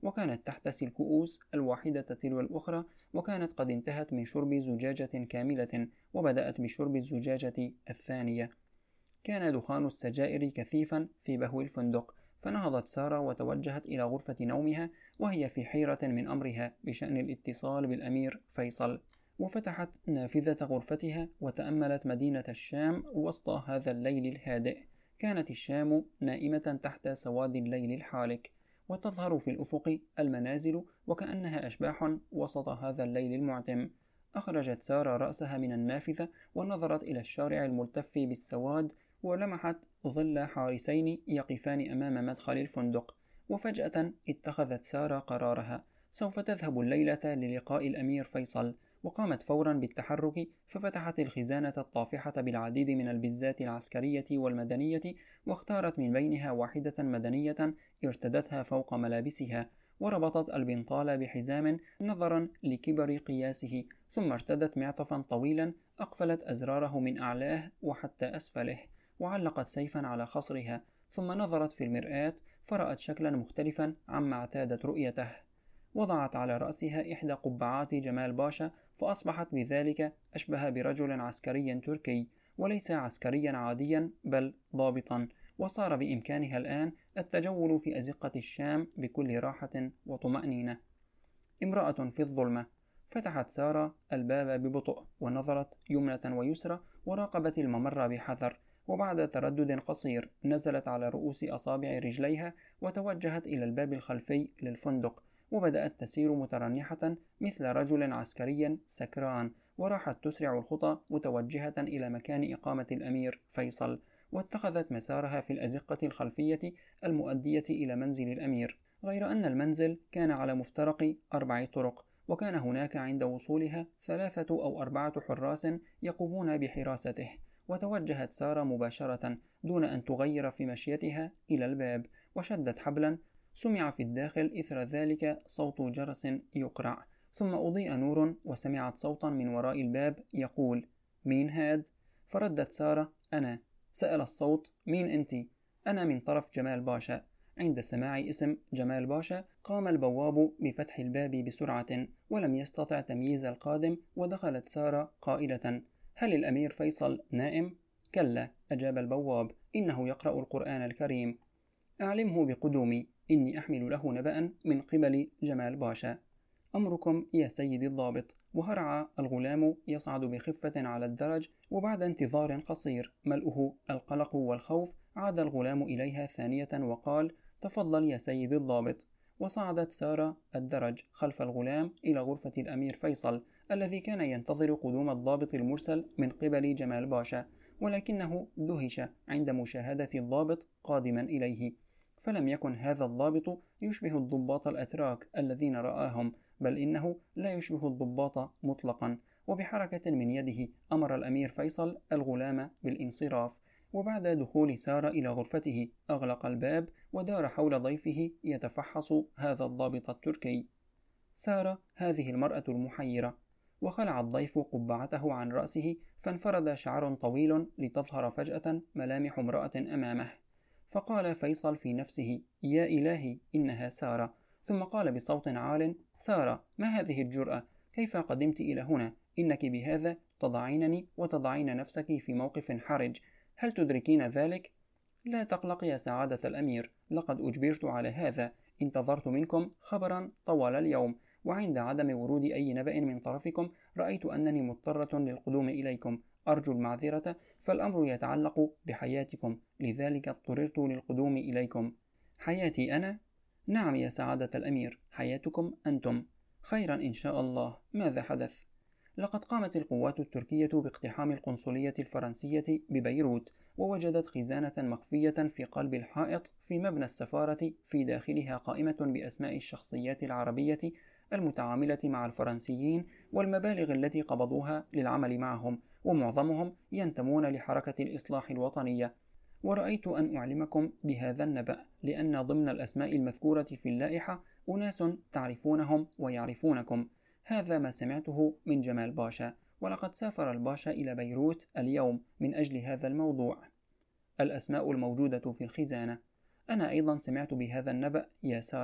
وكانت تحتسي الكؤوس الواحدة تلو الأخرى، وكانت قد انتهت من شرب زجاجة كاملة وبدأت بشرب الزجاجة الثانية. كان دخان السجائر كثيفا في بهو الفندق، فنهضت سارة وتوجهت إلى غرفة نومها وهي في حيرة من أمرها بشأن الاتصال بالأمير فيصل، وفتحت نافذة غرفتها وتأملت مدينة الشام وسط هذا الليل الهادئ. كانت الشام نائمة تحت سواد الليل الحالك، وتظهر في الأفق المنازل وكأنها أشباح وسط هذا الليل المعتم. أخرجت سارة رأسها من النافذة ونظرت إلى الشارع الملتف بالسواد، ولمحت ظل حارسين يقفان أمام مدخل الفندق. وفجأة اتخذت سارة قرارها، سوف تذهب الليلة للقاء الأمير فيصل، وقامت فورا بالتحرك، ففتحت الخزانة الطافحة بالعديد من البزات العسكرية والمدنية، واختارت من بينها واحدة مدنية ارتدتها فوق ملابسها، وربطت البنطال بحزام نظرا لكبر قياسه، ثم ارتدت معطفا طويلا أقفلت أزراره من أعلاه وحتى أسفله، وعلقت سيفا على خصرها، ثم نظرت في المرآة فرأت شكلا مختلفا عما اعتادت رؤيته. وضعت على رأسها إحدى قبعات جمال باشا، فأصبحت بذلك أشبه برجل عسكري تركي، وليس عسكريا عاديا بل ضابطا، وصار بإمكانها الآن التجول في أزقة الشام بكل راحة وطمأنينة. امرأة في الظلمة. فتحت سارة الباب ببطء ونظرت يمنة ويسرى وراقبت الممر بحذر، وبعد تردد قصير نزلت على رؤوس أصابع رجليها وتوجهت إلى الباب الخلفي للفندق، وبدأت تسير مترنحة مثل رجل عسكري سكران، وراحت تسرع الخطى متوجهة إلى مكان إقامة الأمير فيصل، واتخذت مسارها في الأزقة الخلفية المؤدية إلى منزل الأمير، غير أن المنزل كان على مفترق 4 طرق، وكان هناك عند وصولها 3 أو 4 حراس يقومون بحراسته. وتوجهت سارة مباشرة دون أن تغير في مشيتها إلى الباب، وشدت حبلا. سمع في الداخل إثر ذلك صوت جرس يقرع، ثم أضيء نور وسمعت صوتا من وراء الباب يقول: مين هاد؟ فردت سارة: أنا. سأل الصوت: مين أنت؟ أنا من طرف جمال باشا. عند سماع اسم جمال باشا قام البواب بفتح الباب بسرعة، ولم يستطع تمييز القادم، ودخلت سارة قائلة: هل الأمير فيصل نائم؟ كلا، أجاب البواب، إنه يقرأ القرآن الكريم. أعلمه بقدومي، إني أحمل له نبأ من قبل جمال باشا. أمركم يا سيدي الضابط. وهرع الغلام يصعد بخفة على الدرج، وبعد انتظار قصير ملؤه القلق والخوف عاد الغلام إليها ثانية وقال: تفضل يا سيدي الضابط. وصعدت سارة الدرج خلف الغلام إلى غرفة الأمير فيصل، الذي كان ينتظر قدوم الضابط المرسل من قبل جمال باشا، ولكنه دهش عند مشاهدة الضابط قادما إليه، فلم يكن هذا الضابط يشبه الضباط الأتراك الذين رآهم، بل إنه لا يشبه الضباط مطلقا. وبحركة من يده أمر الأمير فيصل الغلام بالانصراف، وبعد دخول سارة إلى غرفته أغلق الباب ودار حول ضيفه يتفحص هذا الضابط التركي. سارة هذه المرأة المحيرة. وخلع الضيف قبعته عن رأسه، فانفرد شعر طويل لتظهر فجأة ملامح امرأة أمامه، فقال فيصل في نفسه: يا إلهي، إنها سارة. ثم قال بصوت عال: سارة، ما هذه الجرأة؟ كيف قدمت إلى هنا؟ إنك بهذا تضعينني وتضعين نفسك في موقف حرج، هل تدركين ذلك؟ لا تقلق يا سعادة الأمير، لقد أجبرت على هذا، انتظرت منكم خبرا طوال اليوم، وعند عدم ورود أي نبأ من طرفكم رأيت أنني مضطرة للقدوم إليكم، أرجو المعذرة، فالأمر يتعلق بحياتكم، لذلك اضطررت للقدوم إليكم. حياتي أنا؟ نعم يا سعادة الأمير، حياتكم أنتم. خيرا إن شاء الله. ماذا حدث؟ لقد قامت القوات التركية باقتحام القنصلية الفرنسية ببيروت، ووجدت خزانة مخفية في قلب الحائط في مبنى السفارة، في داخلها قائمة بأسماء الشخصيات العربية المتعاملة مع الفرنسيين والمبالغ التي قبضوها للعمل معهم، ومعظمهم ينتمون لحركة الإصلاح الوطنية. ورأيت أن أعلمكم بهذا النبأ لأن ضمن الأسماء المذكورة في اللائحة أناس تعرفونهم ويعرفونكم. هذا ما سمعته من جمال باشا، ولقد سافر الباشا إلى بيروت اليوم من أجل هذا الموضوع. الأسماء الموجودة في الخزانة. أنا أيضا سمعت بهذا النبأ يا سارة،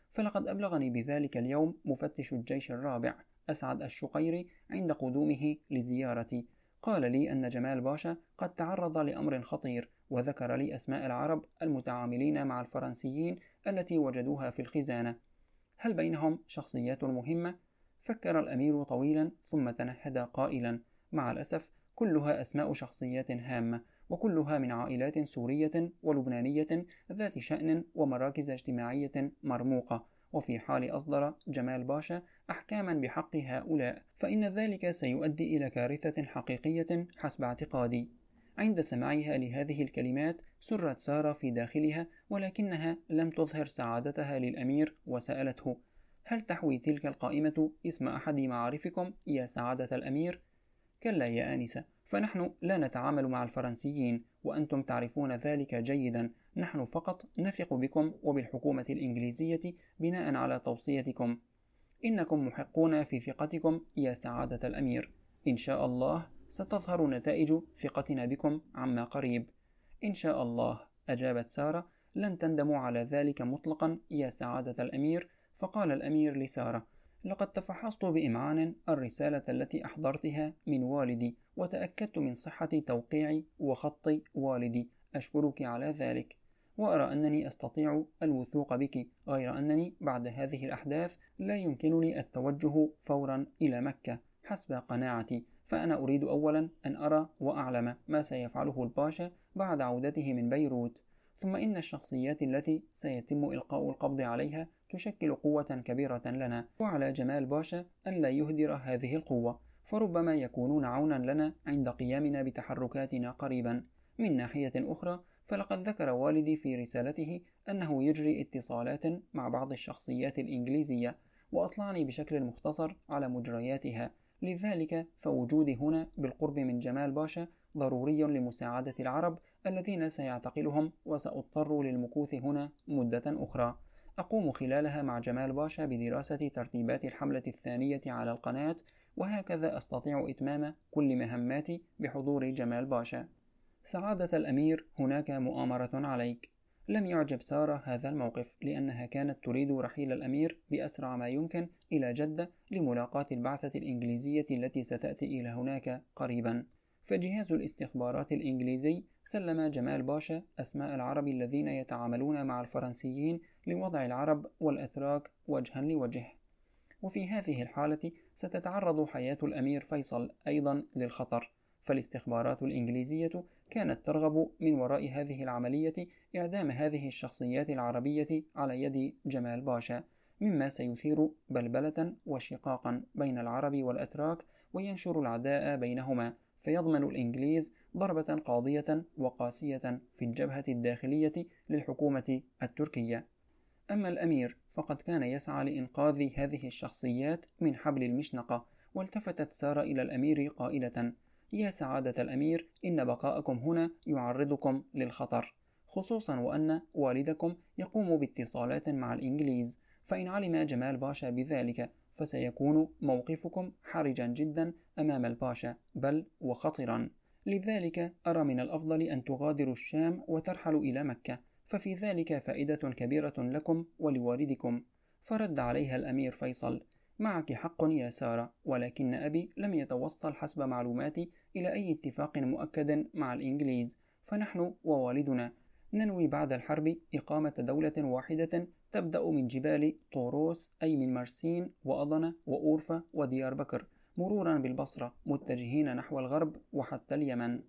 فلقد أبلغني بذلك اليوم مفتش الجيش الرابع أسعد الشقيري عند قدومه لزيارتي. قال لي أن جمال باشا قد تعرض لأمر خطير، وذكر لي أسماء العرب المتعاملين مع الفرنسيين التي وجدوها في الخزانة. هل بينهم شخصيات مهمة؟ فكر الأمير طويلا ثم تنهد قائلا: مع الأسف كلها أسماء شخصيات هامة، وكلها من عائلات سورية ولبنانية ذات شأن ومراكز اجتماعية مرموقة، وفي حال أصدر جمال باشا أحكاما بحق هؤلاء فإن ذلك سيؤدي إلى كارثة حقيقية حسب اعتقادي. عند سماعها لهذه الكلمات سرت سارة في داخلها، ولكنها لم تظهر سعادتها للأمير، وسألته: هل تحوي تلك القائمة اسم أحد معارفكم يا سعادة الأمير؟ كلا يا آنسة، فنحن لا نتعامل مع الفرنسيين، وأنتم تعرفون ذلك جيدا. نحن فقط نثق بكم وبالحكومة الإنجليزية بناء على توصيتكم. إنكم محقون في ثقتكم يا سعادة الأمير. إن شاء الله ستظهر نتائج ثقتنا بكم عما قريب. إن شاء الله، أجابت سارة. لن تندموا على ذلك مطلقا يا سعادة الأمير. فقال الأمير لسارة: لقد تفحصت بإمعان الرسالة التي أحضرتها من والدي، وتأكدت من صحة توقيع وخط والدي. أشكرك على ذلك، وأرى أنني أستطيع الوثوق بك، غير أنني بعد هذه الأحداث لا يمكنني التوجه فورا إلى مكة حسب قناعتي، فأنا أريد أولا أن أرى وأعلم ما سيفعله الباشا بعد عودته من بيروت، ثم إن الشخصيات التي سيتم إلقاء القبض عليها تشكل قوة كبيرة لنا، وعلى جمال باشا أن لا يهدر هذه القوة، فربما يكونون عونا لنا عند قيامنا بتحركاتنا قريبا. من ناحية أخرى، فلقد ذكر والدي في رسالته أنه يجري اتصالات مع بعض الشخصيات الإنجليزية، وأطلعني بشكل مختصر على مجرياتها، لذلك فوجودي هنا بالقرب من جمال باشا ضروري لمساعدة العرب الذين سيعتقلهم، وسأضطر للمكوث هنا مدة أخرى أقوم خلالها مع جمال باشا بدراسة ترتيبات الحملة الثانية على القناة، وهكذا أستطيع إتمام كل مهماتي بحضور جمال باشا. سعادة الأمير، هناك مؤامرة عليك. لم يعجب سارة هذا الموقف، لأنها كانت تريد رحيل الأمير بأسرع ما يمكن إلى جدة لملاقاة البعثة الإنجليزية التي ستأتي إلى هناك قريبا. فجهاز الاستخبارات الإنجليزي سلم جمال باشا أسماء العرب الذين يتعاملون مع الفرنسيين لوضع العرب والأتراك وجها لوجه. وفي هذه الحالة ستتعرض حياة الأمير فيصل أيضا للخطر، فالاستخبارات الإنجليزية كانت ترغب من وراء هذه العملية إعدام هذه الشخصيات العربية على يد جمال باشا، مما سيثير بلبلة وشقاقا بين العرب والأتراك، وينشر العداء بينهما، فيضمن الإنجليز ضربة قاضية وقاسية في الجبهة الداخلية للحكومة التركية. أما الأمير فقد كان يسعى لإنقاذ هذه الشخصيات من حبل المشنقة. والتفتت سارة إلى الأمير قائلة: يا سعادة الأمير، إن بقاءكم هنا يعرضكم للخطر، خصوصا وأن والدكم يقوم باتصالات مع الإنجليز، فإن علم جمال باشا بذلك فسيكون موقفكم حرجا جدا أمام الباشا، بل وخطرا. لذلك أرى من الأفضل أن تغادروا الشام وترحلوا إلى مكة، ففي ذلك فائدة كبيرة لكم ولوالدكم. فرد عليها الأمير فيصل: معك حق يا سارة، ولكن أبي لم يتوصل حسب معلوماتي إلى أي اتفاق مؤكد مع الإنجليز، فنحن ووالدنا ننوي بعد الحرب إقامة دولة واحدة تبدأ من جبال طوروس، أي من مرسين وأضنة وأورفا وديار بكر، مرورا بالبصرة، متجهين نحو الغرب وحتى اليمن.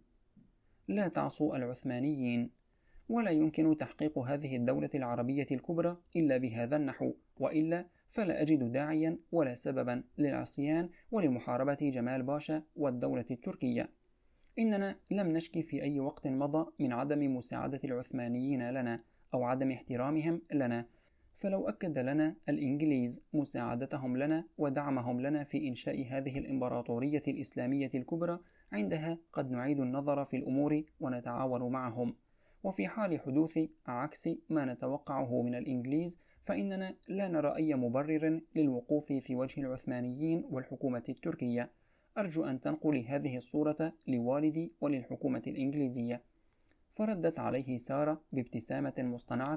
لا تعصوا العثمانيين. ولا يمكن تحقيق هذه الدولة العربية الكبرى إلا بهذا النحو، وإلا فلا أجد داعيا ولا سببا للعصيان ولمحاربة جمال باشا والدولة التركية. إننا لم نشكي في أي وقت مضى من عدم مساعدة العثمانيين لنا أو عدم احترامهم لنا، فلو أكد لنا الإنجليز مساعدتهم لنا ودعمهم لنا في إنشاء هذه الإمبراطورية الإسلامية الكبرى، عندها قد نعيد النظر في الأمور ونتعاون معهم. وفي حال حدوث عكس ما نتوقعه من الإنجليز، فإننا لا نرى أي مبرر للوقوف في وجه العثمانيين والحكومة التركية. أرجو أن تنقلي هذه الصورة لوالدي وللحكومة الإنجليزية. فردت عليه سارة بابتسامة مصطنعة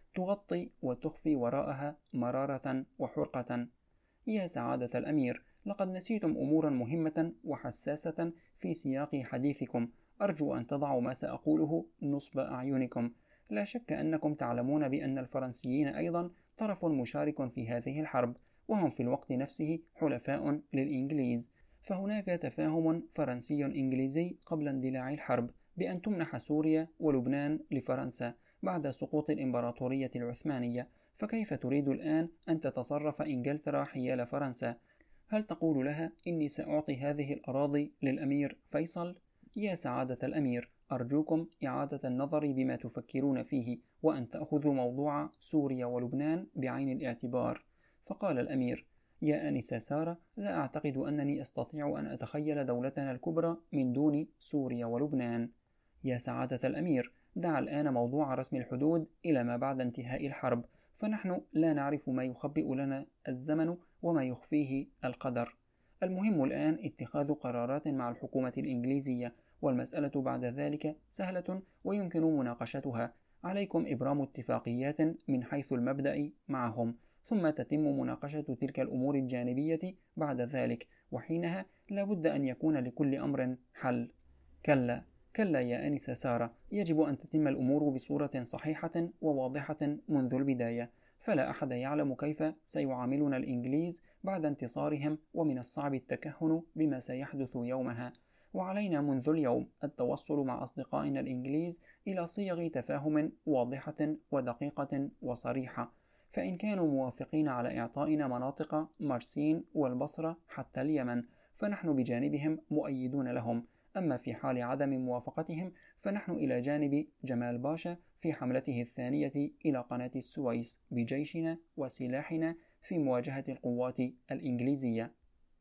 تغطي وتخفي وراءها مرارة وحرقة. يا سعادة الأمير، لقد نسيتم أمورا مهمة وحساسة في سياق حديثكم، أرجو أن تضعوا ما سأقوله نصب أعينكم. لا شك أنكم تعلمون بأن الفرنسيين أيضا طرف مشارك في هذه الحرب، وهم في الوقت نفسه حلفاء للإنجليز، فهناك تفاهم فرنسي إنجليزي قبل اندلاع الحرب بأن تمنح سوريا ولبنان لفرنسا بعد سقوط الإمبراطورية العثمانية، فكيف تريد الآن أن تتصرف إنجلترا حيال فرنسا؟ هل تقول لها إني سأعطي هذه الأراضي للأمير فيصل؟ يا سعادة الأمير، أرجوكم إعادة النظر بما تفكرون فيه، وأن تأخذوا موضوع سوريا ولبنان بعين الاعتبار. فقال الأمير: يا آنسة سارة، لا أعتقد أنني أستطيع أن أتخيل دولتنا الكبرى من دون سوريا ولبنان. يا سعادة الأمير، دع الآن موضوع رسم الحدود إلى ما بعد انتهاء الحرب، فنحن لا نعرف ما يخبئ لنا الزمن وما يخفيه القدر. المهم الآن اتخاذ قرارات مع الحكومة الإنجليزية، والمسألة بعد ذلك سهلة ويمكن مناقشتها. عليكم إبرام اتفاقيات من حيث المبدأ معهم، ثم تتم مناقشة تلك الأمور الجانبية بعد ذلك، وحينها لا بد أن يكون لكل أمر حل. كلا كلا يا آنسة سارة، يجب أن تتم الأمور بصورة صحيحة وواضحة منذ البداية، فلا أحد يعلم كيف سيعاملنا الإنجليز بعد انتصارهم، ومن الصعب التكهن بما سيحدث يومها، وعلينا منذ اليوم التوصل مع أصدقائنا الإنجليز إلى صيغ تفاهم واضحة ودقيقة وصريحة، فإن كانوا موافقين على إعطائنا مناطق مرسين والبصرة حتى اليمن فنحن بجانبهم مؤيدون لهم، أما في حال عدم موافقتهم فنحن إلى جانب جمال باشا في حملته الثانية إلى قناة السويس بجيشنا وسلاحنا في مواجهة القوات الإنجليزية.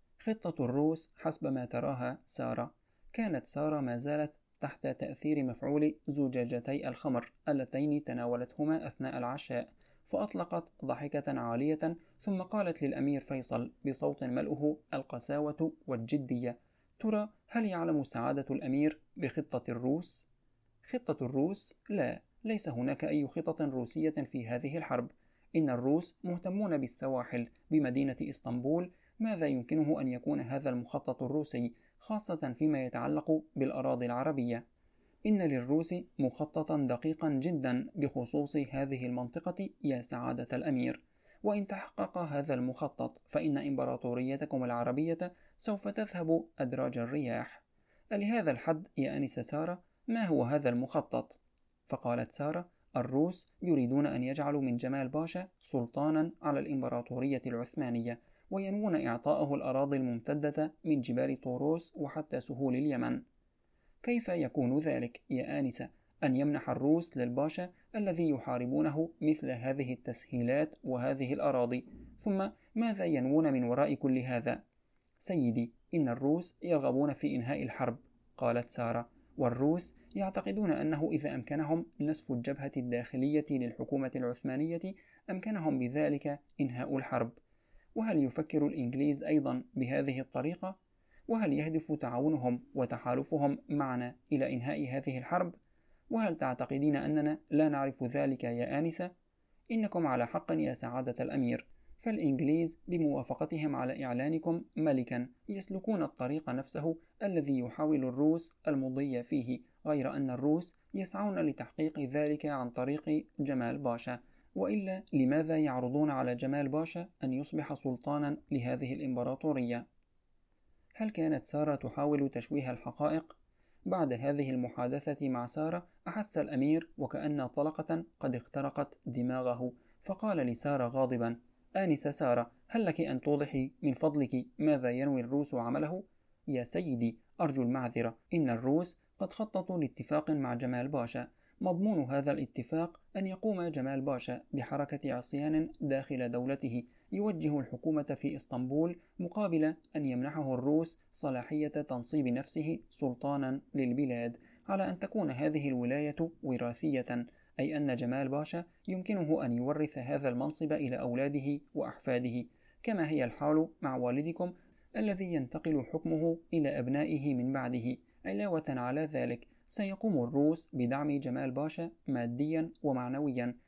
خطة الروس حسب ما تراها سارة. كانت سارة ما زالت تحت تأثير مفعول زجاجتي الخمر اللتين تناولتهما أثناء العشاء، فأطلقت ضحكة عالية ثم قالت للأمير فيصل بصوت ملؤه القساوة والجدية: ترى هل يعلم سعادة الأمير بخطة الروس؟ خطة الروس؟ لا، ليس هناك أي خطط روسية في هذه الحرب. إن الروس مهتمون بالسواحل بمدينة إسطنبول. ماذا يمكنه أن يكون هذا المخطط الروسي، خاصة فيما يتعلق بالأراضي العربية؟ إن للروس مخططا دقيقا جدا بخصوص هذه المنطقة يا سعادة الأمير، وإن تحقق هذا المخطط فإن إمبراطوريتكم العربية سوف تذهب أدراج الرياح. لهذا الحد يا أنسة سارة، ما هو هذا المخطط؟ فقالت سارة: الروس يريدون أن يجعلوا من جمال باشا سلطانا على الإمبراطورية العثمانية، وينوون إعطاءه الأراضي الممتدة من جبال طوروس وحتى سهول اليمن. كيف يكون ذلك يا آنسة، أن يمنح الروس للباشا الذي يحاربونه مثل هذه التسهيلات وهذه الأراضي؟ ثم ماذا ينوون من وراء كل هذا؟ سيدي، إن الروس يرغبون في إنهاء الحرب، قالت سارة، والروس يعتقدون أنه إذا أمكنهم نسف الجبهة الداخلية للحكومة العثمانية أمكنهم بذلك إنهاء الحرب. وهل يفكر الإنجليز أيضا بهذه الطريقة؟ وهل يهدف تعاونهم وتحالفهم معنا إلى إنهاء هذه الحرب؟ وهل تعتقدين أننا لا نعرف ذلك يا آنسة؟ إنكم على حق يا سعادة الأمير، فالإنجليز بموافقتهم على إعلانكم ملكا يسلكون الطريق نفسه الذي يحاول الروس المضي فيه، غير أن الروس يسعون لتحقيق ذلك عن طريق جمال باشا، وإلا لماذا يعرضون على جمال باشا أن يصبح سلطانا لهذه الإمبراطورية؟ هل كانت سارة تحاول تشويه الحقائق؟ بعد هذه المحادثة مع سارة أحس الأمير وكأن طلقة قد اخترقت دماغه، فقال لسارة غاضبا: آنسة سارة، هل لك أن توضحي من فضلك ماذا ينوي الروس عمله؟ يا سيدي، أرجو المعذرة، إن الروس قد خططوا لاتفاق مع جمال باشا. مضمون هذا الاتفاق أن يقوم جمال باشا بحركة عصيان داخل دولته يوجه الحكومة في إسطنبول، مقابل أن يمنحه الروس صلاحية تنصيب نفسه سلطانا للبلاد، على أن تكون هذه الولاية وراثية، أي أن جمال باشا يمكنه أن يورث هذا المنصب إلى أولاده وأحفاده، كما هي الحال مع والدكم الذي ينتقل حكمه إلى أبنائه من بعده. علاوة على ذلك، سيقوم الروس بدعم جمال باشا ماديا ومعنويا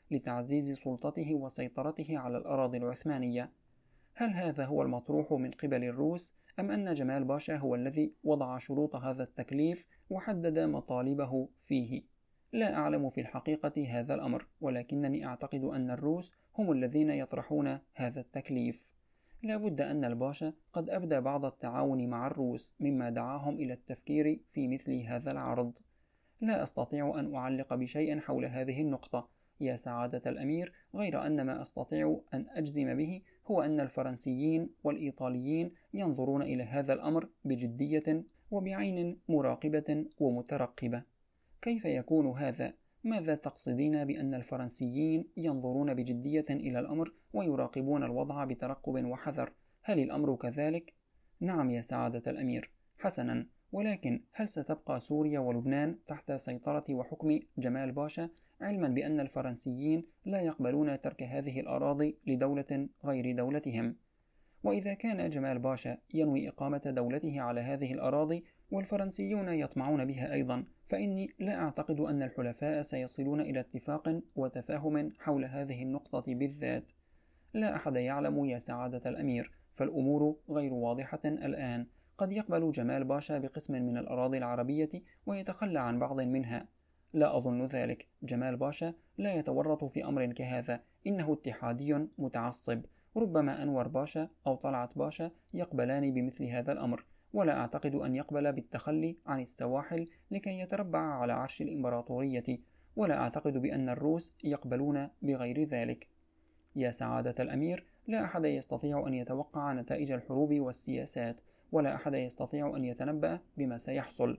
لتعزيز سلطته وسيطرته على الأراضي العثمانية. هل هذا هو المطروح من قبل الروس، أم أن جمال باشا هو الذي وضع شروط هذا التكليف وحدد مطالبه فيه؟ لا أعلم في الحقيقة هذا الأمر، ولكنني أعتقد أن الروس هم الذين يطرحون هذا التكليف. لا بد أن الباشا قد أبدى بعض التعاون مع الروس، مما دعاهم إلى التفكير في مثل هذا العرض. لا أستطيع أن أعلق بشيء حول هذه النقطة يا سعادة الأمير، غير أن ما أستطيع أن أجزم به هو أن الفرنسيين والإيطاليين ينظرون إلى هذا الأمر بجدية وبعين مراقبة ومترقبة. كيف يكون هذا؟ ماذا تقصدين بأن الفرنسيين ينظرون بجدية إلى الأمر ويراقبون الوضع بترقب وحذر؟ هل الأمر كذلك؟ نعم يا سعادة الأمير. حسنا، ولكن هل ستبقى سوريا ولبنان تحت سيطرة وحكم جمال باشا، علما بأن الفرنسيين لا يقبلون ترك هذه الأراضي لدولة غير دولتهم؟ وإذا كان جمال باشا ينوي إقامة دولته على هذه الأراضي والفرنسيون يطمعون بها أيضا، فإني لا أعتقد أن الحلفاء سيصلون إلى اتفاق وتفاهم حول هذه النقطة بالذات. لا أحد يعلم يا سعادة الأمير، فالأمور غير واضحة الآن. قد يقبل جمال باشا بقسم من الأراضي العربية ويتخلى عن بعض منها. لا أظن ذلك. جمال باشا لا يتورط في أمر كهذا، إنه اتحادي متعصب. ربما أنور باشا أو طلعت باشا يقبلان بمثل هذا الأمر، ولا أعتقد أن يقبل بالتخلي عن السواحل لكي يتربع على عرش الإمبراطورية، ولا أعتقد بأن الروس يقبلون بغير ذلك. يا سعادة الأمير، لا أحد يستطيع أن يتوقع نتائج الحروب والسياسات، ولا أحد يستطيع أن يتنبأ بما سيحصل.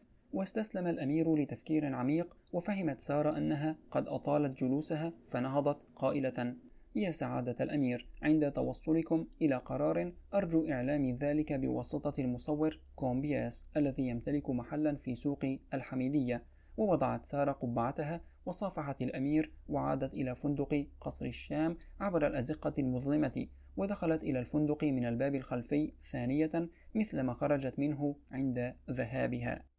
واستسلم الأمير لتفكير عميق، وفهمت سارة أنها قد أطالت جلوسها، فنهضت قائلة: يا سعادة الأمير، عند توصلكم إلى قرار أرجو إعلام ذلك بواسطة المصور كومبياس الذي يمتلك محلا في سوق الحميدية. ووضعت سارة قبعتها وصافحت الأمير، وعادت إلى فندق قصر الشام عبر الأزقة المظلمة، ودخلت إلى الفندق من الباب الخلفي ثانية مثلما خرجت منه عند ذهابها.